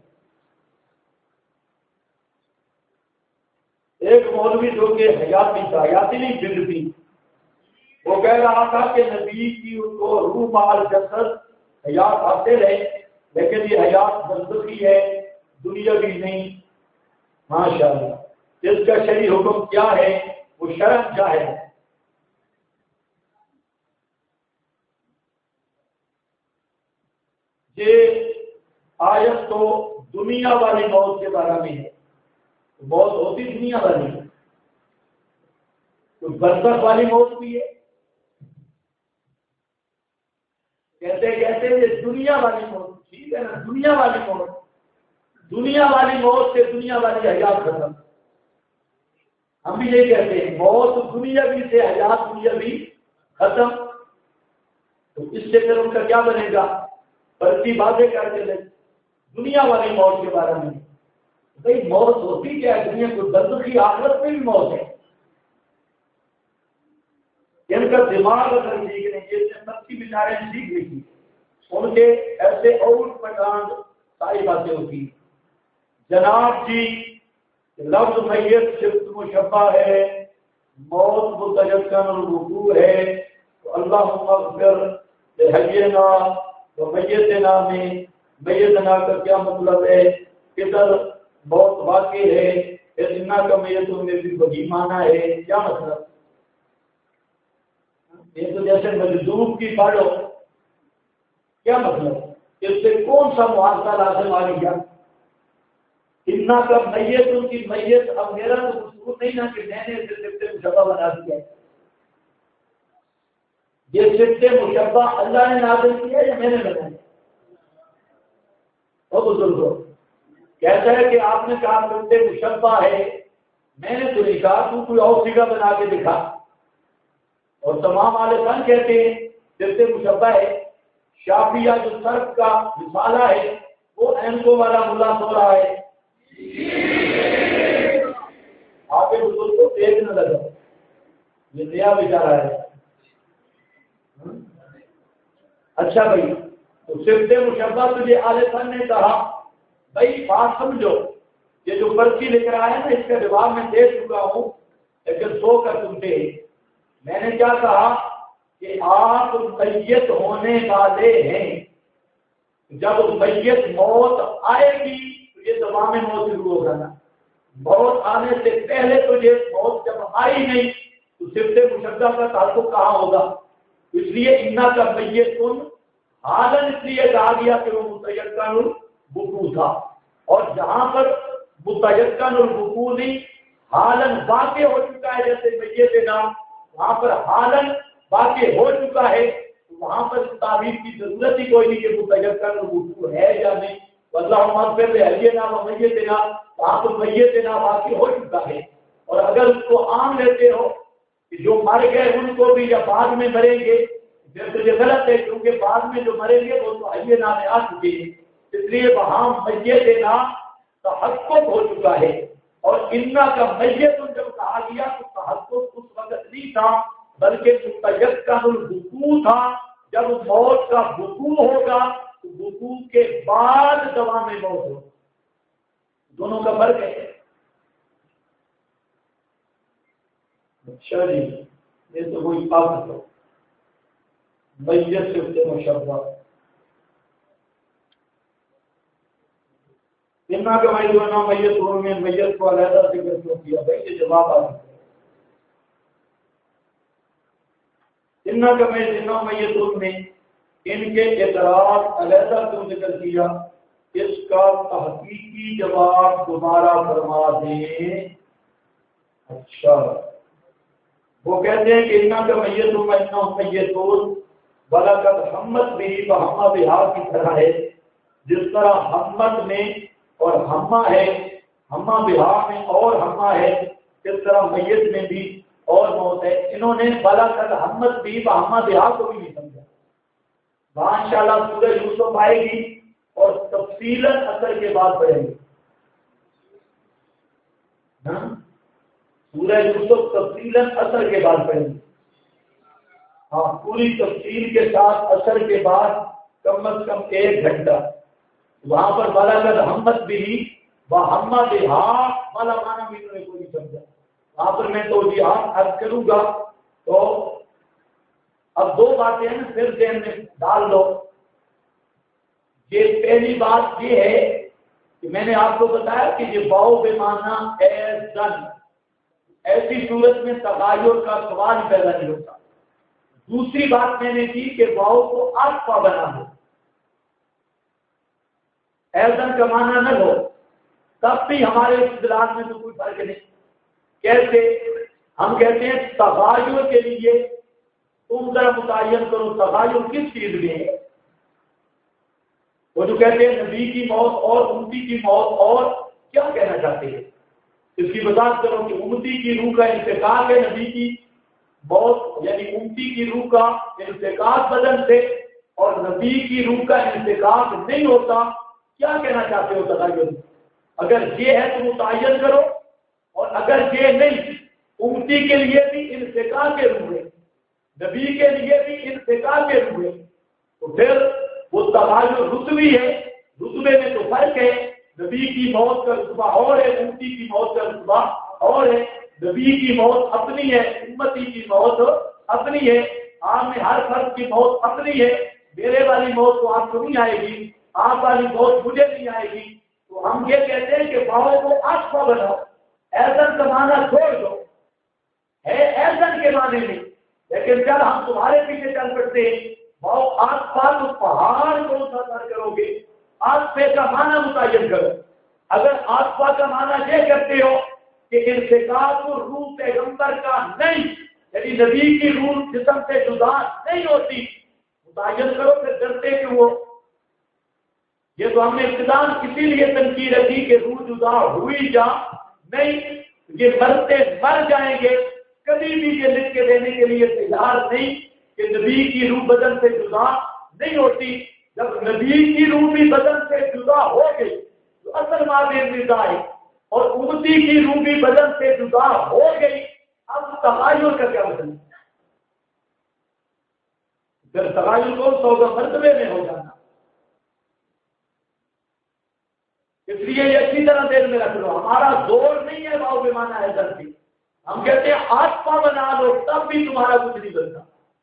ایک مولوی جو کہ حیاتی تھا، حیاتی نہیں زندگی، وہ کہہ رہا تھا کہ نبی کی کو روح مال جسد حیات حاصل ہے، لیکن یہ حیات برزخی ہے، دنیاوی نہیں۔ ماشاءاللہ، اس کا شرعی حکم کیا ہے؟ وہ شرع کیا ہے؟ یہ آیت تو دنیا والی موت کے بارے میں ہے، موت ہوتی دنیا والی ہے، تو برزخ والی موت بھی ہے، کہتے کہتے یہ دنیا والی موت، ٹھیک ہے نا، دنیا والی موت، دنیا والی موت سے دنیا والی حیات ختم۔ ہم بھی یہ کہتے ہیں موت دنیا بھی سے حیات دنیا بھی ختم، تو اس سے پھر ان کا کیا بنے گا؟ پرتی باتیں کر کے دنیا والی موت کے بارے میں، بھائی موت ہوتی کیا ہے؟ دنیا کو برزخی آخرت میں بھی موت ہے، ان کا دماغ اگر ٹھیک نہیں، یہ سب کی بیچارے سیکھ گئی تھی، ان کے ایسے اوٹ پٹانگ ساری باتیں ہوتی۔ جناب جی لفظ میت صرف مشبہ ہے، موت متجسم الوقوع ہے، تو اللہم اغفر لحینا و میتنا میں میتنا کا کیا مطلب ہے؟ کدھر موت واقع ہے؟ اتنا کا میتوں میں بھی وہی معنی ہے، کیا مطلب؟ یہ تو جیسے مجذوب کی پڑھو، کیا مطلب؟ اس سے کون سا معاوضہ لازم آ گیا؟ اتنا کا میت ان کی میت، اب میرا تو مشہور نہیں نا کہ میں نے اسے صفت مشبہ بنا دیا، یہ صفت مشبہ اللہ نے نازل کیا یا میں نے بنایا؟ وہ بزرگوں کہتا ہے کہ آپ نے کہا صفت مشبہ ہے، میں نے تو نہیں کہا، تو کوئی اور صیغہ بنا کے دکھا، اور تمام اہل فن کہتے ہیں صفت مشبہ ہے۔ شافیہ جو صرف کا رسالہ ہے، وہ اینکو والا ملا سو رہا ہے، آپ بزرگ کو دیکھ نہ لگا، یہ نیا بیچارہ ہے۔ اچھا بھائی، تو صفت مشبہ تجھے اہل فن نے کہا، بھائی بات سمجھو، یہ جو پرچی لکھ رہا ہے نا، اس کا جواب میں دے چکا ہوں، لیکن سو کر تم سے میں نے کیا کہا کہ آپ میت ہونے والے ہیں، جب میت موت آئے گی تو یہ زمام موت شروع ہوگا نا، موت آنے سے پہلے تو یہ موت جب آئی نہیں تو صفت مشبہ کا تعلق کہاں ہوگا؟ اس لیے انا کا میتن حالن اس لیے کہا گیا کہ وہ متیقن الوقوع تھا، اور جہاں پر متیقن الوقوع نہیں حالن واقع ہو چکا ہے جیسے میت نام، وہاں پر حالن واقع ہو چکا ہے، وہاں پر تعبیر کی ضرورت ہی کوئی نہیں کہ متیقن الوقوع ہے یا نہیں۔ اللہ مغفر لحینا و میتنا، وہاں پر میتنا واقع ہو چکا ہے، اور اگر اس کو عام لیتے ہو کہ جو مر گئے ان کو بھی یا بعد میں مریں گے، پھر تو یہ غلط ہے، کیونکہ بعد میں جو مریں گے وہ تو حینا میں آ چکے ہیں، اس لیے وہاں میتنا تحقق ہو چکا ہے۔ اور انا کا میت جب کہا گیا تو تحقق اس وقت نہیں تھا، بلکہ متیقن الوقوع تھا۔ جب موت کا وقوع ہوگا تو وقوع کے بعد دوا میں موت ہو، دونوں کا فرق ہے۔ اچھا جی، یہ تو کوئی بات ہو میت سے مشبہ اتنا کہ میں جو نا میت میں میت کو علیحدہ ذکر کیوں کیا؟ بھائی یہ جواب آ سکتا ہے، اتنا کہ میں جنوں میت میں ان کے اعتراض علیحدہ کیوں ذکر کیا، اس کا تحقیقی جواب دوبارہ فرما دیں۔ اچھا، وہ کہتے ہیں کہ اتنا کہ میت میتون بلاکت ہمت بھی بہما بہار کی طرح ہے، جس طرح ہمت میں اور ہما ہے، ہما بہار میں اور ہما ہے، اس طرح میت میں بھی اور موت ہے۔ انہوں نے بلاکت ہمت بھی بہما بہار کو بھی نہیں سمجھا۔ وہاں انشاءاللہ سورہ یوسف آئے گی اور تفصیلاً اثر کے بعد پڑھیں گے، سورہ یوسف تفصیلاً اثر کے بعد پڑھیں گے، ہاں پوری تفصیل کے ساتھ اثر کے بعد کم از کم 1 گھنٹہ۔ وہاں پر بلاغت ہمت بھی ہما بہا والا معنی بھی انہوں نے کوئی نہیں سمجھا۔ وہاں پر میں توجیحات عرض کروں گا، تو اب 2 باتیں ہیں پھر ذہن میں ڈال لو۔ یہ پہلی بات یہ ہے کہ میں نے آپ کو بتایا کہ یہ واو بے معنی ایزن، ایسی صورت میں تغیر کا سوال پیدا نہیں ہوتا۔ دوسری بات میں نے کی کہ واو کو عطف بنا دو، ایزن کا معنی نہ ہو، تب بھی ہمارے اصطلاح میں تو کوئی فرق نہیں۔ کیسے؟ ہم کہتے ہیں تغیر کے لیے تم ذرا متعین کرو تغیر کس چیز میں ہے۔ وہ جو کہتے ہیں نبی کی موت اور امتی کی موت، اور کیا کہنا چاہتے ہیں؟ اس کی وضاحت کرو کہ امتی کی روح کا انتقال ہے، نبی کی موت یعنی امتی کی روح کا انتقال بدن سے، اور نبی کی روح کا انتقال نہیں ہوتا۔ کیا کہنا چاہتے ہو تغیر؟ اگر یہ ہے تو متعین کرو، اور اگر یہ نہیں، امتی کے لیے بھی انتقال کے روح ہے، نبی کے لیے بھی انتقال کے روح ہے، تو پھر وہ تغیر رتبی ہے، رتبے میں تو فرق ہے۔ نبی کی موت کا رتبہ اور ہے، امتی کی موت کا رتبہ اور ہے۔ نبی کی موت اپنی ہے، امتی کی موت اپنی ہے، آپ میں ہر فرد کی موت اپنی ہے۔ میرے والی موت تو آپ کو نہیں آئے گی، آپ والی موت مجھے نہیں آئے گی۔ تو ہم یہ کہتے ہیں کہ واو کو عطف بناؤ، ایزن کا معنی چھوڑ دو، ہے ایزن کے معنی نہیں، لیکن جب ہم تمہارے پیچھے چل پڑتے ہیں واو عطف تو پہاڑ کون سا سر کرو گے؟ عطف کا معنی متعین کرو۔ اگر عطف کا معنی یہ کرتے ہو کہ انتقال روح پیغمبر کا نہیں، یعنی نبی کی روح جسم سے جدا نہیں ہوتی، متعین کرو، پھر ڈرتے کیوں ہو؟ یہ تو ہم نے ابتداء اسی لیے تنقید رکھی کہ روح جدا ہوئی جا نہیں، یہ مرتے مر جائیں گے، کبھی بھی یہ لکھ کے دینے کے لیے تیار نہیں کہ نبی کی روح بدن سے جدا نہیں ہوتی۔ جب نبی کی روح بھی بدن سے جدا ہو گئی تو اصل معنی ندا ہے، اور امتی کی روح بھی بدن سے جدا ہو گئی، اب تغیر کا کیا مطلب؟ پھر تغیر کو سودا مرتبے میں ہو جانا۔ اس لیے یہ اچھی طرح دیر میں رکھ لو، ہمارا زور نہیں ہے واؤ بے معنی ہے درسی، ہم کہتے ہیں آسپا بنا لو تب بھی تمہارا کچھ نہیں بنتا۔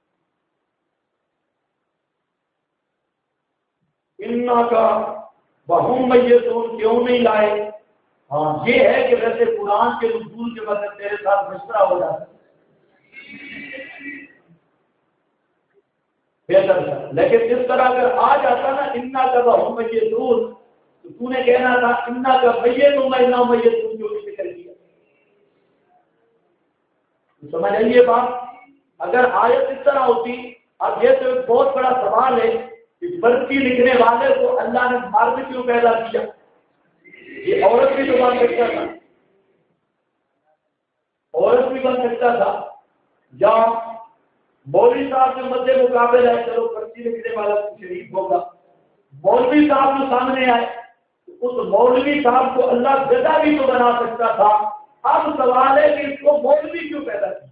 انا کا بہم میتون کیوں نہیں لائے؟ ہاں یہ ہے کہ ویسے قرآن کے نزول کے وقت میرے ساتھ مشورہ ہو جاتا ہے، بہتر تھا، لیکن اس طرح اگر آ جاتا نا انا کا ہم یہ دور، تو تو نے کہنا تھا انا کا میت ہوں میں نہ میت تم جو ذکر کیا. سمجھ آئیے بات. اگر آیت اس طرح ہوتی، اب یہ تو ایک بہت بڑا سوال ہے کہ برقی لکھنے والے کو اللہ نے مرد کیوں پیدا کیا؟ یہ عورت بھی تو بن سکتا تھا، عورت بھی بن سکتا تھا. یا مولوی صاحب کے مدے مقابل ہے، چلو پرچی لکھنے والا شریف ہوگا. مولوی صاحب جو سامنے آئے، اس مولوی صاحب کو اللہ گدا بھی تو بنا سکتا تھا. اب سوال ہے کہ اس کو مولوی کیوں پیدا کیا؟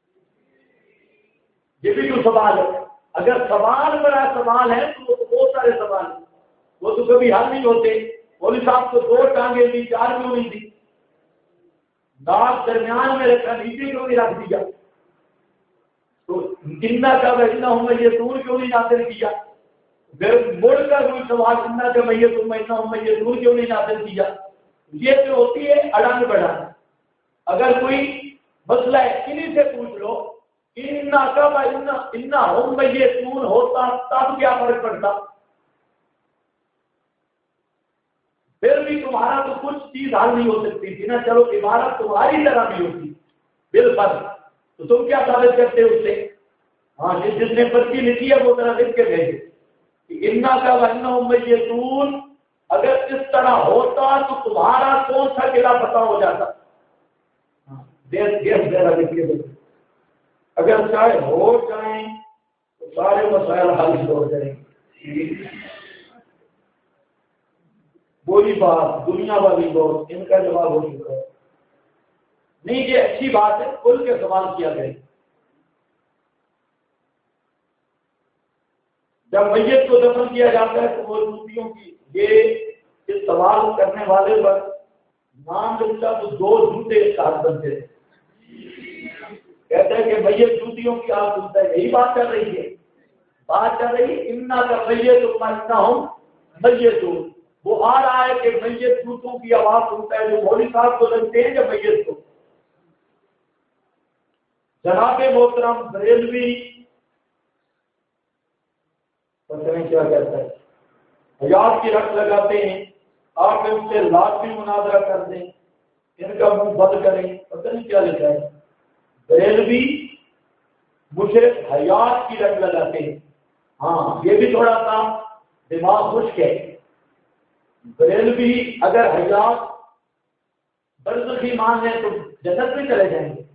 یہ بھی تو سوال ہے. اگر سوال بڑا سوال ہے تو وہ تو بہت سارے سوال ہیں، وہ تو کبھی حل نہیں ہوتے. مولوی صاحب کو 2 ٹانگیں دی، 4 کیوں نہیں دی؟ ناک درمیان میں رکھا، نیچے کیوں نہیں رکھ دیا؟ تو کتنا کا بہنا ہوں میں یہ دور کیوں نہیں نازل کیا؟ پھر مڑ کر کوئی سوال کتنا کا میں یہ تم مہینہ ہوں میں یہ دور کیوں نہیں نازل کیا؟ یہ جو ہوتی ہے اڑان بڑھان. اگر کوئی مسئلہ ہے انہیں سے پوچھ لو، انا کا بہنا ہوں میں یہ دور ہوتا تب کیا فرق پڑتا؟ پھر بھی تمہارا تو کچھ چیز حل نہیں ہو سکتی تھی نا. چلو عبارت تمہاری طرح بھی ہوتی بالفرض، تو تم کیا ثابت کرتے اس سے؟ ہاں جس نے پرچی لکھی ہے وہ طرح لکھ کے بھیجے کہ انا کا بہنا میں یہ دور اگر اس طرح ہوتا تو تمہارا کون سا قلعہ پتہ ہو جاتا. لکھ کے بھیجے. اگر چاہے ہو جائیں تو سارے مسائل حل ہو جائیں. وہی بات دنیا والی بہت ان کا جواب ہو چکا ہے. نہیں یہ اچھی بات ہے، کھل کے سوال کیا گیا. جب میت کو دفن کیا جاتا ہے تو وہ جوتیوں کی یہ اس سوال کرنے والے پر نام لکھتا تو 2 جوتے ساتھ بنتے تھے. کہتے ہیں کہ میت جوتیوں کی آپ سنتا ہے. یہی بات کر رہی ہے، بات کر رہی انا کا میت تو مانتا ہوں میت ہوں. وہ آ رہا ہے کہ میت جوتوں کی آواز سنتا ہے جو مولوی صاحب کو لگتے ہیں یا میت کو. جناب محترم بریلوی کیا کہتا ہے، حیات کی رٹ لگاتے ہیں، آپ ان سے لازمی مناظرہ کر دیں، ان کا منہ بند کریں. پتہ نہیں کیا لکھا ہے. بریلوی مجھے حیات کی رٹ لگاتے ہیں. ہاں یہ بھی تھوڑا سا دماغ خشک ہے. بریلوی اگر حیات برزخی مان لیں تو جنت میں چلے جائیں گے.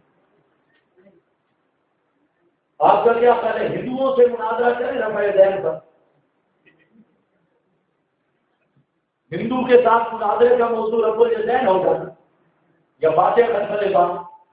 آپ کا کیا خیال ہے؟ ہندوؤں سے مناظرہ کریں رفع دین پر. ہندو کے ساتھ مناظرے کا موضوع رفع دین ہوگا یا باتیں مسئلے بات.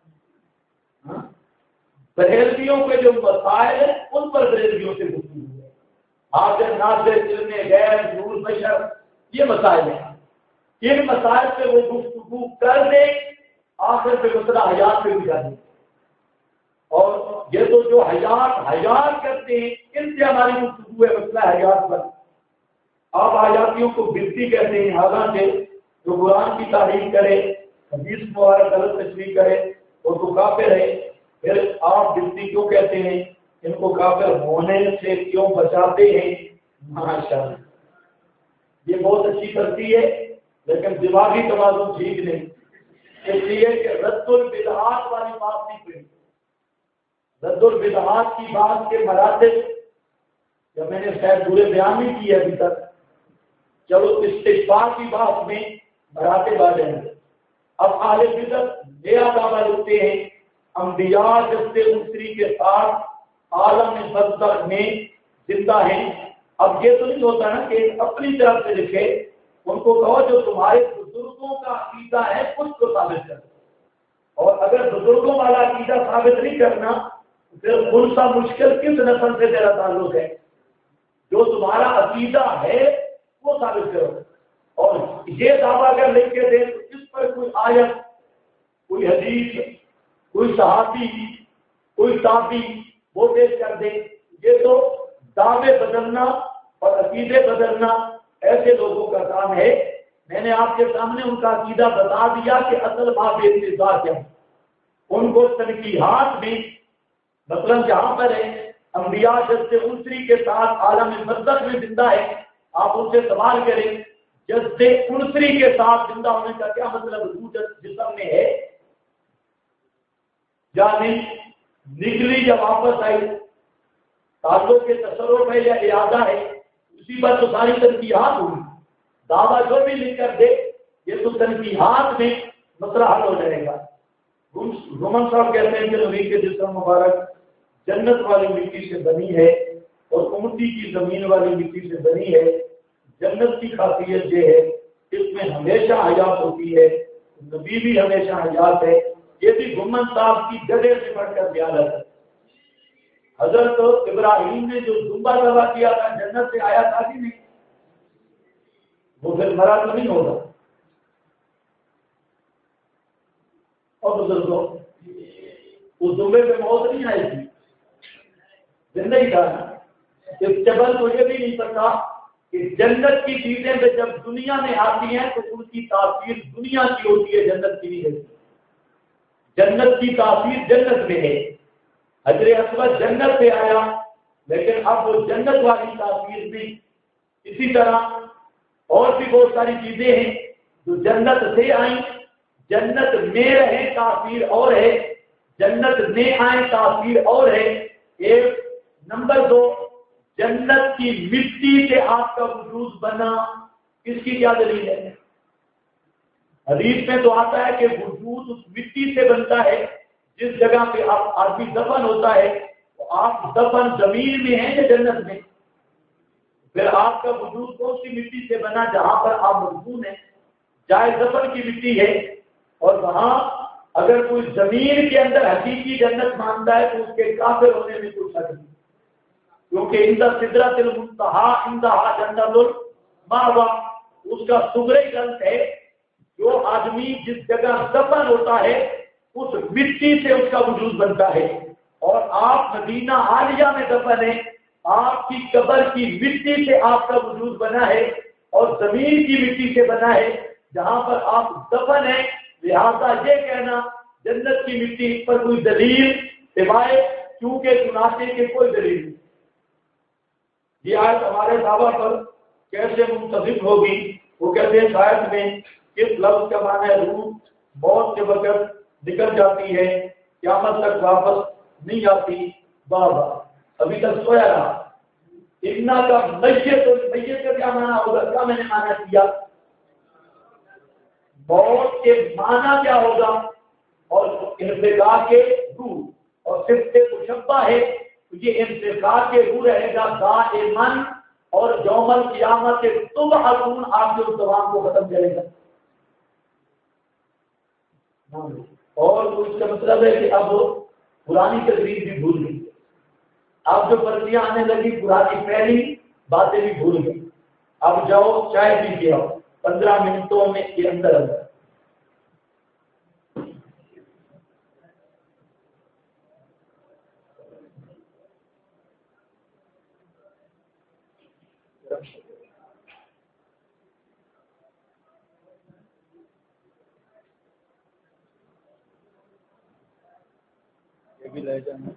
بریلویوں کے جو مسائل ہیں ان پر بریلویوں سے گفتگو ہے. حاضر ناظر علم غیب نور بشر یہ مسائل ہیں. ان مسائل پہ وہ گفتگو کر دیں، آخر پہ مسئلہ حیات پہ بھی جا دیں. اور یہ تو جو حیات کرتے ہیں ان سے ہماری گفتگو ہے مسئلہ حیات پر. آپ حیاتیوں کو بھکتی کہتے ہیں، حالانکہ جو قرآن کی تعریف کرے، حدیث مبارک غلط تشریح کرے اور تو کافر ہے. پھر آپ بھکتی کیوں کہتے ہیں؟ ان کو کافر ہونے سے کیوں بچاتے ہیں؟ ماشاءاللہ یہ بہت اچھی کرتی ہے، لیکن دماغی توازن ٹھیک نہیں. اس لیے کہ رد البدعات والی بات نہیں پڑی. رد البدعات کی بات کے مراتب جب میں نے شاید پورے بیان نہیں کیے ابھی تک. چلو استغفار کی بات میں مراتب آ جائیں گے. اب اہل بدعت نیا دعویٰ لکھتے ہیں انبیاء جب سے انسری کے ساتھ عالم برزخ میں زندہ ہیں. اب یہ تو نہیں ہوتا نا کہ اپنی طرف سے لکھے، ان کو کہو جو تمہارے بزرگوں کا عقیدہ ہے اس کو ثابت کرو. اور اگر بزرگوں والا عقیدہ ثابت نہیں کرنا پھر کون سا مشکل کس نسل سے تیرا تعلق ہے؟ جو تمہارا عقیدہ ہے وہ ثابت کرو. اور یہ دعویٰ اگر لکھ کے دے تو اس پر کوئی آیت، کوئی حدیث، کوئی صحابی، کوئی تابعی وہ پیش کر دے. یہ تو دعوے بدلنا اور عقیدے بدلنا ایسے لوگوں کا کام ہے. میں نے آپ کے سامنے ان کا عقیدہ بتا دیا کہ اصل باب انتظار کیا ہے. ان کو تنقیحات بھی مثلا جہاں پر ہے انبیاء جس سے انسری کے ساتھ عالم برزخ میں زندہ ہے، آپ ان سے سوال کریں جس سے انسری کے ساتھ زندہ ہونے کا کیا مطلب؟ روح جسم میں ہے یا نہیں، نکلی یا واپس آئی، تعلق کے تصرف ہے یا ارادہ ہے، اسی پر تو ساری تنقیحات ہوئی. دعویٰ جو بھی لکھ کر دے یہ تو تنقیحات میں مسئلہ حل ہو جائے گا. رومن صاحب کہتے ہیں کہ نبی کے جسم مبارک جنت والی مٹی سے بنی ہے اور امتی کی زمین والی مٹی سے بنی ہے. جنت کی خاصیت یہ ہے اس میں ہمیشہ حیات ہوتی ہے، نبی بھی ہمیشہ حیات ہے. یہ بھی گمن صاحب کی جگہ سے پڑھ کر زیادت ہے. حضرت ابراہیم نے جو دمبا دبا کیا تھا جنت سے آیا تھا کہ نہیں؟ وہ پھر مرا تو نہیں ہوگا. اور بزرگوں اس دمبے پہ موت نہیں آئی تھی، زندہ ہی تھا نا. اس جبل کو یہ بھی نہیں پتا کہ جنت کی چیزیں پہ جب دنیا میں آتی ہیں تو ان کی تاثیر دنیا کی ہوتی ہے، جنت کی نہیں ہوتی. جنت کی تاثیر جنت میں ہے. حجر اسود جنت سے آیا لیکن اب وہ جنت والی تاثیر بھی. اسی طرح اور بھی بہت ساری چیزیں ہیں جو جنت سے آئیں، جنت میں رہیں تاثیر اور ہے، جنت میں آئیں تاثیر اور ہے. ایک نمبر 2، جنت کی مٹی سے آپ کا وجود بنا، اس کی کیا دلیل ہے؟ حدیث میں تو آتا ہے کہ وجود اس مٹی سے بنتا ہے جس جگہ پہ آپ آدمی دفن ہوتا ہے. تو آپ دفن زمین میں ہیں یا جنت میں؟ پھر آپ کا وجود کون سی مٹی سے بنا جہاں پر آپ مدفون ہیں؟ چاہے دفن کی مٹی ہے، اور وہاں اگر کوئی زمین کے اندر حقیقی جنت مانتا ہے تو اس کے کافر ہونے میں کوئی شک نہیں، کیونکہ اندر سدرۃ المنتہا عندہا جنت المأویٰ اس کا صغری جنت ہے. جو آدمی جس جگہ دفن ہوتا ہے اس مٹی سے اس کا وجود بنتا ہے. اور آپ مدینہ عالیہ میں دفن ہیں، آپ کی قبر کی مٹی سے آپ کا وجود بنا ہے اور زمین کی مٹی سے بنا ہے جہاں پر آپ دفن ہیں. لہذا یہ کہنا جنت کی مٹی پر کوئی دلیل سوائے کیونکہ چناتے کے کوئی دلیل نہیں. یہ آیت ہمارے صحابہ پر کیسے منتظم ہوگی؟ وہ کہتے ہیں شاید میں اس لفظ کا معنی ہے روح موت کے وقت نکل جاتی ہے، قیامت تک واپس نہیں آتی. بابا ابھی تک سویا رہا. اتنا کا میت کا کیا معنی ہوگا؟ کیا میں نے معنی کیا؟ موت کے معنی کیا ہوگا؟ اور انفجار کے روح اور صرف سے مشبہ ہے تو یہ انفجار کے روح رہے گا دائماً، اور یوم القیامت کے صبح حضور آپ کے اس زبان کو ختم کرے گا. اور اس کا مطلب ہے کہ اب پرانی تقریر بھی بھول گئی، اب جو پرچیاں آنے لگی پرانی پہلی باتیں بھی بھول گئی. اب جاؤ چائے پی کے آؤ 15 منٹوں میں کے اندر اندر. یہ بھی لے جانا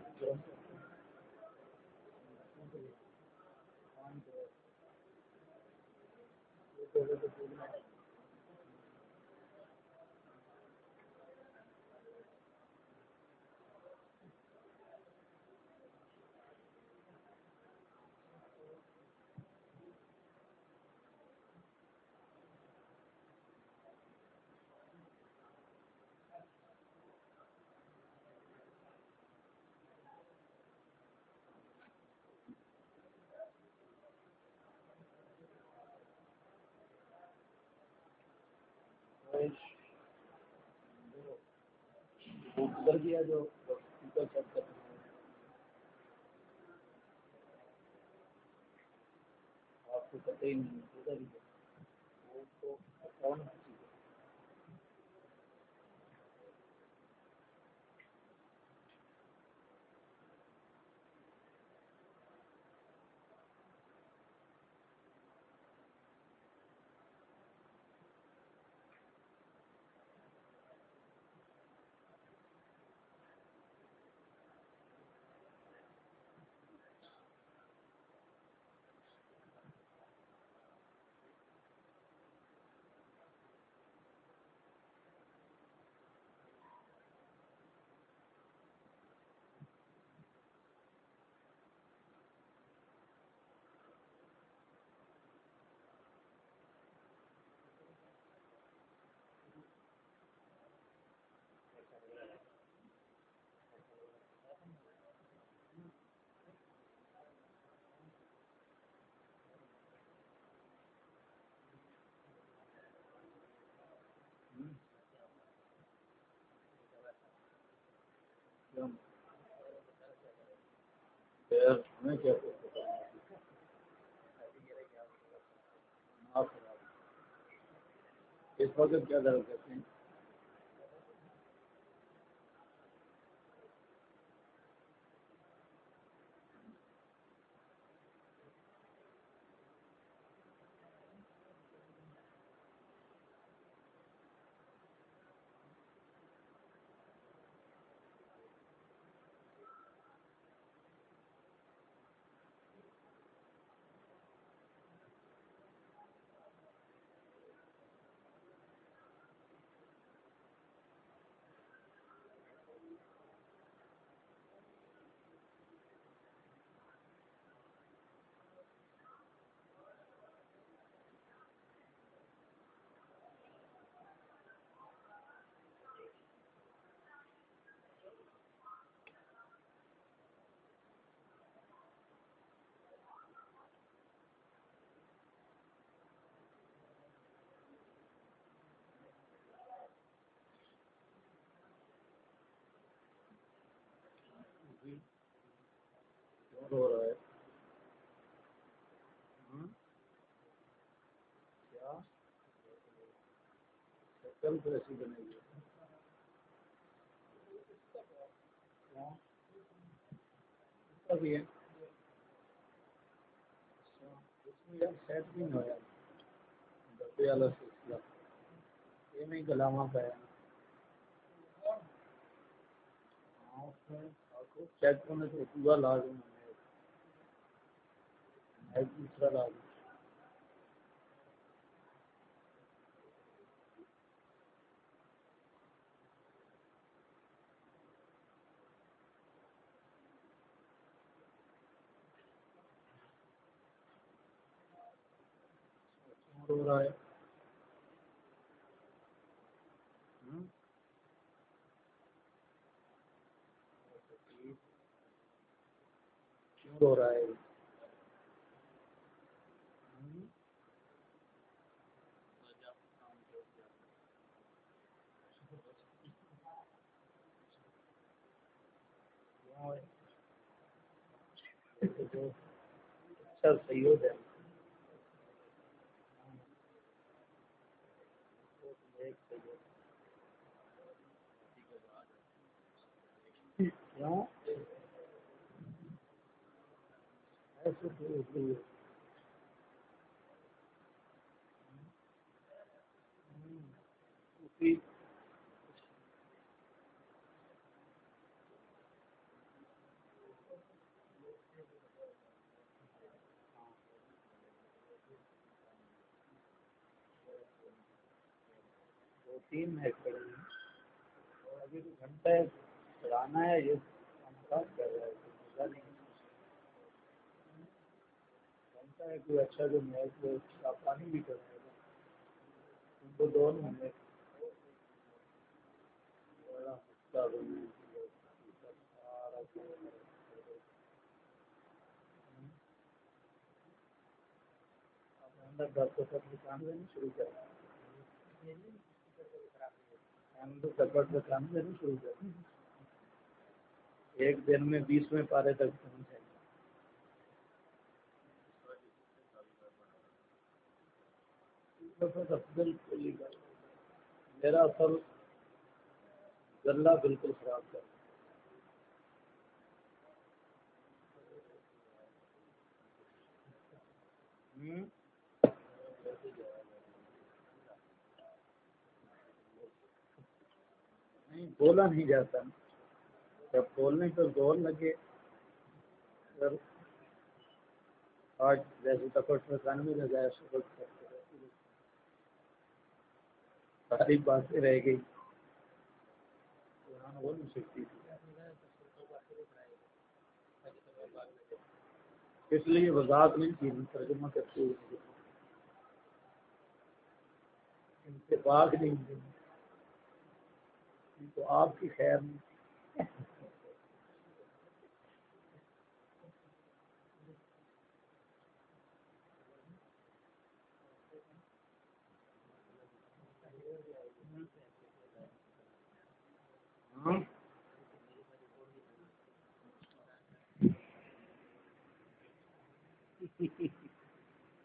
ادھر گیا جو آپ کو پتہ ہی نہیں ادھر ہمیں کیا اس وقت کیا درد کرتے ہیں؟ ہو رہا ہے کیا شکل تو ایسی بنے گی بھی ہے سیٹ بھی نہیں ہوا ڈبے والا سلسلہ یہ نہیں گلاما پایا چیک کرنے تو پورا لازم ہے دوسرا لازم ہو رہا ہے کیوں ہو رہا ہے اچھا صحیح ہو جائے کیوں ایسے دو تین میچ پڑے ہیں ابھی تو گھنٹہ چلانا ہے یہ کام کر رہا ہے مزہ نہیں گھنٹہ ہے کوئی اچھا جو میچ پانی بھی کر رہے گا ان کو دونوں ہمیں بڑا ہفتہ بنے اندر دس کو سب کام دینا شروع کر سپورٹ پہ کام دینا شروع کر ایک دن میں 20 پارے تک پہنچ جائیں بالکل میرا اصل گلا بالکل خراب کر نہیں بولا نہیں جاتا جب بولنے پر زور لگے اگر آج جیسے تپٹ میں کان بھی لگایا ساری باتیں رہ گئی بول نہیں سکتی اس لیے وضاحت نہیں کی ترجمہ کرتے ہوئے انتفاق نہیں تو آپ کی خیر نہیں